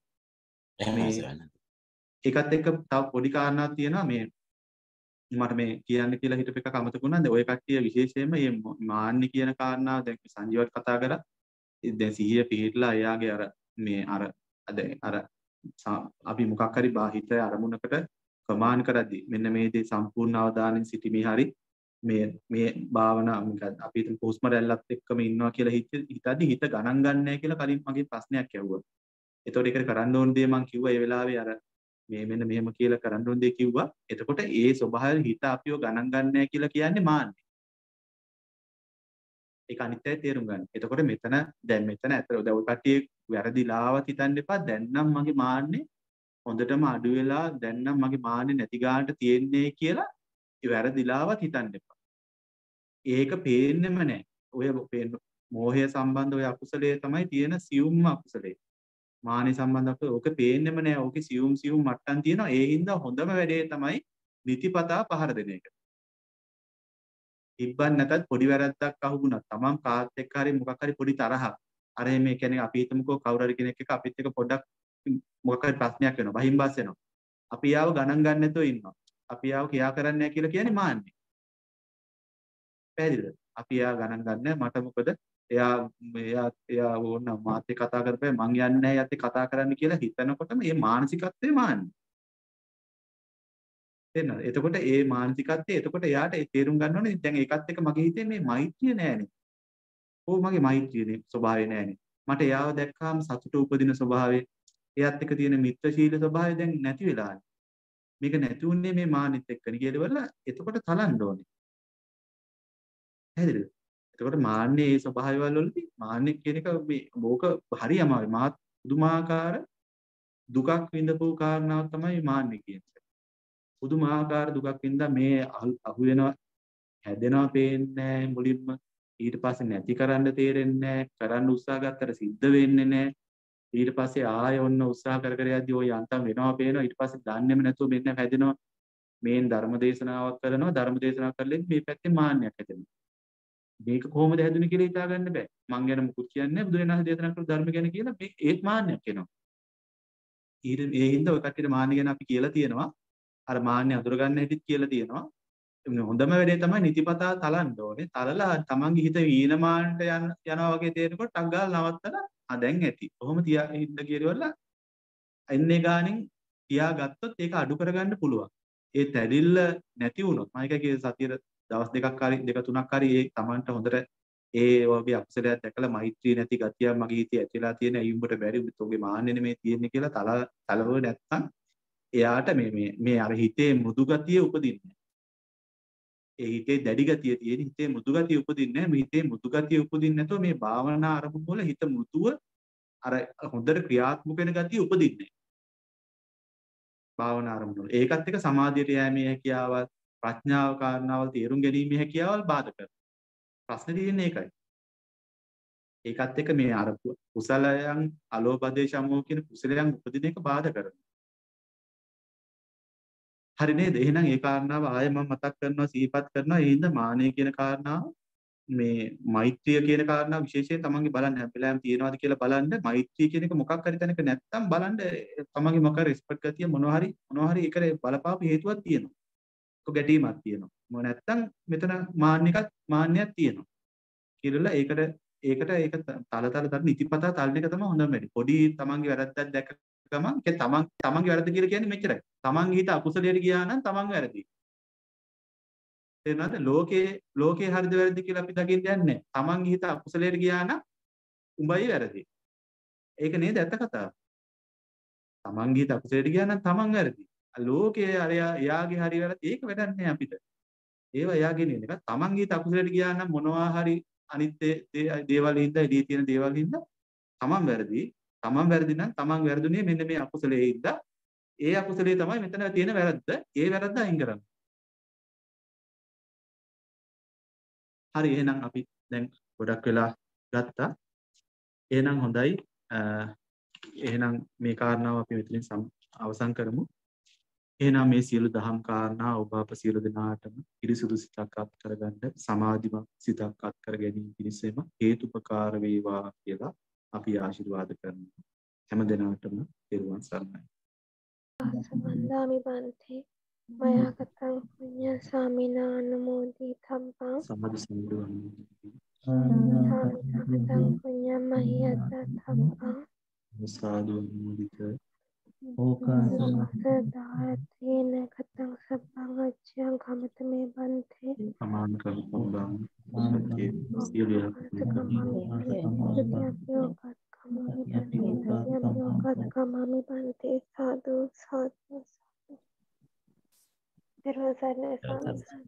ඒකත් එක්ක තව පොඩි කාරණාවක් තියෙනවා මේ මට මේ කියන්න කියලා හිතපු එකක් අමතක වුණාද? ඔය කට්ටිය විශේෂයෙන්ම මේ මාන්නේ කියන කාරණාව දැන් සංජීවත් කතා කරා. දැන් සිහිය පිහිටලා එයාගේ අර මේ අර අර අපි මොකක් හරි බාහිර අරමුණකට ප්‍රමාණ කරද්දී මෙන්න මේ දේ සම්පූර්ණ අවධානයෙන් සිටීමේ හරි මේ මේ භාවනා අපි හිතමු හුස්ම රැල්ලත් එක්කම ඉන්නවා කියලා හිතද්දි හිත ගණන් ගන්නෑ කියලා කලින් මගේ ප්‍රශ්නයක් ඇහුවා. එතකොට ඒක කරන්න ඕන දේ මම කිව්වා ඒ වෙලාවේ අර මේ මෙන්න මෙහෙම කියලා කරන්න ඕන දේ කිව්වා. එතකොට ඒ ස්වභාවයෙන් හිත අපිව ගණන් ගන්නෑ කියලා කියන්නේ මාන්නේ. ඒක අනිත්‍යයි තේරුම් ගන්න. එතකොට මෙතන දැන් මෙතන ඇතර දැන් ඔය කට්ටිය වැරදිලාවත් හිතන්න එපා. දැන් නම් මගේ මාන්නේ හොඳටම අඩු වෙලා දැන් නම් මගේ මාන්නේ නැති ගන්නට තියෙන්නේ කියලා ඒ වැරදිලාවත් හිතන්න එපා. ඒක පේන්නෙම නැහැ. ඔය මෝහය සම්බන්ධ ඔය අකුසලයේ තමයි තියෙන සියුම්ම අකුසලයේ. මානෙ සම්බන්ධව ඕක පේන්නෙම නැහැ. ඕකේ සියුම් සියුම් මට්ටම් තියෙනවා. ඒ හින්දා හොඳම වැඩේ තමයි නිතිපතා පහර දෙන එක. ඉබ්බන් නැතත් පොඩි වැරද්දක් අහුුණා. තමන් කාත් එක්ක හරි මොකක් හරි පොඩි තරහක්. අර මේ කියන්නේ අපි හිතමුකෝ කවුරු හරි කෙනෙක් එක්ක අපිත් එක්ක පොඩ්ඩක් මොකක් හරි ප්‍රශ්නයක් වෙනවා. බහින් බස් වෙනවා. අපි යාව ගණන් ගන්න නැතුව ඉන්නවා. අපි යාව කියා කරන්නේ නැහැ කියලා කියන්නේ මාන්නේ. පැහැදිලිද? අපි යා ගණන් ගන්න මට මොකද එයා එයා එයා ඕන මාත් එක්ක කතා කරපේ මං යන්නේ නැහැ යත් කතා කරන්න කියලා හිතනකොටම මේ මානසිකත්වය මාන්නේ. තේරෙනවද? එතකොට ඒ මානසිකත්වය එතකොට එයාට ඒ තේරුම් ගන්න ඕනේ දැන් ඒකත් එක්ක මගේ හිතේ මේ මෛත්‍රිය නෑනේ. ඕ මගේ මෛත්‍රියනේ ස්වභාවය නෑනේ. මට එයාව දැක්කාම සතුට උපදින ස්වභාවය එයාත් එක්ක තියෙන මිත්‍රශීල ස්වභාවය දැන් නැති වෙලානේ. මේක නැති උන්නේ මේ මානෙත් එක්කනේ කියලා එතකොට තලන්න ඕනේ. පැහැදිලිද? එතකොට මාන්නේ මේ ස්වභාවයවල වලදී මාන්නේ කියන එක මේ ඕක හරි අමාරුයි. මාත් පුදුමාකාර දුකක් විඳපු කාරණාවක් තමයි මාන්නේ කියන්නේ. පුදුමාකාර දුකක් වින්දා මේ අහු වෙනවා හැදෙනවා පේන්නේ මුලින්ම ඊට පස්සේ නැති කරන්න තේරෙන්නේ නැහැ. කරන්න උත්සාහ ගත්තට සිද්ධ වෙන්නේ නැහැ. ඊට පස්සේ ආයෙ ඔන්න උත්සාහ කර කර යද්දි ওই යන්තම් වෙනවා පේනවා. ඊට පස්සේ දන්නේම නැතුව මෙන්න හැදෙනවා. මේන් ධර්ම දේශනාවක් කරනවා. ධර්ම දේශනාවක් කරලා මේ පැත්තේ මාන්නයක් හැදෙනවා. මේක කොහොමද හැදුනේ කියලා හිතා ගන්න බෑ. මං ගැන මුකුත් කියන්නේ නැහැ. බුදුරජාණන් දේශනා කරපු ධර්ම ගැන කියලා මේ ඒත් මාන්නයක් එනවා. ඊට ඒ හින්දා ඔය කට්ටියට මාන්න ගැන අපි කියලා තියෙනවා. අර මාන්නේ අඳුර ගන්න හැටිත් කියලා තියෙනවා. හොඳම වැඩේ තමයි නිතිපතා තලන්න ඕනේ. තලලා තමන්ගේ හිත වීනමානට යන යනවා වගේ තේරෙනකොට ටක් ගාලා නවත්තලා ආ දැන් ඇති. කොහොම තියා ඉන්න කියලා එන්නේ ගානින් තියාගත්තොත් ඒක අඩු කරගන්න පුළුවන්. ඒ තැඩිල්ල නැති වුණොත් මම එක කියේ සතියේ දවස් දෙකක් හරි දෙක තුනක් හරි ඒ තමන්ට හොඳට ඒ වගේ අකුසලයක් දැකලා මෛත්‍රී නැති ගතිය මගේ හිතේ ඇතිලා තියෙන ඒ උඹට බැරි උඹගේ මාන්නේ නෙමේ තියෙන්නේ කියලා තල තලව නැත්තම් එයාට මේ මේ මේ අර හිතේ මෘදු ගතිය උපදින්නේ. ඒ හිතේ දැඩි ගතිය තියෙන හිතේ මෘදු ගතිය උපදින්නේ නැහැ. මේ හිතේ මෘදු ගතිය උපදින්නේ නැතුව මේ භාවනා අරමුණු වල හිත මෘදුව අර හොඳට ක්‍රියාත්මක වෙන ගතිය උපදින්නේ. භාවනා අරමුණු වල. ඒකත් එක්ක සමාධියට යෑමේ හැකියාවල්, ප්‍රඥාව කාරණාවල් තේරුම් ගැනීමේ හැකියාවල් බාධා කරනවා. ප්‍රශ්නේ තියෙන්නේ ඒකයි. ඒකත් එක්ක මේ අර කුසලයන් අලෝපදේශ සමෝ කියන කුසලයන් උපදින එක බාධා කරනවා. හරි නේද? එහෙනම් ඒ කාරණාව ආයෙ මම මතක් කරනවා සිහිපත් කරනවා. ඒ හින්දා මානෙ කියන කාරණාව මේ මෛත්‍රිය කියන කාරණාව විශේෂයෙන් තමන්ගේ බලන්න හැම වෙලාවෙම තියනවාද කියලා බලන්න. මෛත්‍රිය කියන එක මොකක් හරි තැනක නැත්තම් බලන්න තමන්ගේ මොකක් හරි රිස්පෙක්ට් ගතිය මොනවා හරි මොනවා හරි ඒකට බලපාපු හේතුවක් තියෙනවා. ඒක ගැටීමක් තියෙනවා. මො නැත්තම් මෙතන මාන්නයක මාන්නයක් තියෙනවා. කියලා ඒකට ඒකට ඒක තල තල තල නිතිපතා තලන එක තමයි හොඳම වැඩි. පොඩි තමන්ගේ වැරද්දක් දැක ගමන් ඒ තමන් තමන්ගේ වැරද්ද කියලා කියන්නේ මෙච්චරයි. තමන්ගේ හිත අකුසලයට ගියා නම් තමන් වැරදි. තේරුණාද? ලෝකේ ලෝකේ හරිද වැරදි කියලා අපි දකින්න යන්නේ නැහැ. තමන්ගේ හිත අකුසලයට ගියා නම් උඹයි වැරදි. ඒක නේද ඇත්ත කතාව. තමන්ගේ හිත අකුසලයට ගියා නම් තමන් වැරදි. ලෝකේ අර එයාගේ හරි වැරදි ඒක වැඩක් නැහැ අපිට. ඒව එයාගේ නෙවෙයි. ඒක තමන්ගේ හිත අකුසලයට ගියා නම් මොනවා හරි අනිත් දේවල් හින්දා එළියේ තියෙන දේවල් හින්දා තමන් වැරදි. තමන් වැරදි නම් තමන් වැරදුනේ මෙන්න මේ අකුසලයේ හින්දා. ඒ අකුසලයේ තමයි මෙතන තියෙන වැරද්ද. ඒ වැරද්ද අයින් කරන්න. හරි එහෙනම් අපි දැන් ගොඩක් වෙලා ගත්තා. එහෙනම් හොඳයි. එහෙනම් මේ කාරණාව අපි මෙතනින් අවසන් කරමු. එහෙනම් මේ සියලු දහම් කාරණා ඔබ අප සියලු දෙනාටම පිරිසුදු සිතක් අත් කරගන්න සමාධිමත් සිතක් අත් කර ගැනීම පිණිසම හේතුපකාර වේවා කියලා අපි ආශිර්වාද කරනවා. හැම දිනකටම පෙරවන් සරණයි. සමන්දාමි බන්තේ මයා කතං පුඤ්ඤ සාමිනා අනුමෝදි තම්පං සම්මද සම්දුවන් සාමිනා පුඤ්ඤ මහියත තම්පං සාදු අනුමෝදිත ඕකාසදායතේන කතං සබ්බං අච්ඡං කමත මේ බන්තේ සමාන කරපොබ්බං සත්‍ය සියලු කමාමි බන්තේ සාදු සාදු සාදු.